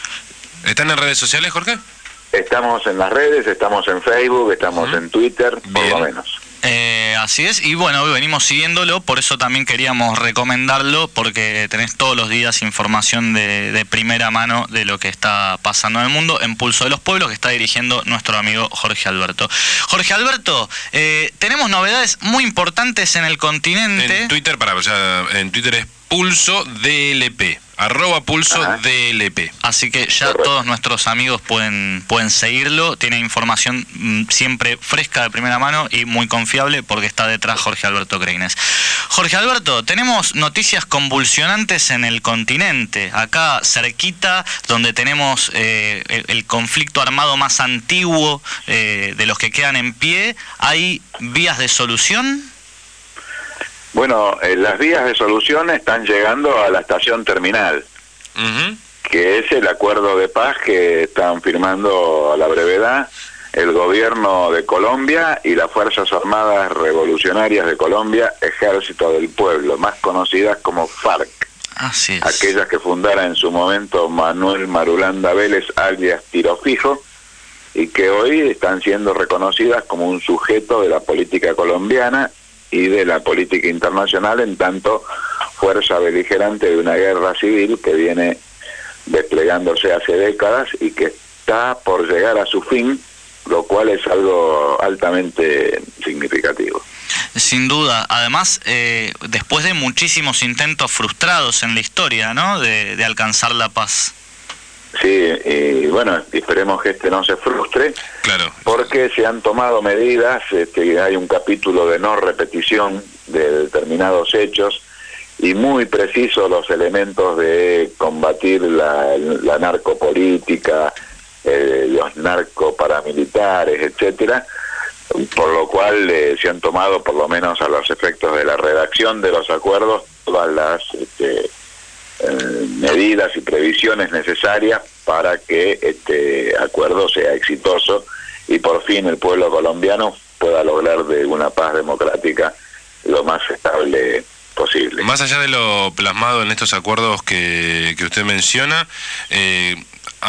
[SPEAKER 4] ¿Están en redes sociales, Jorge?
[SPEAKER 9] Estamos en las redes, estamos en Facebook, estamos uh-huh. en Twitter, por
[SPEAKER 4] Bien.
[SPEAKER 9] lo menos.
[SPEAKER 3] Eh, así es, y bueno, venimos siguiéndolo, por eso también queríamos recomendarlo, porque tenés todos los días información de, de primera mano de lo que está pasando en el mundo, en Pulso de los Pueblos, que está dirigiendo nuestro amigo Jorge Alberto. Jorge Alberto, eh, tenemos novedades muy importantes en el continente.
[SPEAKER 4] En Twitter, para, o sea, en Twitter es Pulso D L P. Arroba Pulso Ajá. D L P.
[SPEAKER 3] Así que ya Correcto. Todos nuestros amigos pueden, pueden seguirlo. Tiene información mm, siempre fresca de primera mano y muy confiable porque está detrás Jorge Alberto Creines. Jorge Alberto, tenemos noticias convulsionantes en el continente. Acá cerquita, donde tenemos eh, el, el conflicto armado más antiguo eh, de los que quedan en pie, ¿hay vías de solución?
[SPEAKER 9] Bueno, eh, las vías de solución están llegando a la estación terminal, uh-huh. que es el acuerdo de paz que están firmando a la brevedad el gobierno de Colombia y las Fuerzas Armadas Revolucionarias de Colombia, Ejército del Pueblo, más conocidas como FARC.
[SPEAKER 3] Así es.
[SPEAKER 9] Aquellas que fundara en su momento Manuel Marulanda Vélez, alias Tiro Fijo, y que hoy están siendo reconocidas como un sujeto de la política colombiana y de la política internacional, en tanto fuerza beligerante de una guerra civil que viene desplegándose hace décadas y que está por llegar a su fin, lo cual es algo altamente significativo.
[SPEAKER 3] Sin duda. Además, eh, después de muchísimos intentos frustrados en la historia, ¿no?, de, de alcanzar la paz.
[SPEAKER 9] Sí, y bueno, esperemos que este no se frustre,
[SPEAKER 4] claro,
[SPEAKER 9] porque se han tomado medidas, este, hay un capítulo de no repetición de determinados hechos y muy precisos los elementos de combatir la, la narcopolítica, eh, los narcoparamilitares, etcétera, por lo cual eh, se han tomado, por lo menos a los efectos de la redacción de los acuerdos, todas las este, Eh, medidas y previsiones necesarias para que este acuerdo sea exitoso y por fin el pueblo colombiano pueda lograr de una paz democrática lo más estable posible.
[SPEAKER 4] Más allá de lo plasmado en estos acuerdos que, que usted menciona, eh,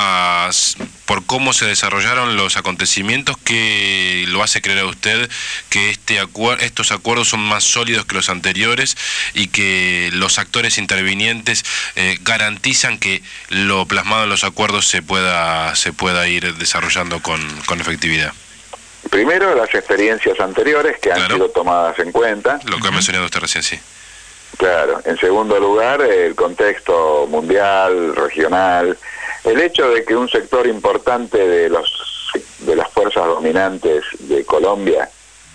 [SPEAKER 4] a, por cómo se desarrollaron los acontecimientos, que lo hace creer a usted que este acuer estos acuerdos son más sólidos que los anteriores y que los actores intervinientes eh, garantizan que lo plasmado en los acuerdos se pueda se pueda ir desarrollando con, con efectividad?
[SPEAKER 9] Primero, las experiencias anteriores que han claro. sido tomadas en cuenta.
[SPEAKER 4] Lo que ha mencionado usted recién, sí.
[SPEAKER 9] Claro. En segundo lugar, el contexto mundial, regional, el hecho de que un sector importante de los de las fuerzas dominantes de Colombia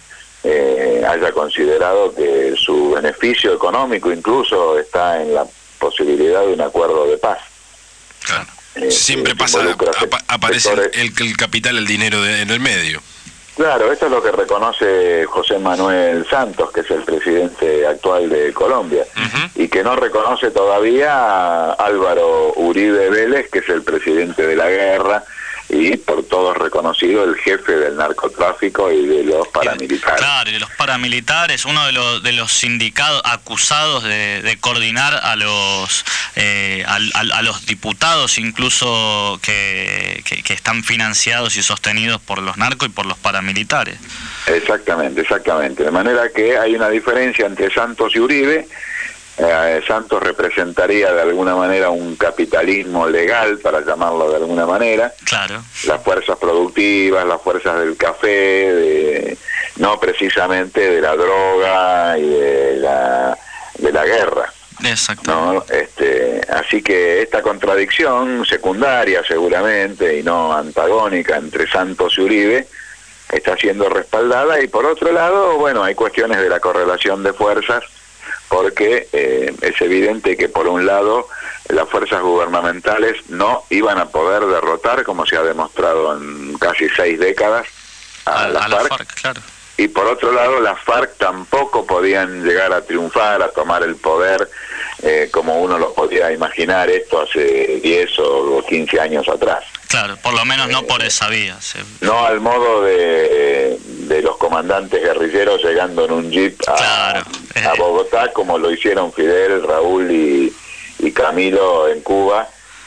[SPEAKER 9] eh, haya considerado que su beneficio económico incluso está en la posibilidad de un acuerdo de paz.
[SPEAKER 4] Claro. Eh, Siempre pasa, ap aparece el, el capital, el dinero de, en el medio.
[SPEAKER 9] Claro, esto es lo que reconoce José Manuel Santos, que es el presidente actual de Colombia, uh-huh. y que no reconoce todavía a Álvaro Uribe Vélez, que es el presidente de la guerra y por todos reconocido el jefe del narcotráfico y de los paramilitares.
[SPEAKER 3] Claro, y de los paramilitares, uno de los de los sindicados acusados de, de coordinar a los eh, a, a, a los diputados incluso que, que, que están financiados y sostenidos por los narcos y por los paramilitares.
[SPEAKER 9] Exactamente, exactamente. De manera que hay una diferencia entre Santos y Uribe. Eh, Santos representaría de alguna manera un capitalismo legal, para llamarlo de alguna manera.
[SPEAKER 3] Claro.
[SPEAKER 9] Las fuerzas productivas, las fuerzas del café, de, no precisamente de la droga y de la, de la guerra.
[SPEAKER 3] Exacto.
[SPEAKER 9] ¿No? Este, así que esta contradicción secundaria seguramente y no antagónica entre Santos y Uribe está siendo respaldada, y por otro lado, bueno, hay cuestiones de la correlación de fuerzas, porque eh, es evidente que por un lado las fuerzas gubernamentales no iban a poder derrotar, como se ha demostrado en casi seis décadas, a, a la, a la FARC, FARC claro. Y por otro lado las FARC tampoco podían llegar a triunfar, a tomar el poder, eh, como uno lo podía imaginar esto hace diez o quince años atrás.
[SPEAKER 3] Claro, por lo menos no por esa vía. Sí.
[SPEAKER 9] No al modo de, de los comandantes guerrilleros llegando en un jeep a,
[SPEAKER 3] claro, eh.
[SPEAKER 9] a Bogotá, como lo hicieron Fidel, Raúl y, y Camilo en Cuba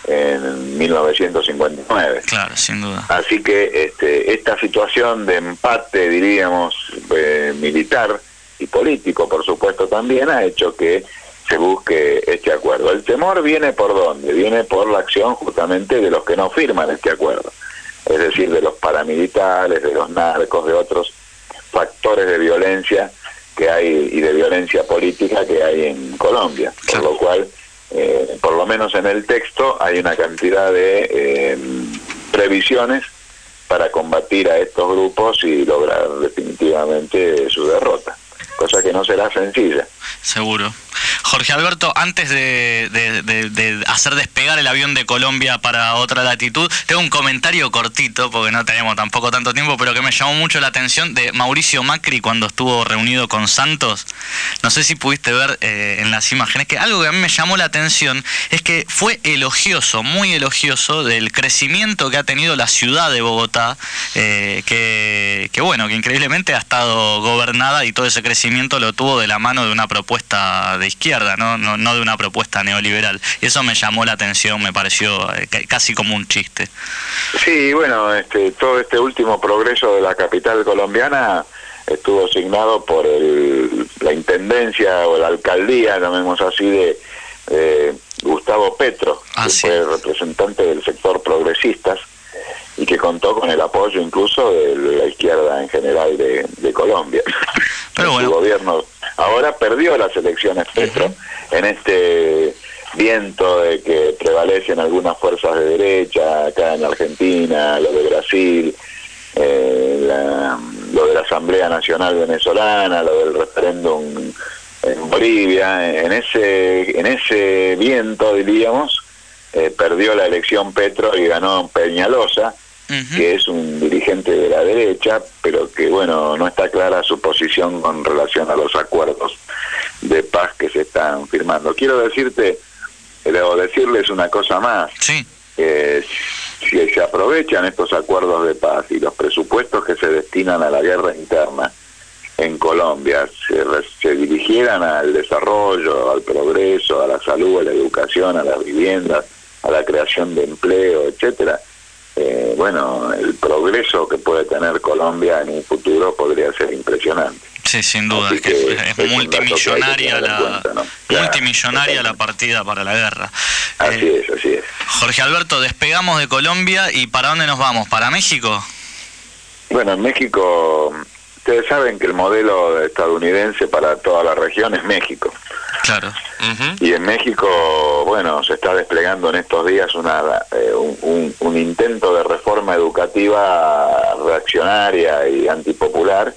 [SPEAKER 9] en mil novecientos cincuenta y nueve.
[SPEAKER 3] Claro, sin duda.
[SPEAKER 9] Así que este, esta situación de empate, diríamos, eh, militar y político, por supuesto, también ha hecho que se busque este acuerdo. El temor viene por dónde? Viene por la acción justamente de los que no firman este acuerdo, es decir, de los paramilitares, de los narcos, de otros factores de violencia que hay y de violencia política que hay en Colombia, por lo cual, eh, por lo menos en el texto, hay una cantidad de eh, previsiones para combatir a estos grupos y lograr definitivamente su derrota, cosa que no será sencilla.
[SPEAKER 3] Seguro. Jorge Alberto, antes de, de, de, de hacer despegar el avión de Colombia para otra latitud, tengo un comentario cortito, porque no tenemos tampoco tanto tiempo, pero que me llamó mucho la atención, de Mauricio Macri cuando estuvo reunido con Santos. No sé si pudiste ver eh, en las imágenes, que algo que a mí me llamó la atención es que fue elogioso, muy elogioso, del crecimiento que ha tenido la ciudad de Bogotá, eh, que, que bueno, que increíblemente ha estado gobernada, y todo ese crecimiento lo tuvo de la mano de una propuesta de izquierda, ¿no? No, no de una propuesta neoliberal. Y eso me llamó la atención, me pareció eh, casi como un chiste.
[SPEAKER 9] Sí, bueno, este, todo este último progreso de la capital colombiana estuvo signado por el, la intendencia o la alcaldía, llamemos así, de eh, Gustavo Petro, ah, que sí. fue representante del sector progresistas y que contó con el apoyo incluso de la izquierda en general de, de Colombia. Pero bueno. Su gobierno ahora perdió las elecciones Petro, uh-huh. en este viento de que prevalecen algunas fuerzas de derecha acá en Argentina, lo de Brasil, eh, la, lo de la Asamblea Nacional Venezolana, lo del referéndum en Bolivia. En ese en ese viento, diríamos, eh, perdió la elección Petro y ganó Peñalosa, uh-huh. que es un dirigente de la derecha, pero que, bueno, no está clara su posición con relación a los acuerdos de paz que se están firmando. Quiero decirte, o decirles una cosa más.
[SPEAKER 3] Sí.
[SPEAKER 9] Eh, si se aprovechan estos acuerdos de paz y los presupuestos que se destinan a la guerra interna en Colombia se, se dirigieran al desarrollo, al progreso, a la salud, a la educación, a las viviendas, a la creación de empleo, etcétera, eh, bueno, el progreso que puede tener Colombia en un futuro podría ser impresionante.
[SPEAKER 3] Sí, sin duda, es, que que es, es multimillonaria la cuenta, ¿no? multimillonaria claro, la partida para la guerra.
[SPEAKER 9] Así eh, es, así es.
[SPEAKER 3] Jorge Alberto, despegamos de Colombia y ¿para dónde nos vamos? ¿Para México?
[SPEAKER 9] Bueno, en México, ustedes saben que el modelo estadounidense para toda la región es México.
[SPEAKER 3] Claro.
[SPEAKER 9] Uh-huh. Y en México, bueno, se está desplegando en estos días una, eh, un, un, un intento de reforma educativa reaccionaria y antipopular,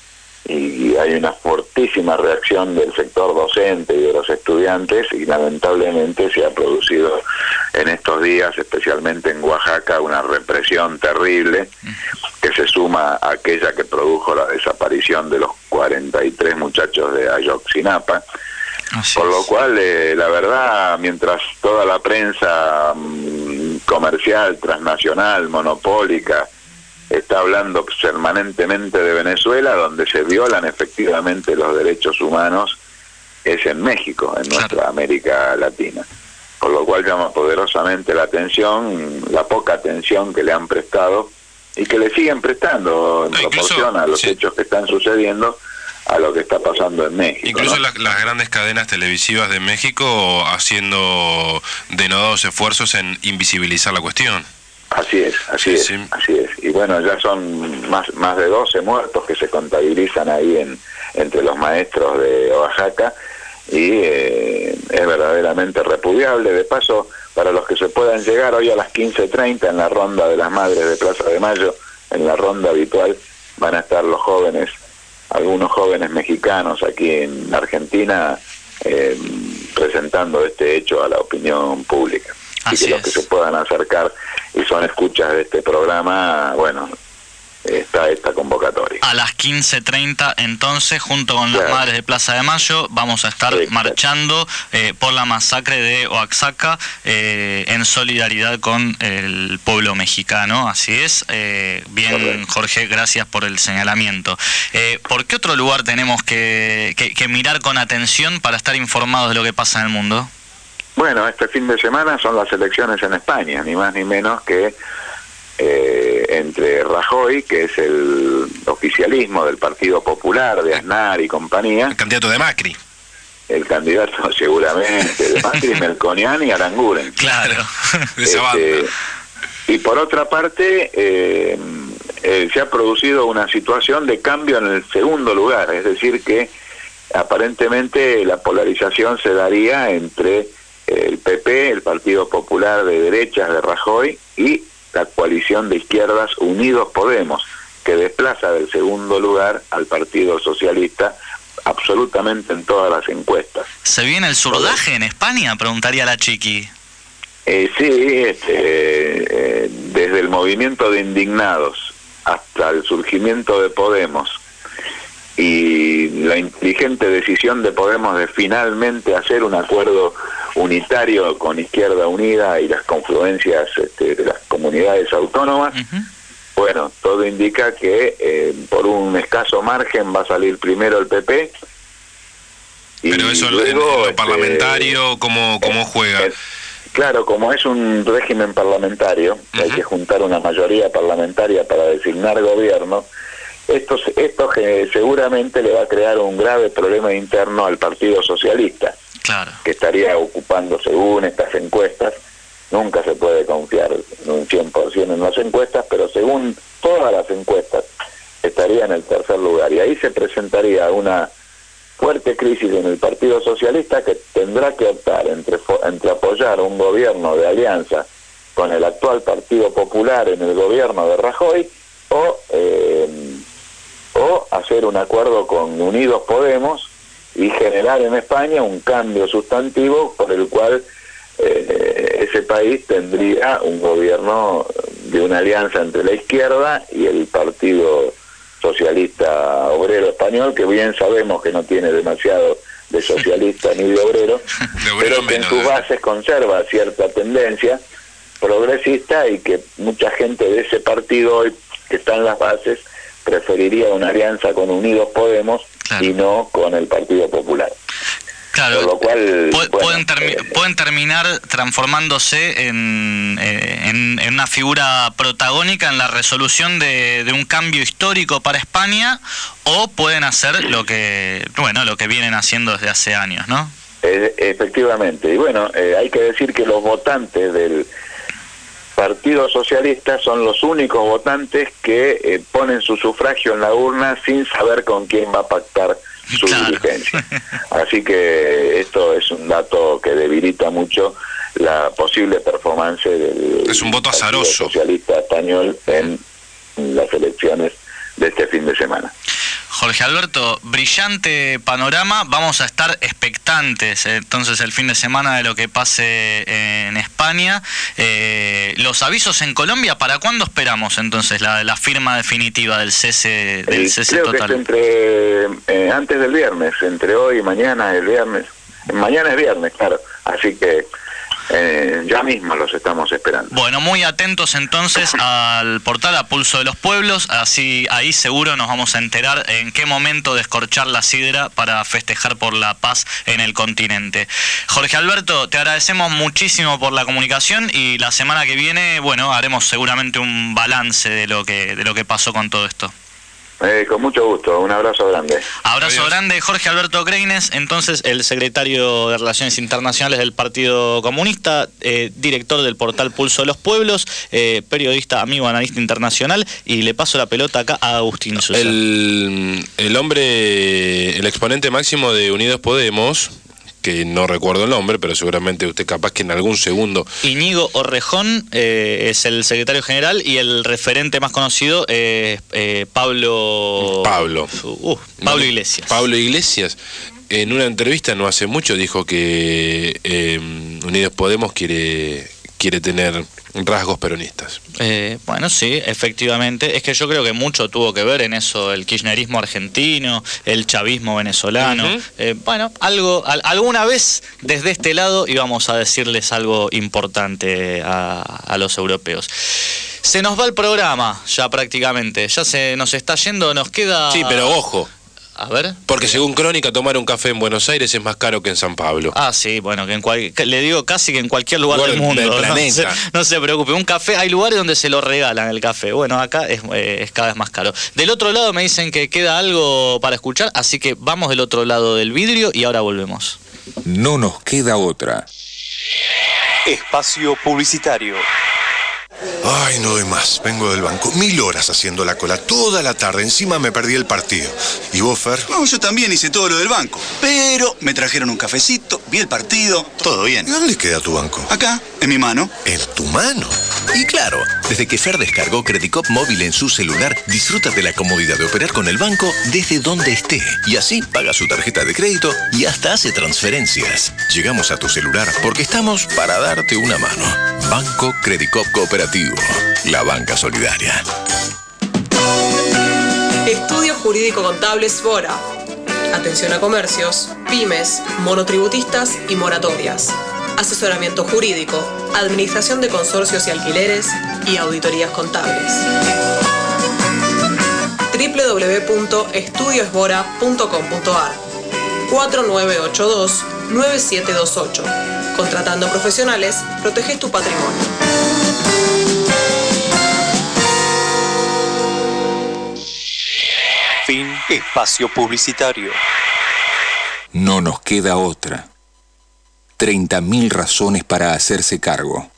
[SPEAKER 9] y hay una fortísima reacción del sector docente y de los estudiantes, y lamentablemente se ha producido en estos días, especialmente en Oaxaca, una represión terrible que se suma a aquella que produjo la desaparición de los cuarenta y tres muchachos de Ayotzinapa. Así Por lo es. cual, eh, la verdad, mientras toda la prensa mmm, comercial, transnacional, monopólica, está hablando permanentemente de Venezuela, donde se violan efectivamente los derechos humanos, es en México, en nuestra América Latina. Por lo cual llama poderosamente la atención, la poca atención que le han prestado y que le siguen prestando en no, proporción a los sí. hechos que están sucediendo, a lo que está pasando en México.
[SPEAKER 4] Incluso
[SPEAKER 9] ¿no?
[SPEAKER 4] las, las grandes cadenas televisivas de México haciendo denodados esfuerzos en invisibilizar la cuestión.
[SPEAKER 9] Así es, así sí, es, sí. así es. Y bueno, ya son más más de doce muertos que se contabilizan ahí en entre los maestros de Oaxaca, y eh, es verdaderamente repudiable. De paso, para los que se puedan llegar hoy a las quince treinta en la ronda de las Madres de Plaza de Mayo, en la ronda habitual, van a estar los jóvenes, algunos jóvenes mexicanos aquí en Argentina, eh, presentando este hecho a la opinión pública. Así que los que se puedan acercar y son escuchas de este programa, bueno, está esta convocatoria.
[SPEAKER 3] A las quince treinta, entonces, junto con las claro. Madres de Plaza de Mayo, vamos a estar Exacto. marchando eh, por la masacre de Oaxaca, eh, en solidaridad con el pueblo mexicano. Así es. Eh, bien, Correcto. Jorge, gracias por el señalamiento. Eh, ¿Por qué otro lugar tenemos que, que, que mirar con atención para estar informados de lo que pasa en el mundo?
[SPEAKER 9] Bueno, este fin de semana son las elecciones en España, ni más ni menos que eh, entre Rajoy, que es el oficialismo del Partido Popular, de Aznar y compañía.
[SPEAKER 4] El candidato de Macri.
[SPEAKER 9] El candidato seguramente de Macri, Melconian y Aranguren.
[SPEAKER 3] Claro,
[SPEAKER 4] de esa banda.
[SPEAKER 9] Este, y por otra parte, eh, eh, se ha producido una situación de cambio en el segundo lugar, es decir que aparentemente la polarización se daría entre el P P, el Partido Popular de Derechas de Rajoy, y la coalición de izquierdas Unidos Podemos, que desplaza del segundo lugar al Partido Socialista absolutamente en todas las encuestas.
[SPEAKER 3] ¿Se viene el surdaje en España? Preguntaría la Chiqui.
[SPEAKER 9] Eh, sí, este, eh, desde el movimiento de indignados hasta el surgimiento de Podemos y la inteligente decisión de Podemos de finalmente hacer un acuerdo unitario con Izquierda Unida y las confluencias este, de las comunidades autónomas, uh-huh. bueno, todo indica que eh, por un escaso margen va a salir primero el P P. Y
[SPEAKER 4] Pero eso
[SPEAKER 9] luego,
[SPEAKER 4] en, en lo
[SPEAKER 9] este,
[SPEAKER 4] parlamentario, ¿cómo, cómo juega?
[SPEAKER 9] Eh, claro, como es un régimen parlamentario, uh-huh. hay que juntar una mayoría parlamentaria para designar gobierno. Esto, esto que seguramente le va a crear un grave problema interno al Partido Socialista,
[SPEAKER 3] claro.
[SPEAKER 9] que estaría ocupando, según estas encuestas, nunca se puede confiar en un cien por ciento en las encuestas, pero según todas las encuestas, estaría en el tercer lugar. Y ahí se presentaría una fuerte crisis en el Partido Socialista, que tendrá que optar entre, entre apoyar un gobierno de alianza con el actual Partido Popular en el gobierno de Rajoy, o... Eh, o hacer un acuerdo con Unidos Podemos y generar en España un cambio sustantivo por el cual eh, ese país tendría un gobierno de una alianza entre la izquierda y el Partido Socialista Obrero Español, que bien sabemos que no tiene demasiado de socialista ni de obrero, de obrero pero que en sus bases conserva cierta tendencia progresista, y que mucha gente de ese partido hoy que está en las bases preferiría una alianza con Unidos Podemos, claro. y no con el Partido Popular.
[SPEAKER 3] Claro,
[SPEAKER 9] por lo cual,
[SPEAKER 3] Pu-
[SPEAKER 9] bueno,
[SPEAKER 3] pueden, termi-
[SPEAKER 9] eh,
[SPEAKER 3] pueden terminar transformándose en, eh, en, en una figura protagónica en la resolución de, de un cambio histórico para España, o pueden hacer lo que bueno lo que vienen haciendo desde hace años, ¿no?
[SPEAKER 9] Eh, efectivamente, y bueno, eh, hay que decir que los votantes del Partido Socialista son los únicos votantes que eh, ponen su sufragio en la urna sin saber con quién va a pactar su claro. dirigencia. Así que esto es un dato que debilita mucho la posible performance del
[SPEAKER 4] es un voto
[SPEAKER 9] Partido
[SPEAKER 4] azaroso.
[SPEAKER 9] Socialista español en las elecciones de este fin de semana.
[SPEAKER 3] Jorge Alberto, brillante panorama. Vamos a estar expectantes eh, entonces el fin de semana de lo que pase en España. Eh, los avisos en Colombia, ¿para cuándo esperamos entonces la, la firma definitiva del cese del
[SPEAKER 9] el,
[SPEAKER 3] cese
[SPEAKER 9] creo
[SPEAKER 3] total?
[SPEAKER 9] Que es entre eh, antes del viernes, entre hoy y mañana, el viernes. Mañana es viernes, claro. Así que eh, ya mismo los estamos esperando.
[SPEAKER 3] Bueno, muy atentos entonces al portal A Pulso de los Pueblos, así ahí seguro nos vamos a enterar en qué momento descorchar la sidra para festejar por la paz en el continente. Jorge Alberto, te agradecemos muchísimo por la comunicación y la semana que viene, bueno, haremos seguramente un balance de lo que de lo que pasó con todo esto.
[SPEAKER 9] Eh, con mucho gusto, un abrazo grande.
[SPEAKER 3] Abrazo
[SPEAKER 9] Adiós.
[SPEAKER 3] grande, Jorge Alberto Greines, entonces el secretario de Relaciones Internacionales del Partido Comunista, eh, director del portal Pulso de los Pueblos, eh, periodista, amigo, analista internacional, y le paso la pelota acá a Agustín Sosa.
[SPEAKER 4] El, el hombre, el exponente máximo de Unidos Podemos, que no recuerdo el nombre, pero seguramente usted capaz que en algún segundo...
[SPEAKER 3] Íñigo Orrejón eh, es el secretario general y el referente más conocido es eh, Pablo...
[SPEAKER 4] Pablo.
[SPEAKER 3] Uh, Pablo Iglesias.
[SPEAKER 4] Pablo Iglesias, en una entrevista no hace mucho, dijo que eh, Unidos Podemos quiere, quiere tener rasgos peronistas.
[SPEAKER 3] Eh, bueno, sí, efectivamente. Es que yo creo que mucho tuvo que ver en eso el kirchnerismo argentino, el chavismo venezolano. Uh-huh. eh, bueno, algo, al, alguna vez desde este lado íbamos a decirles algo importante a, a los europeos. Se nos va el programa ya prácticamente, ya se nos está yendo, nos queda...
[SPEAKER 4] Sí, pero ojo.
[SPEAKER 3] A ver.
[SPEAKER 4] Porque según Crónica, tomar un café en Buenos Aires es más caro que en San Pablo.
[SPEAKER 3] Ah, sí, bueno, que en cual, que le digo casi que en cualquier lugar
[SPEAKER 4] Lugar
[SPEAKER 3] del mundo.
[SPEAKER 4] del planeta.
[SPEAKER 3] No se, no se preocupe, un café, hay lugares donde se lo regalan el café. Bueno, acá es, eh, es cada vez más caro. Del otro lado me dicen que queda algo para escuchar, así que vamos del otro lado del vidrio y ahora volvemos.
[SPEAKER 1] No nos queda otra.
[SPEAKER 2] Espacio publicitario.
[SPEAKER 18] Ay, no doy más. Vengo del banco. Mil horas haciendo la cola. Toda la tarde. Encima me perdí el partido. ¿Y vos, Fer?
[SPEAKER 2] No, yo también hice todo lo del banco. Pero me trajeron un cafecito, vi el partido, todo bien.
[SPEAKER 18] ¿Y dónde queda tu banco?
[SPEAKER 2] Acá, en mi mano.
[SPEAKER 18] ¿En tu mano?
[SPEAKER 19] Y claro, desde que Fer descargó Credicop móvil en su celular, disfruta de la comodidad de operar con el banco desde donde esté. Y así paga su tarjeta de crédito y hasta hace transferencias. Llegamos a tu celular porque estamos para darte una mano. Banco Credicop Cooperativo. La banca solidaria.
[SPEAKER 17] Estudio Jurídico Contable Svora. Atención a comercios, pymes, monotributistas y moratorias. Asesoramiento jurídico, administración de consorcios y alquileres y auditorías contables. doble u doble u doble u punto estudio esvora punto com punto a r cuatro nueve ocho dos nueve siete dos ocho. Contratando profesionales, proteges tu patrimonio.
[SPEAKER 2] Fin. Espacio publicitario.
[SPEAKER 1] No nos queda otra. treinta mil razones para hacerse cargo.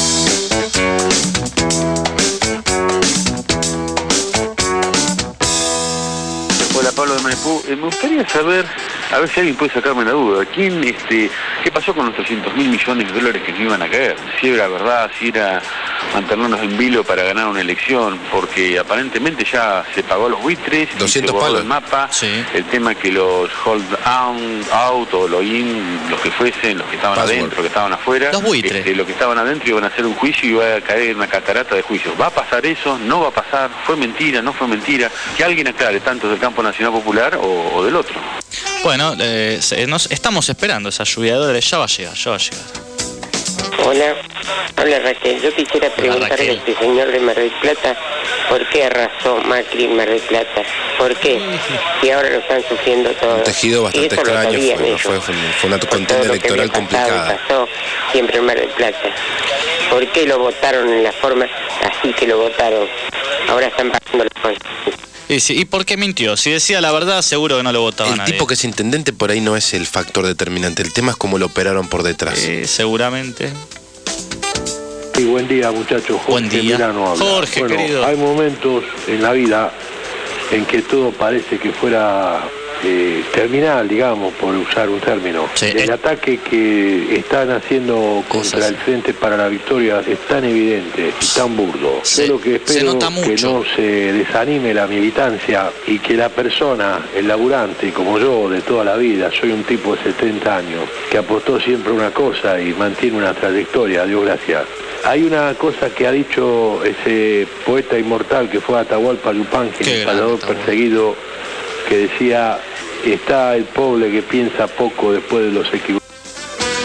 [SPEAKER 24] Hola, Pablo de Maipú. Eh, me gustaría saber, a ver si alguien puede sacarme la duda, ¿quién, este, qué pasó con los trescientos mil millones de dólares que nos iban a caer? Si era verdad, si era mantenernos en vilo para ganar una elección, porque aparentemente ya se pagó los buitres,
[SPEAKER 4] doscientos
[SPEAKER 24] se borró
[SPEAKER 4] palos.
[SPEAKER 24] el mapa,
[SPEAKER 3] sí.
[SPEAKER 24] El tema que los hold out, out o los in, los que fuesen, los que estaban
[SPEAKER 4] Password.
[SPEAKER 24] adentro, que estaban afuera,
[SPEAKER 3] Los buitres.
[SPEAKER 24] este, los que estaban adentro iban a hacer un juicio y iba a caer una catarata de juicios. ¿Va a pasar eso? ¿No va a pasar? ¿Fue mentira? ¿No fue mentira? Que alguien aclare, tanto del campo nacional popular o, o del otro.
[SPEAKER 3] Bueno, eh, se- nos estamos esperando esa lluvia de dólares, ya va a llegar, ya va a llegar.
[SPEAKER 25] Hola, hola Raquel. Yo quisiera preguntarle a
[SPEAKER 3] Raquel.
[SPEAKER 25] este señor de Mar del Plata por qué arrasó Macri en Mar del Plata. ¿Por qué? Y ahora lo están sufriendo todos.
[SPEAKER 4] Un tejido bastante
[SPEAKER 25] Y eso lo
[SPEAKER 4] extraño,
[SPEAKER 25] sabían
[SPEAKER 4] fue,
[SPEAKER 25] ellos,
[SPEAKER 4] fue, fue, fue una
[SPEAKER 25] por
[SPEAKER 4] contienda
[SPEAKER 25] todo lo que
[SPEAKER 4] electoral
[SPEAKER 25] había pasado y
[SPEAKER 4] complicada.
[SPEAKER 25] pasó siempre en Mar del Plata. ¿Por qué lo votaron en la forma así que lo votaron? Ahora están pagando las consecuencias.
[SPEAKER 3] Y, sí, ¿y por qué mintió? Si decía la verdad, seguro que no lo votaba
[SPEAKER 4] El
[SPEAKER 3] nadie.
[SPEAKER 4] tipo que es intendente por ahí no es el factor determinante. El tema es cómo lo operaron por detrás.
[SPEAKER 3] Eh, seguramente.
[SPEAKER 26] Sí, buen día, muchachos. Jorge
[SPEAKER 3] Buen día.
[SPEAKER 26] Milano habla.
[SPEAKER 3] Jorge,
[SPEAKER 26] Bueno,
[SPEAKER 3] querido.
[SPEAKER 26] hay momentos en la vida en que todo parece que fuera eh, terminal, digamos, por usar un término.
[SPEAKER 3] Sí,
[SPEAKER 26] el
[SPEAKER 3] eh.
[SPEAKER 26] ataque que están haciendo contra
[SPEAKER 3] Cosas.
[SPEAKER 26] el Frente para la Victoria es tan evidente y tan burdo.
[SPEAKER 3] Se-
[SPEAKER 26] Yo lo que
[SPEAKER 3] se
[SPEAKER 26] espero
[SPEAKER 3] nota
[SPEAKER 26] que
[SPEAKER 3] mucho.
[SPEAKER 26] no se desanime la militancia y que la persona, el laburante, como yo, de toda la vida, soy un tipo de setenta años, que apostó siempre a una cosa y mantiene una trayectoria, Dios gracias. Hay una cosa que ha dicho ese poeta inmortal que fue Atahualpa Yupanqui,
[SPEAKER 3] Qué
[SPEAKER 26] el
[SPEAKER 3] grande,
[SPEAKER 26] palador
[SPEAKER 3] Atahualpa.
[SPEAKER 26] perseguido, que decía, está el pobre que piensa poco después de los equivocados.
[SPEAKER 4] Sí.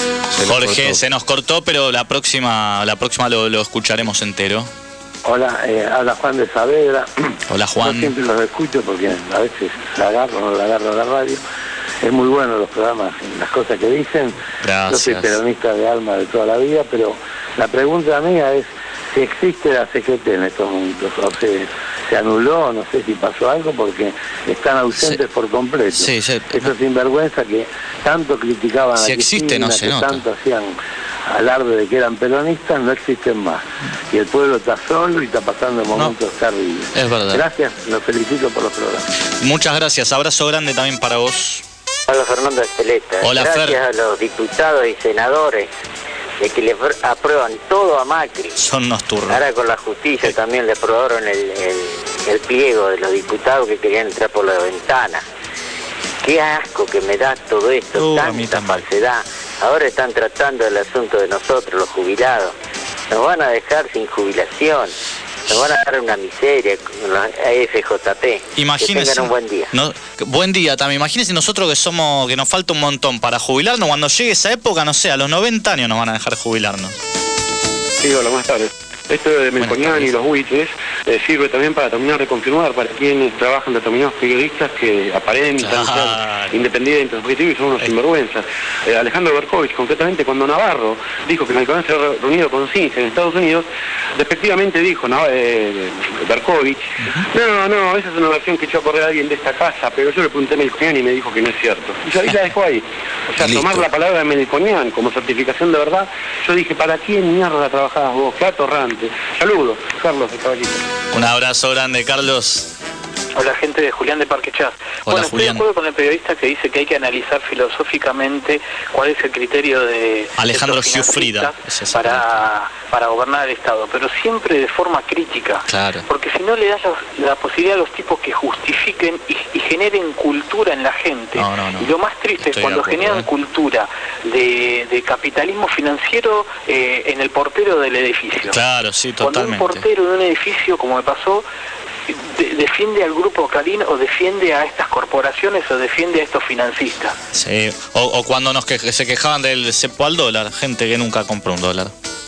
[SPEAKER 4] Se nos
[SPEAKER 3] Jorge,
[SPEAKER 4] cortó.
[SPEAKER 3] se nos cortó, pero la próxima, la próxima lo, lo escucharemos entero.
[SPEAKER 26] Hola, eh, habla Juan de Saavedra.
[SPEAKER 3] Hola, Juan.
[SPEAKER 26] Yo siempre los escucho porque a veces la agarro o no la agarro a la radio. Es muy bueno los programas, las cosas que dicen.
[SPEAKER 3] Gracias.
[SPEAKER 26] Yo soy peronista de alma de toda la vida, pero la pregunta mía es si existe la C G T en estos momentos, o se, se anuló, no sé si pasó algo, porque están ausentes
[SPEAKER 3] Sí.
[SPEAKER 26] por completo.
[SPEAKER 3] Sí, sí.
[SPEAKER 26] Esos sinvergüenza que tanto criticaban
[SPEAKER 3] Si
[SPEAKER 26] a
[SPEAKER 3] existe,
[SPEAKER 26] Cristina,
[SPEAKER 3] no se
[SPEAKER 26] que
[SPEAKER 3] nota.
[SPEAKER 26] tanto hacían alarde de que eran peronistas, no existen más. Y el pueblo está solo y está pasando momentos terribles.
[SPEAKER 3] Es verdad.
[SPEAKER 26] Gracias, los felicito por los programas.
[SPEAKER 3] Muchas gracias. Abrazo grande también para vos.
[SPEAKER 12] Hola, Fernando Esteleta.
[SPEAKER 3] Hola,
[SPEAKER 12] Gracias
[SPEAKER 3] Fer.
[SPEAKER 12] a los diputados y senadores de que le apr- aprueban todo a Macri.
[SPEAKER 3] Son nocturnos.
[SPEAKER 12] Ahora con la justicia también le aprobaron el, el, el pliego de los diputados que querían entrar por la ventana. Qué asco que me da todo esto,
[SPEAKER 3] Uh, a mí
[SPEAKER 12] tanta
[SPEAKER 3] también.
[SPEAKER 12] falsedad. Ahora están tratando el asunto de nosotros, los jubilados. Nos van a dejar sin jubilación. Nos van a dar una miseria con los A F J P.
[SPEAKER 3] Imagínese.
[SPEAKER 12] Que tengan un buen día.
[SPEAKER 3] No, buen día también. Imagínense nosotros que somos, que nos falta un montón para jubilarnos. Cuando llegue esa época, no sé, a los noventa años nos van a dejar jubilarnos.
[SPEAKER 13] Sí, hola, buenas tardes. Esto de Melconian y los buitres eh, sirve también para terminar de confirmar para quienes trabajan determinados periodistas que aparentan
[SPEAKER 3] Claro.
[SPEAKER 13] ser independientes, objetivos y son unos sinvergüenzas. Eh, Alejandro Berkovich, concretamente, cuando Navarro dijo que Melconian se había reunido con Cince en Estados Unidos, despectivamente dijo Nav- eh, Berkovich, no, no, esa es una versión que echó a correr a alguien de esta casa, pero yo le pregunté a Melconian y me dijo que no es cierto. Y ahí la dejó ahí. O sea,
[SPEAKER 4] Listo.
[SPEAKER 13] tomar la palabra de Melconian como certificación de verdad, yo dije, ¿para quién mierda trabajabas vos? Qué atorrante. Saludos, Carlos de Caballito.
[SPEAKER 3] Un abrazo grande, Carlos.
[SPEAKER 14] Hola, gente de Julián de Parque Chas.
[SPEAKER 3] Hola,
[SPEAKER 14] Bueno, estoy de
[SPEAKER 3] Julián.
[SPEAKER 14] acuerdo con el periodista que dice que hay que analizar filosóficamente cuál es el criterio de
[SPEAKER 3] Alejandro
[SPEAKER 14] estos financistas
[SPEAKER 3] Giuffrida, es ese.
[SPEAKER 14] para, para gobernar el Estado, pero siempre de forma crítica.
[SPEAKER 3] Claro.
[SPEAKER 14] Porque si no le das la, la posibilidad a los tipos que justifiquen y, y generen cultura en la gente.
[SPEAKER 3] No, no, no.
[SPEAKER 14] Y lo más triste
[SPEAKER 3] Estoy
[SPEAKER 14] es
[SPEAKER 3] de
[SPEAKER 14] cuando
[SPEAKER 3] acuerdo,
[SPEAKER 14] generan
[SPEAKER 3] ¿eh?
[SPEAKER 14] cultura de, de capitalismo financiero eh, en el portero del edificio.
[SPEAKER 3] Claro, sí,
[SPEAKER 14] Cuando un
[SPEAKER 3] totalmente.
[SPEAKER 14] portero de un edificio, como me pasó, de- defiende al grupo Clarín o defiende a estas corporaciones o defiende a estos financistas.
[SPEAKER 3] Sí. O, o cuando nos que, se quejaban del cepo al dólar, gente que nunca compró un dólar.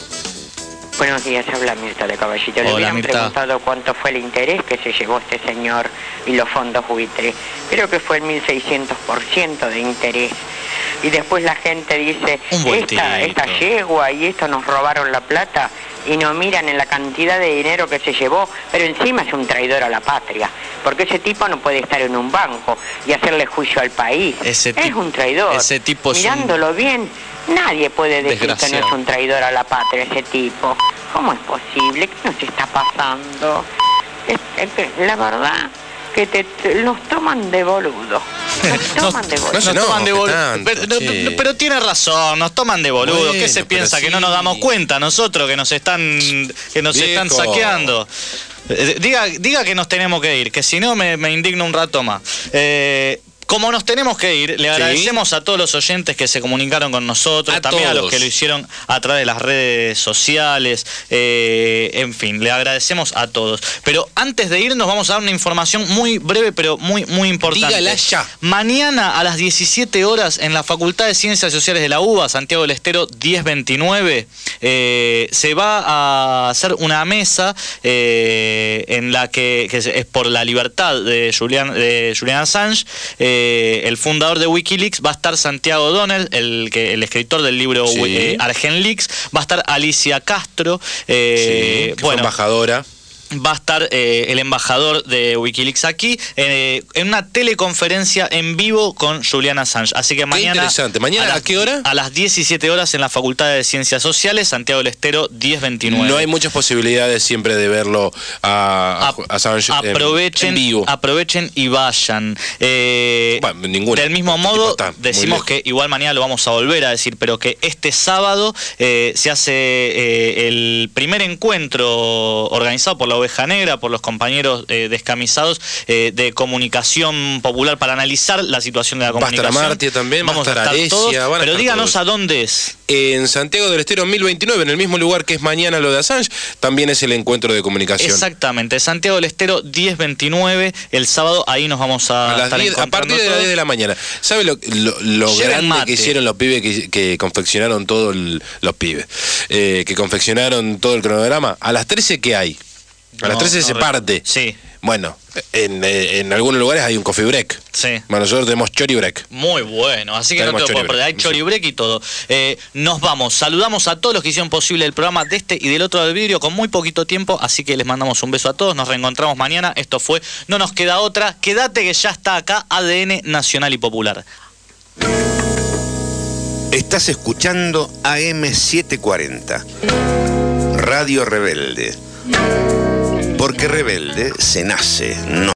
[SPEAKER 20] Buenos días, habla Mirta de Caballito. Le
[SPEAKER 3] Hola,
[SPEAKER 20] hubieran
[SPEAKER 3] Mirta.
[SPEAKER 20] preguntado cuánto fue el interés que se llevó este señor y los fondos buitre. Creo que fue el mil seiscientos por ciento de interés. Y después la gente dice,
[SPEAKER 3] Un buen
[SPEAKER 20] esta,
[SPEAKER 3] tipo.
[SPEAKER 20] esta yegua y esto nos robaron la plata, y no miran en la cantidad de dinero que se llevó, pero encima es un traidor a la patria, porque ese tipo no puede estar en un banco y hacerle juicio al país.
[SPEAKER 3] Ese
[SPEAKER 20] es
[SPEAKER 3] tipo-
[SPEAKER 20] un traidor.
[SPEAKER 3] ese tipo es un
[SPEAKER 20] Mirándolo bien, nadie puede decir que no
[SPEAKER 3] desgraciado.
[SPEAKER 20] es un traidor a la patria ese tipo. ¿Cómo es posible? ¿Qué nos está pasando? Es- es que la verdad que te, te- nos toman de boludo. Nos toman de boludo.
[SPEAKER 3] Nos toman de boludo. Pero, no,
[SPEAKER 4] che.
[SPEAKER 3] no, pero tiene razón, nos toman de boludo. ¿Qué
[SPEAKER 4] Bueno,
[SPEAKER 3] se
[SPEAKER 4] pero
[SPEAKER 3] piensa?
[SPEAKER 4] sí.
[SPEAKER 3] Que no nos damos cuenta nosotros, que nos están, que nos
[SPEAKER 4] Viejo.
[SPEAKER 3] están saqueando. Eh, Diga, diga que nos tenemos que ir, que si no me, me indigno un rato más. Eh, Como nos tenemos que ir, le agradecemos a todos los oyentes que se comunicaron con nosotros,
[SPEAKER 4] A
[SPEAKER 3] también a los
[SPEAKER 4] todos.
[SPEAKER 3] que lo hicieron a través de las redes sociales, eh, en fin, le agradecemos a todos. Pero antes de irnos vamos a dar una información muy breve, pero muy, muy importante.
[SPEAKER 4] Dígala ya.
[SPEAKER 3] Mañana a las diecisiete horas en la Facultad de Ciencias Sociales de la UBA, Santiago del Estero diez veintinueve, eh, se va a hacer una mesa eh, en la que, que es por la libertad de Julian, de Julian Assange. Eh, el fundador de Wikileaks va a estar Santiago O'Donnell, el, que, el escritor del libro
[SPEAKER 4] Sí.
[SPEAKER 3] eh, Argenleaks, va a estar Alicia Castro, eh,
[SPEAKER 4] Sí, que fue
[SPEAKER 3] bueno,
[SPEAKER 4] embajadora.
[SPEAKER 3] va a estar eh, el embajador de Wikileaks aquí eh, en una teleconferencia en vivo con Julian Assange. Así que mañana...
[SPEAKER 4] interesante. ¿Mañana a
[SPEAKER 3] las-
[SPEAKER 4] qué hora?
[SPEAKER 3] A las diecisiete horas en la Facultad de Ciencias Sociales, Santiago del Estero diez veintinueve.
[SPEAKER 4] No hay muchas posibilidades siempre de verlo a, a, a Assange en-
[SPEAKER 3] Aprovechen,
[SPEAKER 4] en vivo.
[SPEAKER 3] aprovechen y vayan. Eh,
[SPEAKER 4] Bueno, ninguna.
[SPEAKER 3] Del mismo
[SPEAKER 4] Este tipo
[SPEAKER 3] modo,
[SPEAKER 4] está muy
[SPEAKER 3] decimos
[SPEAKER 4] lejos.
[SPEAKER 3] que igual mañana lo vamos a volver a decir, pero que este sábado eh, se hace eh, el primer encuentro organizado por la O Oveja Negra, por los compañeros eh, descamisados eh, de Comunicación Popular para analizar la situación de la comunicación.
[SPEAKER 4] Va a estar Martia también,
[SPEAKER 3] vamos
[SPEAKER 4] va a estar Alesia,
[SPEAKER 3] todos,
[SPEAKER 4] van a
[SPEAKER 3] pero
[SPEAKER 4] estar
[SPEAKER 3] díganos
[SPEAKER 4] todos.
[SPEAKER 3] a dónde es.
[SPEAKER 4] En Santiago del Estero mil veintinueve, en el mismo lugar que es mañana lo de Assange, también es el encuentro de comunicación.
[SPEAKER 3] Exactamente, Santiago del Estero diez veintinueve, el sábado ahí nos vamos a,
[SPEAKER 4] a, las
[SPEAKER 3] estar
[SPEAKER 4] diez, a partir de las diez de la mañana. ¿Sabe lo, lo, lo grande mate. que hicieron los pibes que, que confeccionaron todo el, los pibes? Eh, que confeccionaron todo el cronograma. A las trece, ¿qué hay? A no, las trece no, se no, parte.
[SPEAKER 3] Sí.
[SPEAKER 4] Bueno, en, en algunos lugares hay un coffee break.
[SPEAKER 3] Sí.
[SPEAKER 4] Bueno, nosotros tenemos chori break.
[SPEAKER 3] Muy bueno, así que
[SPEAKER 4] tenemos
[SPEAKER 3] no te lo puedo perder. Hay chori break y todo. Eh, nos vamos. Saludamos a todos los que hicieron posible el programa de este y del otro del vidrio con muy poquito tiempo, así que les mandamos un beso a todos. Nos reencontramos mañana. Esto fue No Nos Queda Otra. Quédate que ya está acá A D N Nacional y Popular.
[SPEAKER 6] Estás escuchando A M setecientos cuarenta, Radio Rebelde. Porque rebelde se nace, no